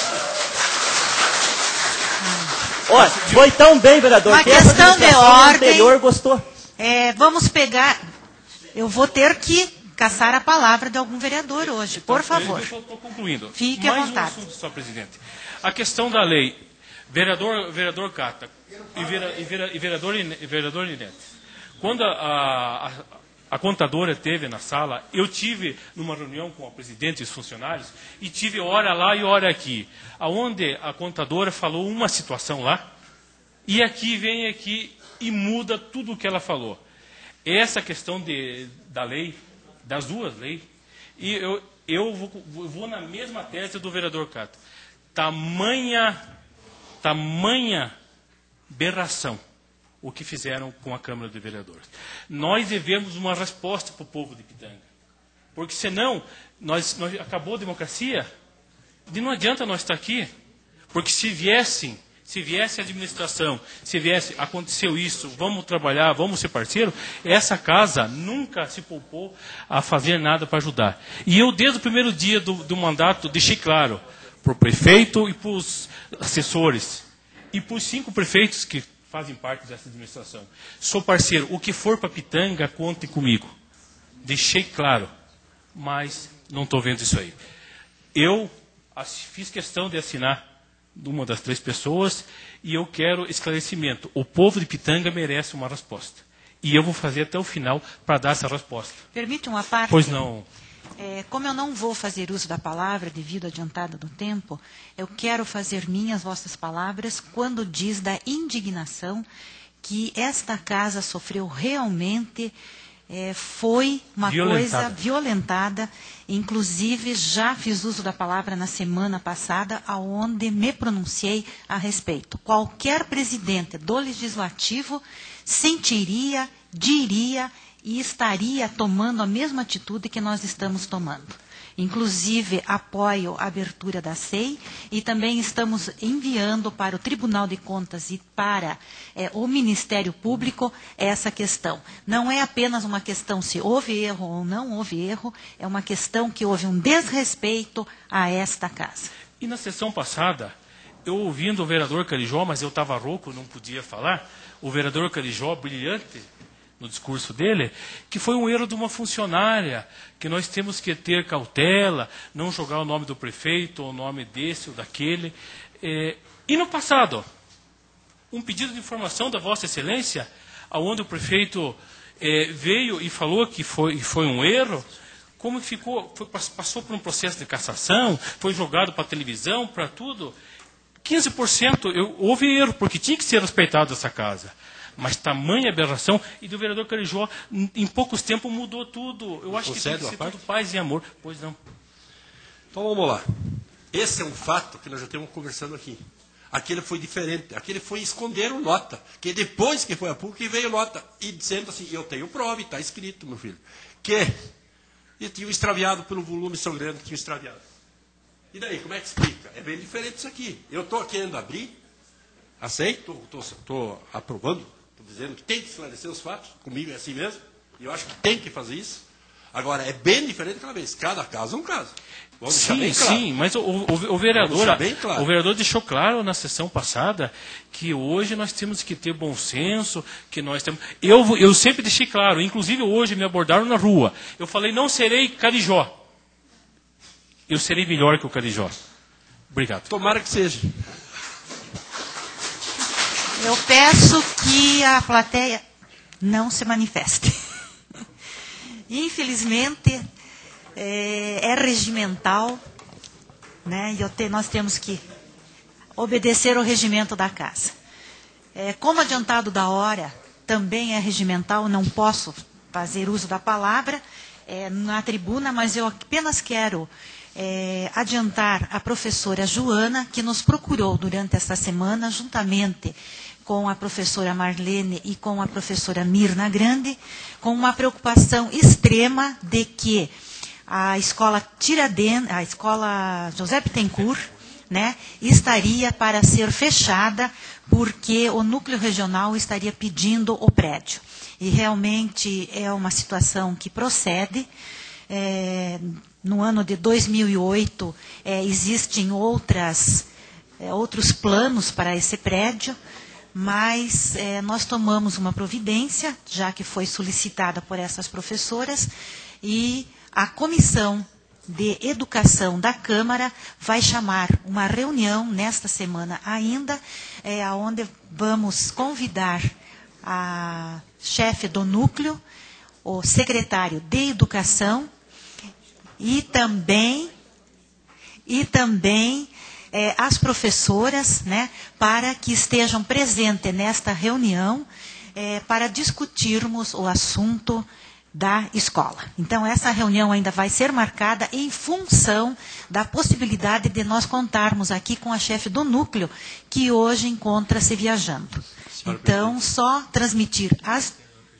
ó, foi tão bem, vereador, Uma que essa questão de administração ordem. anterior gostou. É, vamos pegar. Eu vou ter que caçar a palavra de algum vereador hoje, por favor. Eu estou concluindo. Fique à Mais vontade. um assunto, senhor presidente. A questão da lei. Vereador, vereador Cata e, vera, e, vera, e vereador, Ine- e vereador Ninete. Quando a, a, a contadora esteve na sala, eu tive numa reunião com a presidente e os funcionários, e tive hora lá e hora aqui, aonde a contadora falou uma situação lá, e aqui vem aqui e muda tudo o que ela falou. Essa questão de, da lei, das duas leis, e eu, eu vou, vou na mesma tese do vereador Cata. Tamanha, tamanha berração o que fizeram com a Câmara de Vereadores. Nós devemos uma resposta para o povo de Pitanga. Porque senão, nós, nós, acabou a democracia, e não adianta nós estar aqui. Porque se viessem, se viesse a administração, se viesse, aconteceu isso, vamos trabalhar, vamos ser parceiro, essa casa nunca se poupou a fazer nada para ajudar. E eu, desde o primeiro dia do, do mandato, deixei claro para o prefeito e para os assessores, e para os cinco prefeitos que fazem parte dessa administração. Sou parceiro, o que for para Pitanga, contem comigo. Deixei claro. mas não estou vendo isso aí. Eu fiz questão de assinar uma das três pessoas e eu quero esclarecimento. O povo de Pitanga merece uma resposta. E eu vou fazer até o final para dar essa resposta. Permite uma parte? Pois não. É, como eu não vou fazer uso da palavra devido à adiantada do tempo, eu quero fazer minhas vossas palavras quando diz da indignação que esta casa sofreu realmente, é, foi uma violentada. coisa violentada. Inclusive, já fiz uso da palavra na semana passada, aonde me pronunciei a respeito. Qualquer presidente do Legislativo sentiria, diria e estaria tomando a mesma atitude que nós estamos tomando. Inclusive, apoio a abertura da S E I e também estamos enviando para o Tribunal de Contas e para é, o Ministério Público essa questão. Não é apenas uma questão se houve erro ou não houve erro, é uma questão que houve um desrespeito a esta casa. E na sessão passada, eu ouvindo o vereador Carijó, mas eu estava rouco, não podia falar, o vereador Carijó, brilhante, no discurso dele, que foi um erro de uma funcionária, que nós temos que ter cautela, não jogar o nome do prefeito, ou o nome desse ou daquele. É, e no passado, um pedido de informação da Vossa Excelência, onde o prefeito é, veio e falou que foi, foi um erro, como ficou, foi, passou por um processo de cassação, foi jogado para a televisão, para tudo. quinze por cento eu, houve erro, porque tinha que ser respeitado essa casa. Mas tamanha aberração, e do vereador Carijó, em poucos tempos mudou tudo. Eu acho que tem que ser tudo paz e amor. Pois não. Então vamos lá. Esse é um fato que nós já estamos conversando aqui. Aquele foi diferente. Aquele foi esconder o nota. Que depois que foi a P U C, veio nota. E dizendo assim, eu tenho prova, e está escrito, meu filho. Que e tinha extraviado pelo volume São Grande, tinha extraviado. E daí, como é que explica? É bem diferente isso aqui. Eu estou querendo abrir, aceito, estou aprovando, estou dizendo que tem que esclarecer os fatos, comigo é assim mesmo, e eu acho que tem que fazer isso. Agora, é bem diferente cada vez, cada caso é um caso. Vamos sim, bem claro. sim, mas o, o, o, vereador, bem claro. o vereador deixou claro na sessão passada que hoje nós temos que ter bom senso, que nós temos... Eu, eu sempre deixei claro, inclusive hoje me abordaram na rua, eu falei, não serei Carijó, eu serei melhor que o Carijó. Obrigado. Tomara que seja. Eu peço que a plateia não se manifeste. Infelizmente, é, é regimental, né? E eu te, nós temos que obedecer ao regimento da casa. É, como adiantado da hora, também é regimental, não posso fazer uso da palavra é, na tribuna, mas eu apenas quero é, adiantar a professora Joana, que nos procurou durante esta semana, juntamente com a professora Marlene e com a professora Mirna Grande, com uma preocupação extrema de que a escola Tiradentes, a escola José Bittencourt, né, estaria para ser fechada porque o núcleo regional estaria pedindo o prédio. E realmente é uma situação que procede. É, no ano de dois mil e oito, é, existem outras, é, outros planos para esse prédio, mas é, nós tomamos uma providência, já que foi solicitada por essas professoras, e a Comissão de Educação da Câmara vai chamar uma reunião nesta semana ainda, é, onde vamos convidar a chefe do núcleo, o secretário de Educação e também, e também É, as professoras, né, para que estejam presentes nesta reunião, é, para discutirmos o assunto da escola. Então, essa reunião ainda vai ser marcada em função da possibilidade de nós contarmos aqui com a chefe do núcleo, que hoje encontra-se viajando. Então, só transmitir as...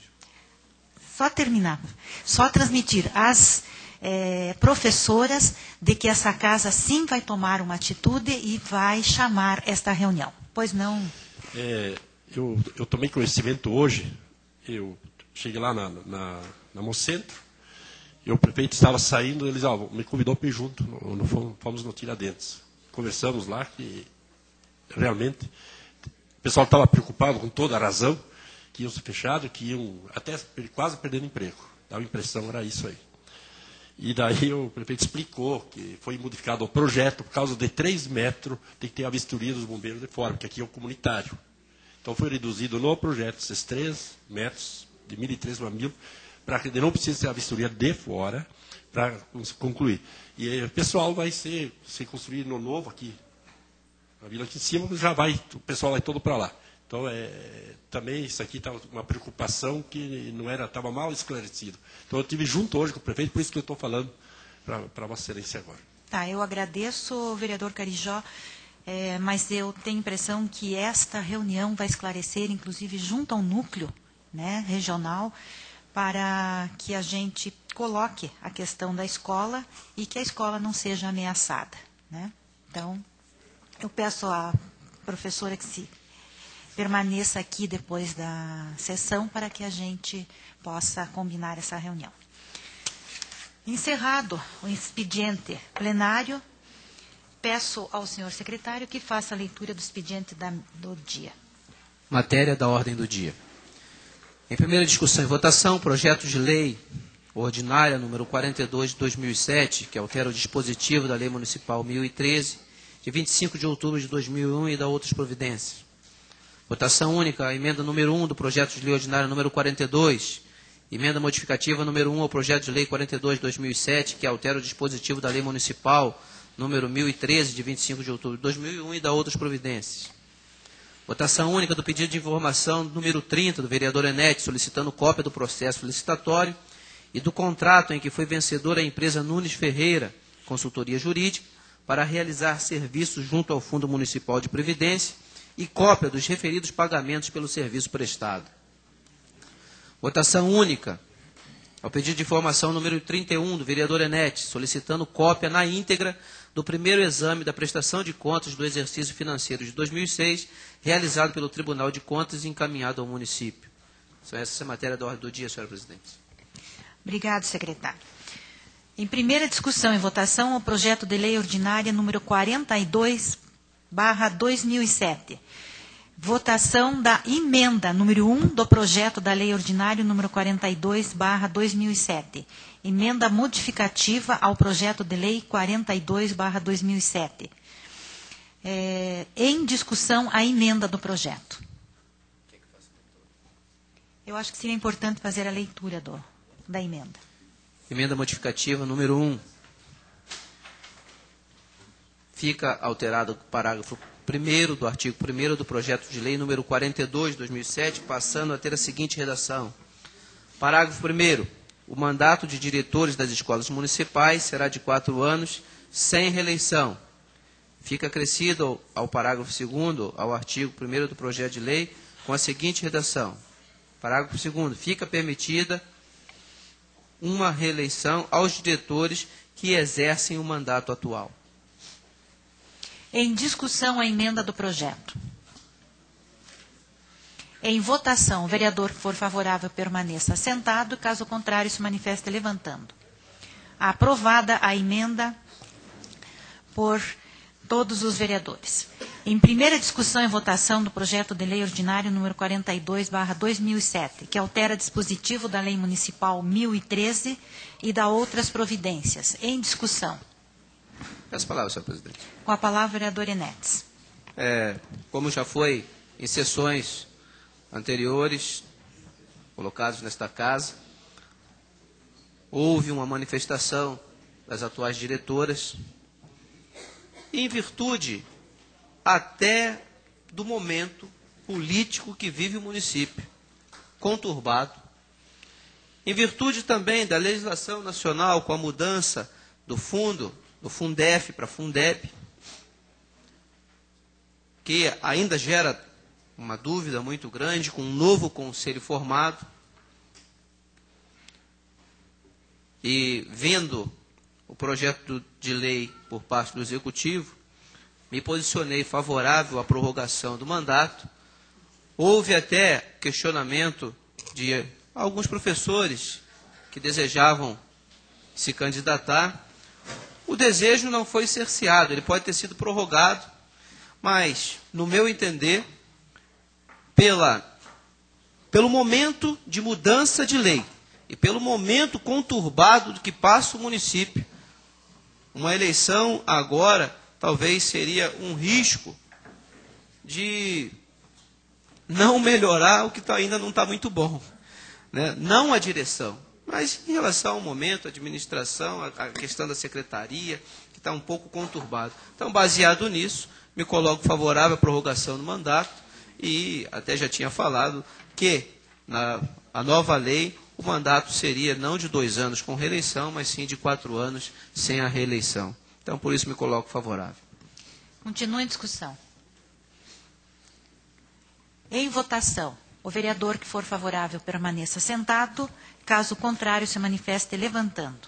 Só terminar. Só transmitir as... É, professoras de que essa casa sim vai tomar uma atitude e vai chamar esta reunião. Pois não? É, eu, eu tomei conhecimento hoje, eu cheguei lá na, na, na Mocentro, e o prefeito estava saindo, eles ó, me convidou para ir junto, no, no, fomos no Tiradentes. Conversamos lá, que realmente o pessoal estava preocupado com toda a razão, que iam ser fechados, que iam até quase perdendo emprego. A impressão era isso aí. E daí o prefeito explicou que foi modificado o projeto, por causa de três metros, tem que ter a vistoria dos bombeiros de fora, porque aqui é o comunitário. Então foi reduzido no projeto esses três metros, de mil e três para mil, para que não precise ter a vistoria de fora, para concluir. E aí, o pessoal vai ser, ser construído no novo aqui, na vila aqui em cima, já vai, o pessoal vai todo para lá. Então, é, também isso aqui está uma preocupação que não era, estava mal esclarecido. Então, eu estive junto hoje com o prefeito, por isso que eu estou falando para Vossa Excelência agora. Tá, eu agradeço, vereador Carijó, é, mas eu tenho a impressão que esta reunião vai esclarecer, inclusive, junto ao núcleo, né, regional, para que a gente coloque a questão da escola e que a escola não seja ameaçada, né? Então, eu peço à professora que se permaneça aqui depois da sessão para que a gente possa combinar essa reunião. Encerrado o expediente plenário, peço ao senhor secretário que faça a leitura do expediente da, do dia. Matéria da ordem do dia. Em primeira discussão e votação, projeto de lei ordinária número quarenta e dois de dois mil e sete, que altera o dispositivo da Lei Municipal mil e treze, de vinte e cinco de outubro de dois mil e um e da outras providências. Votação única, a emenda número um do projeto de lei ordinária número quarenta e dois, emenda modificativa número um ao projeto de lei quarenta e dois de dois mil e sete, que altera o dispositivo da Lei Municipal número mil e treze, de vinte e cinco de outubro de dois mil e um e da outras providências. Votação única do pedido de informação número trinta do vereador Enetti, solicitando cópia do processo licitatório e do contrato em que foi vencedora a empresa Nunes Ferreira, consultoria jurídica, para realizar serviços junto ao Fundo Municipal de Previdência e cópia dos referidos pagamentos pelo serviço prestado. Votação única ao pedido de informação número trinta e um do vereador Enetti, solicitando cópia na íntegra do primeiro exame da prestação de contas do exercício financeiro de dois mil e seis, realizado pelo Tribunal de Contas e encaminhado ao município. São essas a matéria da ordem do dia, senhora presidente. Obrigado, secretário. Em primeira discussão e votação, o projeto de lei ordinária número quarenta e dois barra dois mil e sete. Votação da emenda número um do projeto da lei ordinária número quarenta e dois barra dois mil e sete. Emenda modificativa ao projeto de lei quarenta e dois barra dois mil e sete. É, em discussão a emenda do projeto. Eu acho que seria importante fazer a leitura do, da emenda. Emenda modificativa número um. Fica alterado o parágrafo primeiro do artigo primeiro do projeto de lei número quarenta e dois de dois mil e sete, passando a ter a seguinte redação. Parágrafo primeiro. O mandato de diretores das escolas municipais será de quatro anos, sem reeleição. Fica acrescido ao, ao parágrafo segundo, ao artigo primeiro do projeto de lei, com a seguinte redação. Parágrafo segundo. Fica permitida uma reeleição aos diretores que exercem o mandato atual. Em discussão a emenda do projeto. Em votação, o vereador que for favorável permaneça sentado, caso contrário se manifeste levantando. Aprovada a emenda por todos os vereadores. Em primeira discussão e votação do projeto de lei ordinário número quarenta e dois barra dois mil e sete, que altera dispositivo da Lei Municipal mil e treze e da outras providências. Em discussão. Peço a palavra, senhor presidente. Com a palavra, o vereador Enetti. É, como já foi em sessões anteriores, colocados nesta casa, houve uma manifestação das atuais diretoras, em virtude até do momento político que vive o município, conturbado, em virtude também da legislação nacional com a mudança do fundo, do Fundef para Fundeb, que ainda gera uma dúvida muito grande, com um novo conselho formado, e vendo o projeto de lei por parte do Executivo, me posicionei favorável à prorrogação do mandato. Houve até questionamento de alguns professores que desejavam se candidatar. O desejo não foi cerceado, ele pode ter sido prorrogado, mas, no meu entender, pela, pelo momento de mudança de lei, e pelo momento conturbado que passa o município. Uma eleição agora talvez seria um risco de não melhorar o que tá, ainda não está muito bom, né? Não a direção, mas em relação ao momento, a administração, a, a questão da secretaria, que está um pouco conturbado. Então, baseado nisso, me coloco favorável à prorrogação do mandato e até já tinha falado que na a nova lei o mandato seria não de dois anos com reeleição, mas sim de quatro anos sem a reeleição. Então, por isso me coloco favorável. Continua em discussão. Em votação, o vereador que for favorável permaneça sentado, caso contrário se manifeste levantando.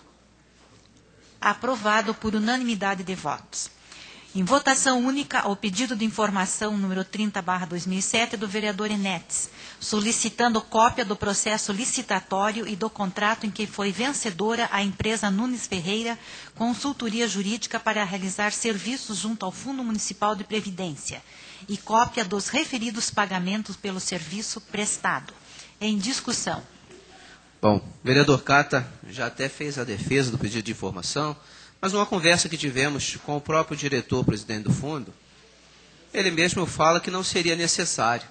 Aprovado por unanimidade de votos. Em votação única, o pedido de informação número trinta barra dois mil e sete do vereador Enetes, solicitando cópia do processo licitatório e do contrato em que foi vencedora a empresa Nunes Ferreira Consultoria Jurídica para realizar serviços junto ao Fundo Municipal de Previdência e cópia dos referidos pagamentos pelo serviço prestado. Em discussão. Bom, o vereador Cata já até fez a defesa do pedido de informação, mas numa conversa que tivemos com o próprio diretor-presidente do fundo, ele mesmo fala que não seria necessário.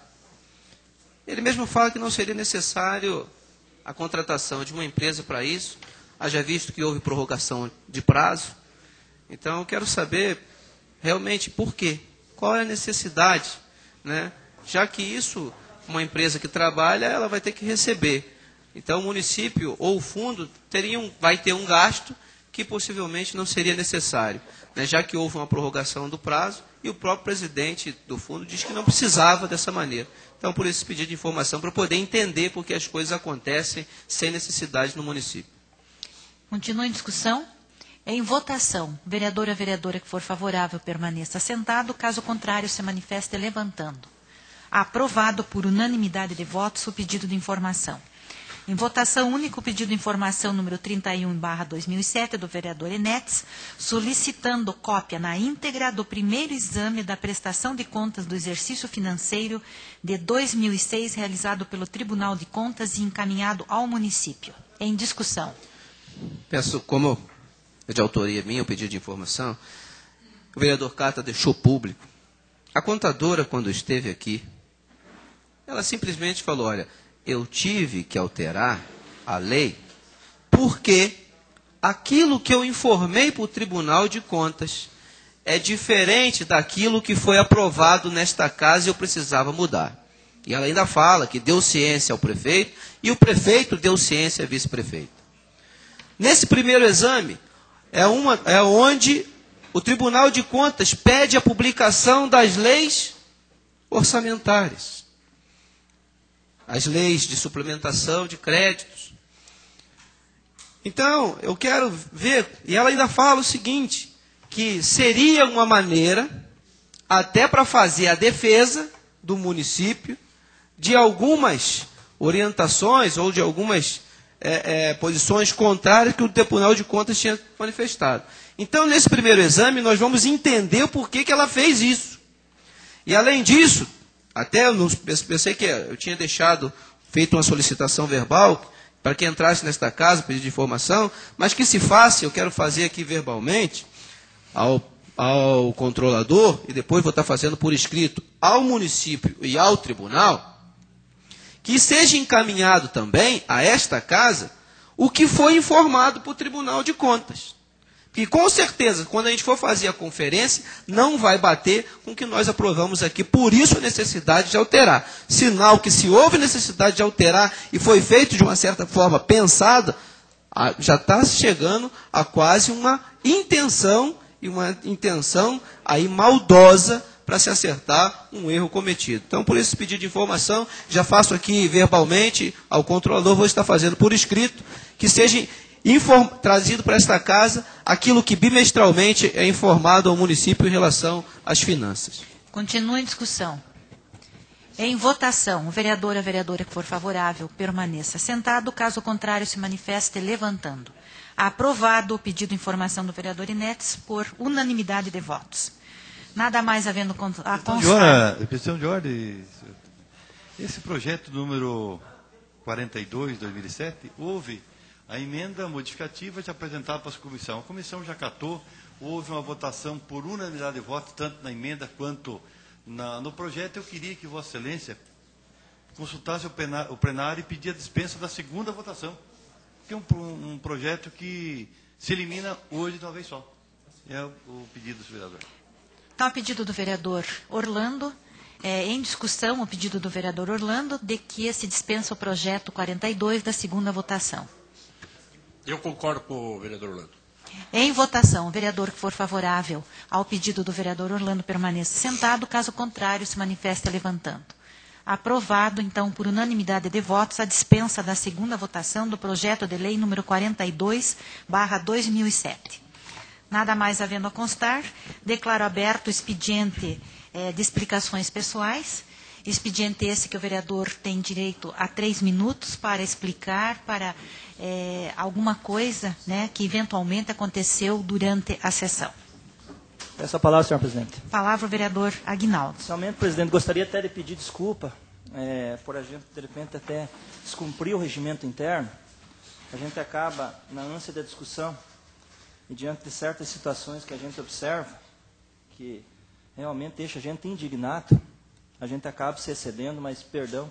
Ele mesmo fala que não seria necessário a contratação de uma empresa para isso, haja visto que houve prorrogação de prazo. Então, eu quero saber realmente por quê. Qual é a necessidade, né? Já que isso, uma empresa que trabalha, ela vai ter que receber. Então, o município ou o fundo teriam, vai ter um gasto que possivelmente não seria necessário, né, já que houve uma prorrogação do prazo e o próprio presidente do fundo diz que não precisava dessa maneira. Então, por isso, pedir de informação para poder entender por que as coisas acontecem sem necessidade no município. Continua em discussão. Em votação, vereador ou vereadora que for favorável permaneça sentado, caso contrário se manifeste levantando. Aprovado por unanimidade de votos o pedido de informação. Em votação única, o pedido de informação número trinta e um barra dois mil e sete do vereador Enetes, solicitando cópia na íntegra do primeiro exame da prestação de contas do exercício financeiro de dois mil e seis, realizado pelo Tribunal de Contas e encaminhado ao município. Em discussão. Peço, como é de autoria minha o pedido de informação, o vereador Cata deixou público. A contadora, quando esteve aqui, ela simplesmente falou, olha, eu tive que alterar a lei porque aquilo que eu informei para o Tribunal de Contas é diferente daquilo que foi aprovado nesta casa e eu precisava mudar. E ela ainda fala que deu ciência ao prefeito e o prefeito deu ciência ao vice-prefeito. Nesse primeiro exame, é, uma, é onde o Tribunal de Contas pede a publicação das leis orçamentárias. As leis de suplementação de créditos. Então, eu quero ver, e ela ainda fala o seguinte, que seria uma maneira, até para fazer a defesa do município, de algumas orientações ou de algumas é, é, posições contrárias que o Tribunal de Contas tinha manifestado. Então, nesse primeiro exame, nós vamos entender o porquê que ela fez isso. E, além disso, até eu pensei que eu tinha deixado, feito uma solicitação verbal para que entrasse nesta casa, pedido de informação, mas que se faça, eu quero fazer aqui verbalmente, ao, ao controlador, e depois vou estar fazendo por escrito, ao município e ao tribunal, que seja encaminhado também a esta casa o que foi informado para o Tribunal de Contas. E com certeza, quando a gente for fazer a conferência, não vai bater com o que nós aprovamos aqui. Por isso a necessidade de alterar. Sinal que se houve necessidade de alterar e foi feito de uma certa forma pensada, já está chegando a quase uma intenção, e uma intenção aí maldosa para se acertar um erro cometido. Então, por esse pedido de informação, já faço aqui verbalmente ao controlador, vou estar fazendo por escrito, que seja Inform, trazido para esta casa aquilo que bimestralmente é informado ao município em relação às finanças. Continua em discussão. Em votação, o vereador ou a vereadora que for favorável permaneça sentado, caso contrário se manifeste levantando. Aprovado o pedido de informação do vereador Enetes por unanimidade de votos. Nada mais havendo a constar. Questão de ordem. Esse projeto número quarenta e dois de dois mil e sete, houve a emenda modificativa já apresentada para a comissão. A comissão já catou, houve uma votação por unanimidade de votos, tanto na emenda quanto na, no projeto. Eu queria que Vossa Excelência consultasse o plenário, o plenário e pedir a dispensa da segunda votação, que é um, um projeto que se elimina hoje de uma vez só. É o, o pedido do vereador. Então, a pedido do vereador Orlando, é, em discussão o pedido do vereador Orlando de que se dispensa o projeto quarenta e dois da segunda votação. Eu concordo com o vereador Orlando. Em votação, o vereador que for favorável ao pedido do vereador Orlando permaneça sentado, caso contrário, se manifeste levantando. Aprovado, então, por unanimidade de votos, a dispensa da segunda votação do projeto de lei número quarenta e dois barra dois mil e sete. Nada mais havendo a constar, declaro aberto o expediente eh, de explicações pessoais. Expediente esse que o vereador tem direito a três minutos para explicar para eh, alguma coisa, né, que eventualmente aconteceu durante a sessão. Peço a palavra, senhor presidente. Palavra o vereador Aguinaldo. Somente, presidente, gostaria até de pedir desculpa é, por a gente, de repente, até descumprir o regimento interno. A gente acaba, na ânsia da discussão, e diante de certas situações que a gente observa, que realmente deixa a gente indignado, a gente acaba se excedendo, mas perdão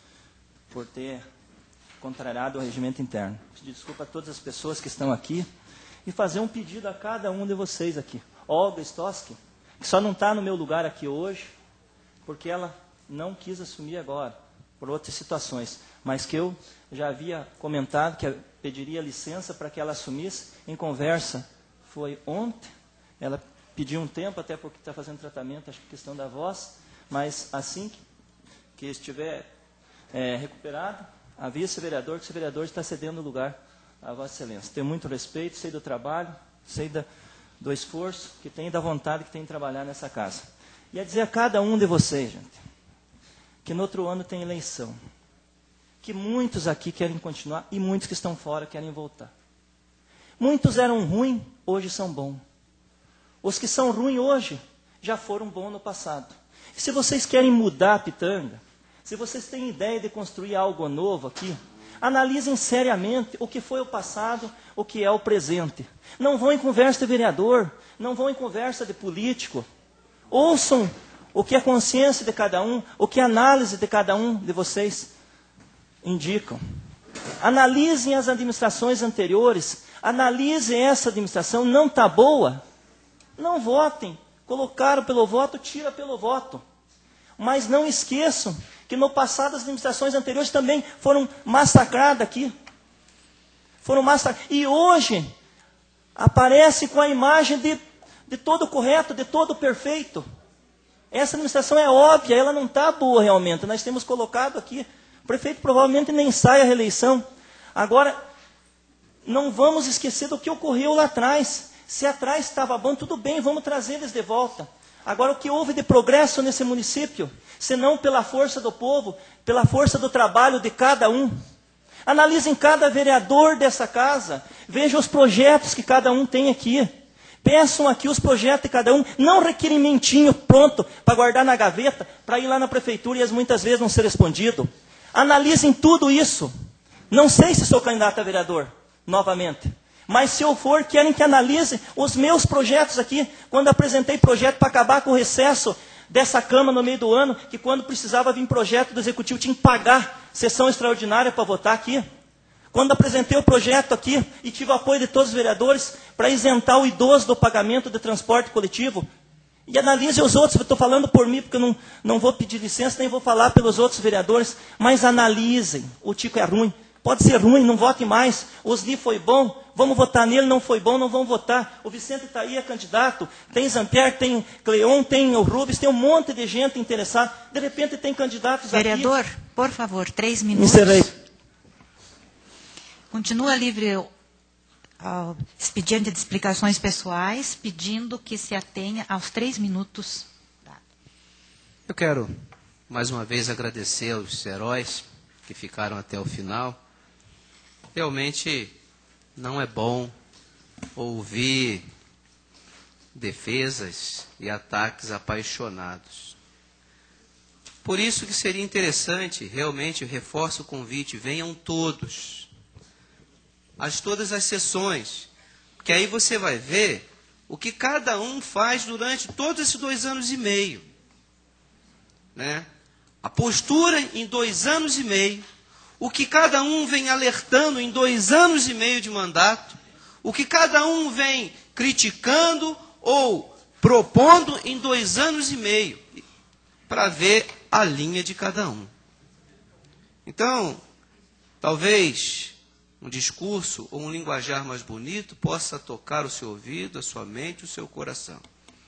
por ter contrariado o regimento interno. Pedir desculpa a todas as pessoas que estão aqui e fazer um pedido a cada um de vocês aqui. Olga Stoski, que só não está no meu lugar aqui hoje, porque ela não quis assumir agora, por outras situações, mas que eu já havia comentado que pediria licença para que ela assumisse. Em conversa, foi ontem, ela pediu um tempo, até porque está fazendo tratamento, acho que questão da voz, mas assim que, que estiver é, recuperado, a vice-vereador, que esse vereador está cedendo o lugar à Vossa Excelência. Tenho muito respeito, sei do trabalho, sei da, do esforço que tem e da vontade que tem de trabalhar nessa casa. E a dizer a cada um de vocês, gente, que no outro ano tem eleição, que muitos aqui querem continuar e muitos que estão fora querem voltar. Muitos eram ruins, hoje são bons. Os que são ruins hoje já foram bons no passado. E se vocês querem mudar a Pitanga, se vocês têm ideia de construir algo novo aqui, analisem seriamente o que foi o passado, o que é o presente. Não vão em conversa de vereador, não vão em conversa de político. Ouçam o que a consciência de cada um, o que a análise de cada um de vocês indicam. Analisem as administrações anteriores, analisem essa administração, não está boa, não votem. Colocaram pelo voto, tira pelo voto. Mas não esqueçam que no passado as administrações anteriores também foram massacradas aqui. Foram massacradas. E hoje aparece com a imagem de, de todo correto, de todo perfeito. Essa administração é óbvia, ela não está boa realmente. Nós temos colocado aqui, o prefeito provavelmente nem sai a reeleição. Agora, não vamos esquecer do que ocorreu lá atrás. Se atrás estava bom, tudo bem, vamos trazer eles de volta. Agora, o que houve de progresso nesse município, senão pela força do povo, pela força do trabalho de cada um. Analisem cada vereador dessa casa, vejam os projetos que cada um tem aqui. Peçam aqui os projetos de cada um, não requerimentinho pronto para guardar na gaveta, para ir lá na prefeitura e as muitas vezes não ser respondido. Analisem tudo isso. Não sei se sou candidato a vereador, novamente. Mas se eu for, querem que analise os meus projetos aqui. Quando apresentei projeto para acabar com o recesso dessa Câmara no meio do ano, que quando precisava vir projeto do Executivo, tinha que pagar sessão extraordinária para votar aqui. Quando apresentei o projeto aqui e tive o apoio de todos os vereadores para isentar o idoso do pagamento de transporte coletivo. E analise os outros, eu estou falando por mim, porque eu não, não vou pedir licença, nem vou falar pelos outros vereadores, mas analisem. O Tico é ruim. Pode ser ruim, não vote mais. O Osni foi bom, vamos votar nele, não foi bom, não vamos votar. O Vicente está aí, é candidato. Tem Zampier, tem Cleon, tem o Rubens, tem um monte de gente interessada. De repente tem candidatos Vereador, aqui. Vereador, por favor, três minutos. Encerrei. Continua livre o uh, expediente de explicações pessoais, pedindo que se atenha aos três minutos. Eu quero, mais uma vez, agradecer aos heróis que ficaram até o final. Realmente não é bom ouvir defesas e ataques apaixonados. Por isso que seria interessante, realmente, eu reforço o convite, venham todos, as todas as sessões, porque aí você vai ver o que cada um faz durante todos esses dois anos e meio. Né? A postura em dois anos e meio, o que cada um vem alertando em dois anos e meio de mandato, o que cada um vem criticando ou propondo em dois anos e meio, para ver a linha de cada um. Então, talvez um discurso ou um linguajar mais bonito possa tocar o seu ouvido, a sua mente, o seu coração.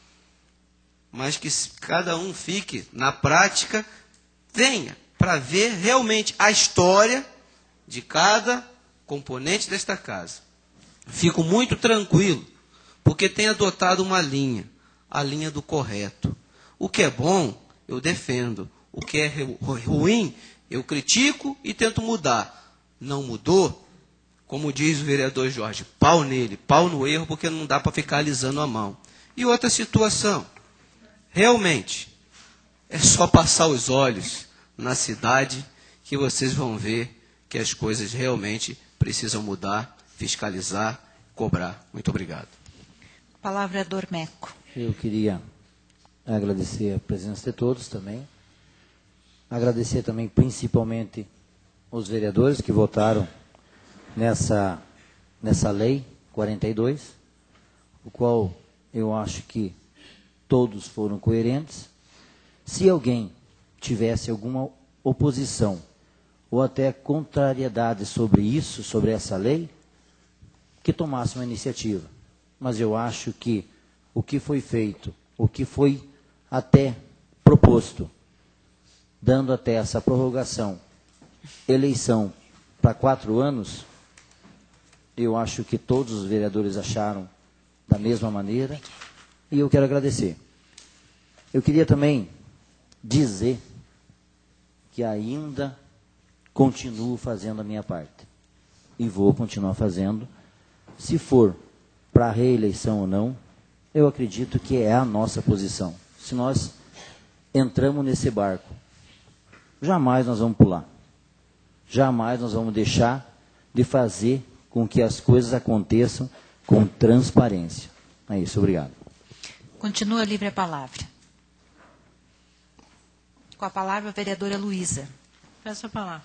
Mas que cada um fique na prática, venha para ver realmente a história de cada componente desta casa. Fico muito tranquilo, porque tem adotado uma linha, a linha do correto. O que é bom, eu defendo. O que é ruim, eu critico e tento mudar. Não mudou? Como diz o vereador Jorge, pau nele, pau no erro, porque não dá para ficar alisando a mão. E outra situação, realmente, é só passar os olhos na cidade que vocês vão ver que as coisas realmente precisam mudar, fiscalizar, cobrar. Muito obrigado. A palavra é Dormeco. Eu queria agradecer a presença de todos também. Agradecer também principalmente os vereadores que votaram nessa, nessa lei quarenta e dois, o qual eu acho que todos foram coerentes. Se alguém tivesse alguma oposição ou até contrariedade sobre isso, sobre essa lei, que tomasse uma iniciativa. Mas eu acho que o que foi feito, o que foi até proposto, dando até essa prorrogação, eleição para quatro anos, eu acho que todos os vereadores acharam da mesma maneira, e eu quero agradecer. Eu queria também dizer que ainda continuo fazendo a minha parte, e vou continuar fazendo. Se for para a reeleição ou não, eu acredito que é a nossa posição. Se nós entramos nesse barco, jamais nós vamos pular. Jamais nós vamos deixar de fazer com que as coisas aconteçam com transparência. É isso, obrigado. Continua livre a palavra. Com a palavra a vereadora Luísa. Peço a palavra.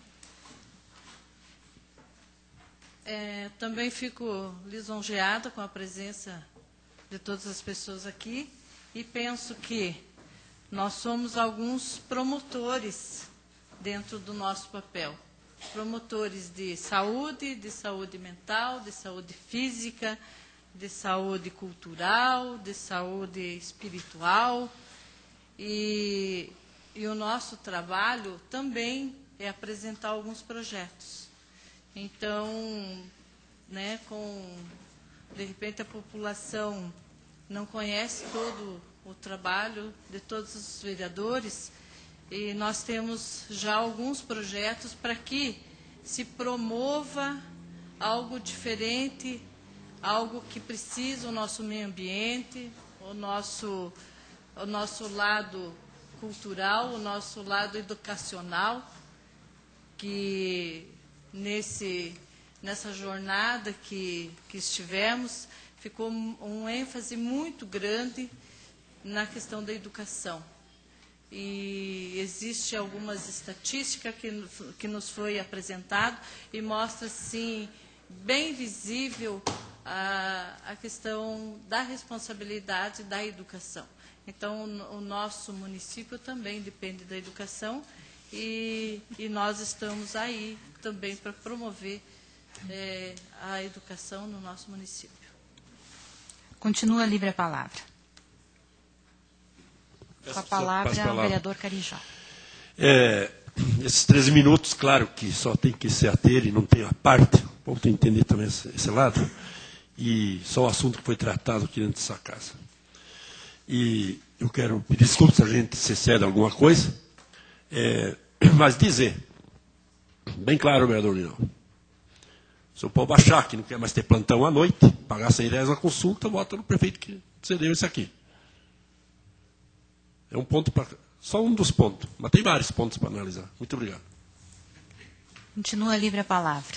É, também fico lisonjeada com a presença de todas as pessoas aqui e penso que nós somos alguns promotores dentro do nosso papel. Promotores de saúde, de saúde mental, de saúde física, de saúde cultural, de saúde espiritual. E, e o nosso trabalho também é apresentar alguns projetos. Então, né, com, de repente a população não conhece todo o trabalho de todos os vereadores, e nós temos já alguns projetos para que se promova algo diferente, algo que precisa o nosso meio ambiente, o nosso, o nosso lado cultural, o nosso lado educacional, que nesse, nessa jornada que, que estivemos, ficou um ênfase muito grande na questão da educação. E existe algumas estatísticas que, que nos foi apresentado e mostra, sim, bem visível a, a questão da responsabilidade da educação. Então, o, o nosso município também depende da educação e, e nós estamos aí também para promover é, a educação no nosso município. Continua livre a palavra. Com a palavra, o vereador Carijó. É, esses treze minutos, claro que só tem que se ater e não tem a parte, o povo tem que entender também esse, esse lado, e só o assunto que foi tratado aqui dentro dessa casa. E eu quero pedir desculpas se a gente se cede alguma coisa, é, mas dizer, bem claro, vereador Linão, se o povo achar que não quer mais ter plantão à noite, pagar cem reais na consulta, vota no prefeito que cedeu isso aqui. É um ponto para Só um dos pontos, mas tem vários pontos para analisar. Muito obrigado. Continua livre a palavra.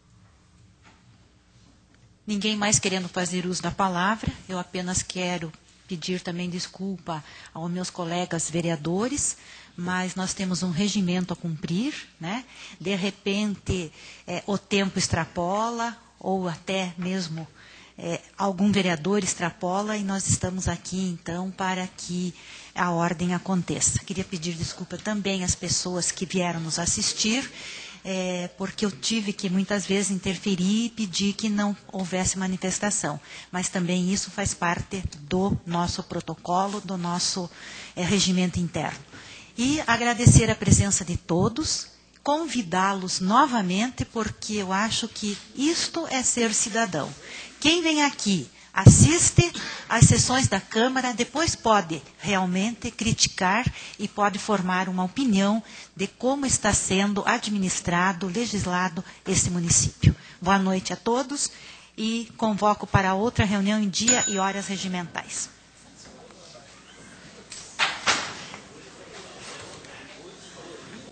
Ninguém mais querendo fazer uso da palavra, eu apenas quero pedir também desculpa aos meus colegas vereadores, mas nós temos um regimento a cumprir, né? De repente, é, o tempo extrapola, ou até mesmo é, algum vereador extrapola, e nós estamos aqui, então, para que a ordem aconteça. Queria pedir desculpa também às pessoas que vieram nos assistir, É, porque eu tive que muitas vezes interferir e pedir que não houvesse manifestação. Mas também isso faz parte do nosso protocolo, do nosso é, regimento interno. E agradecer a presença de todos, convidá-los novamente, porque eu acho que isto é ser cidadão. Quem vem aqui, assiste às sessões da Câmara, depois pode realmente criticar e pode formar uma opinião de como está sendo administrado, legislado esse município. Boa noite a todos e convoco para outra reunião em dia e horas regimentais.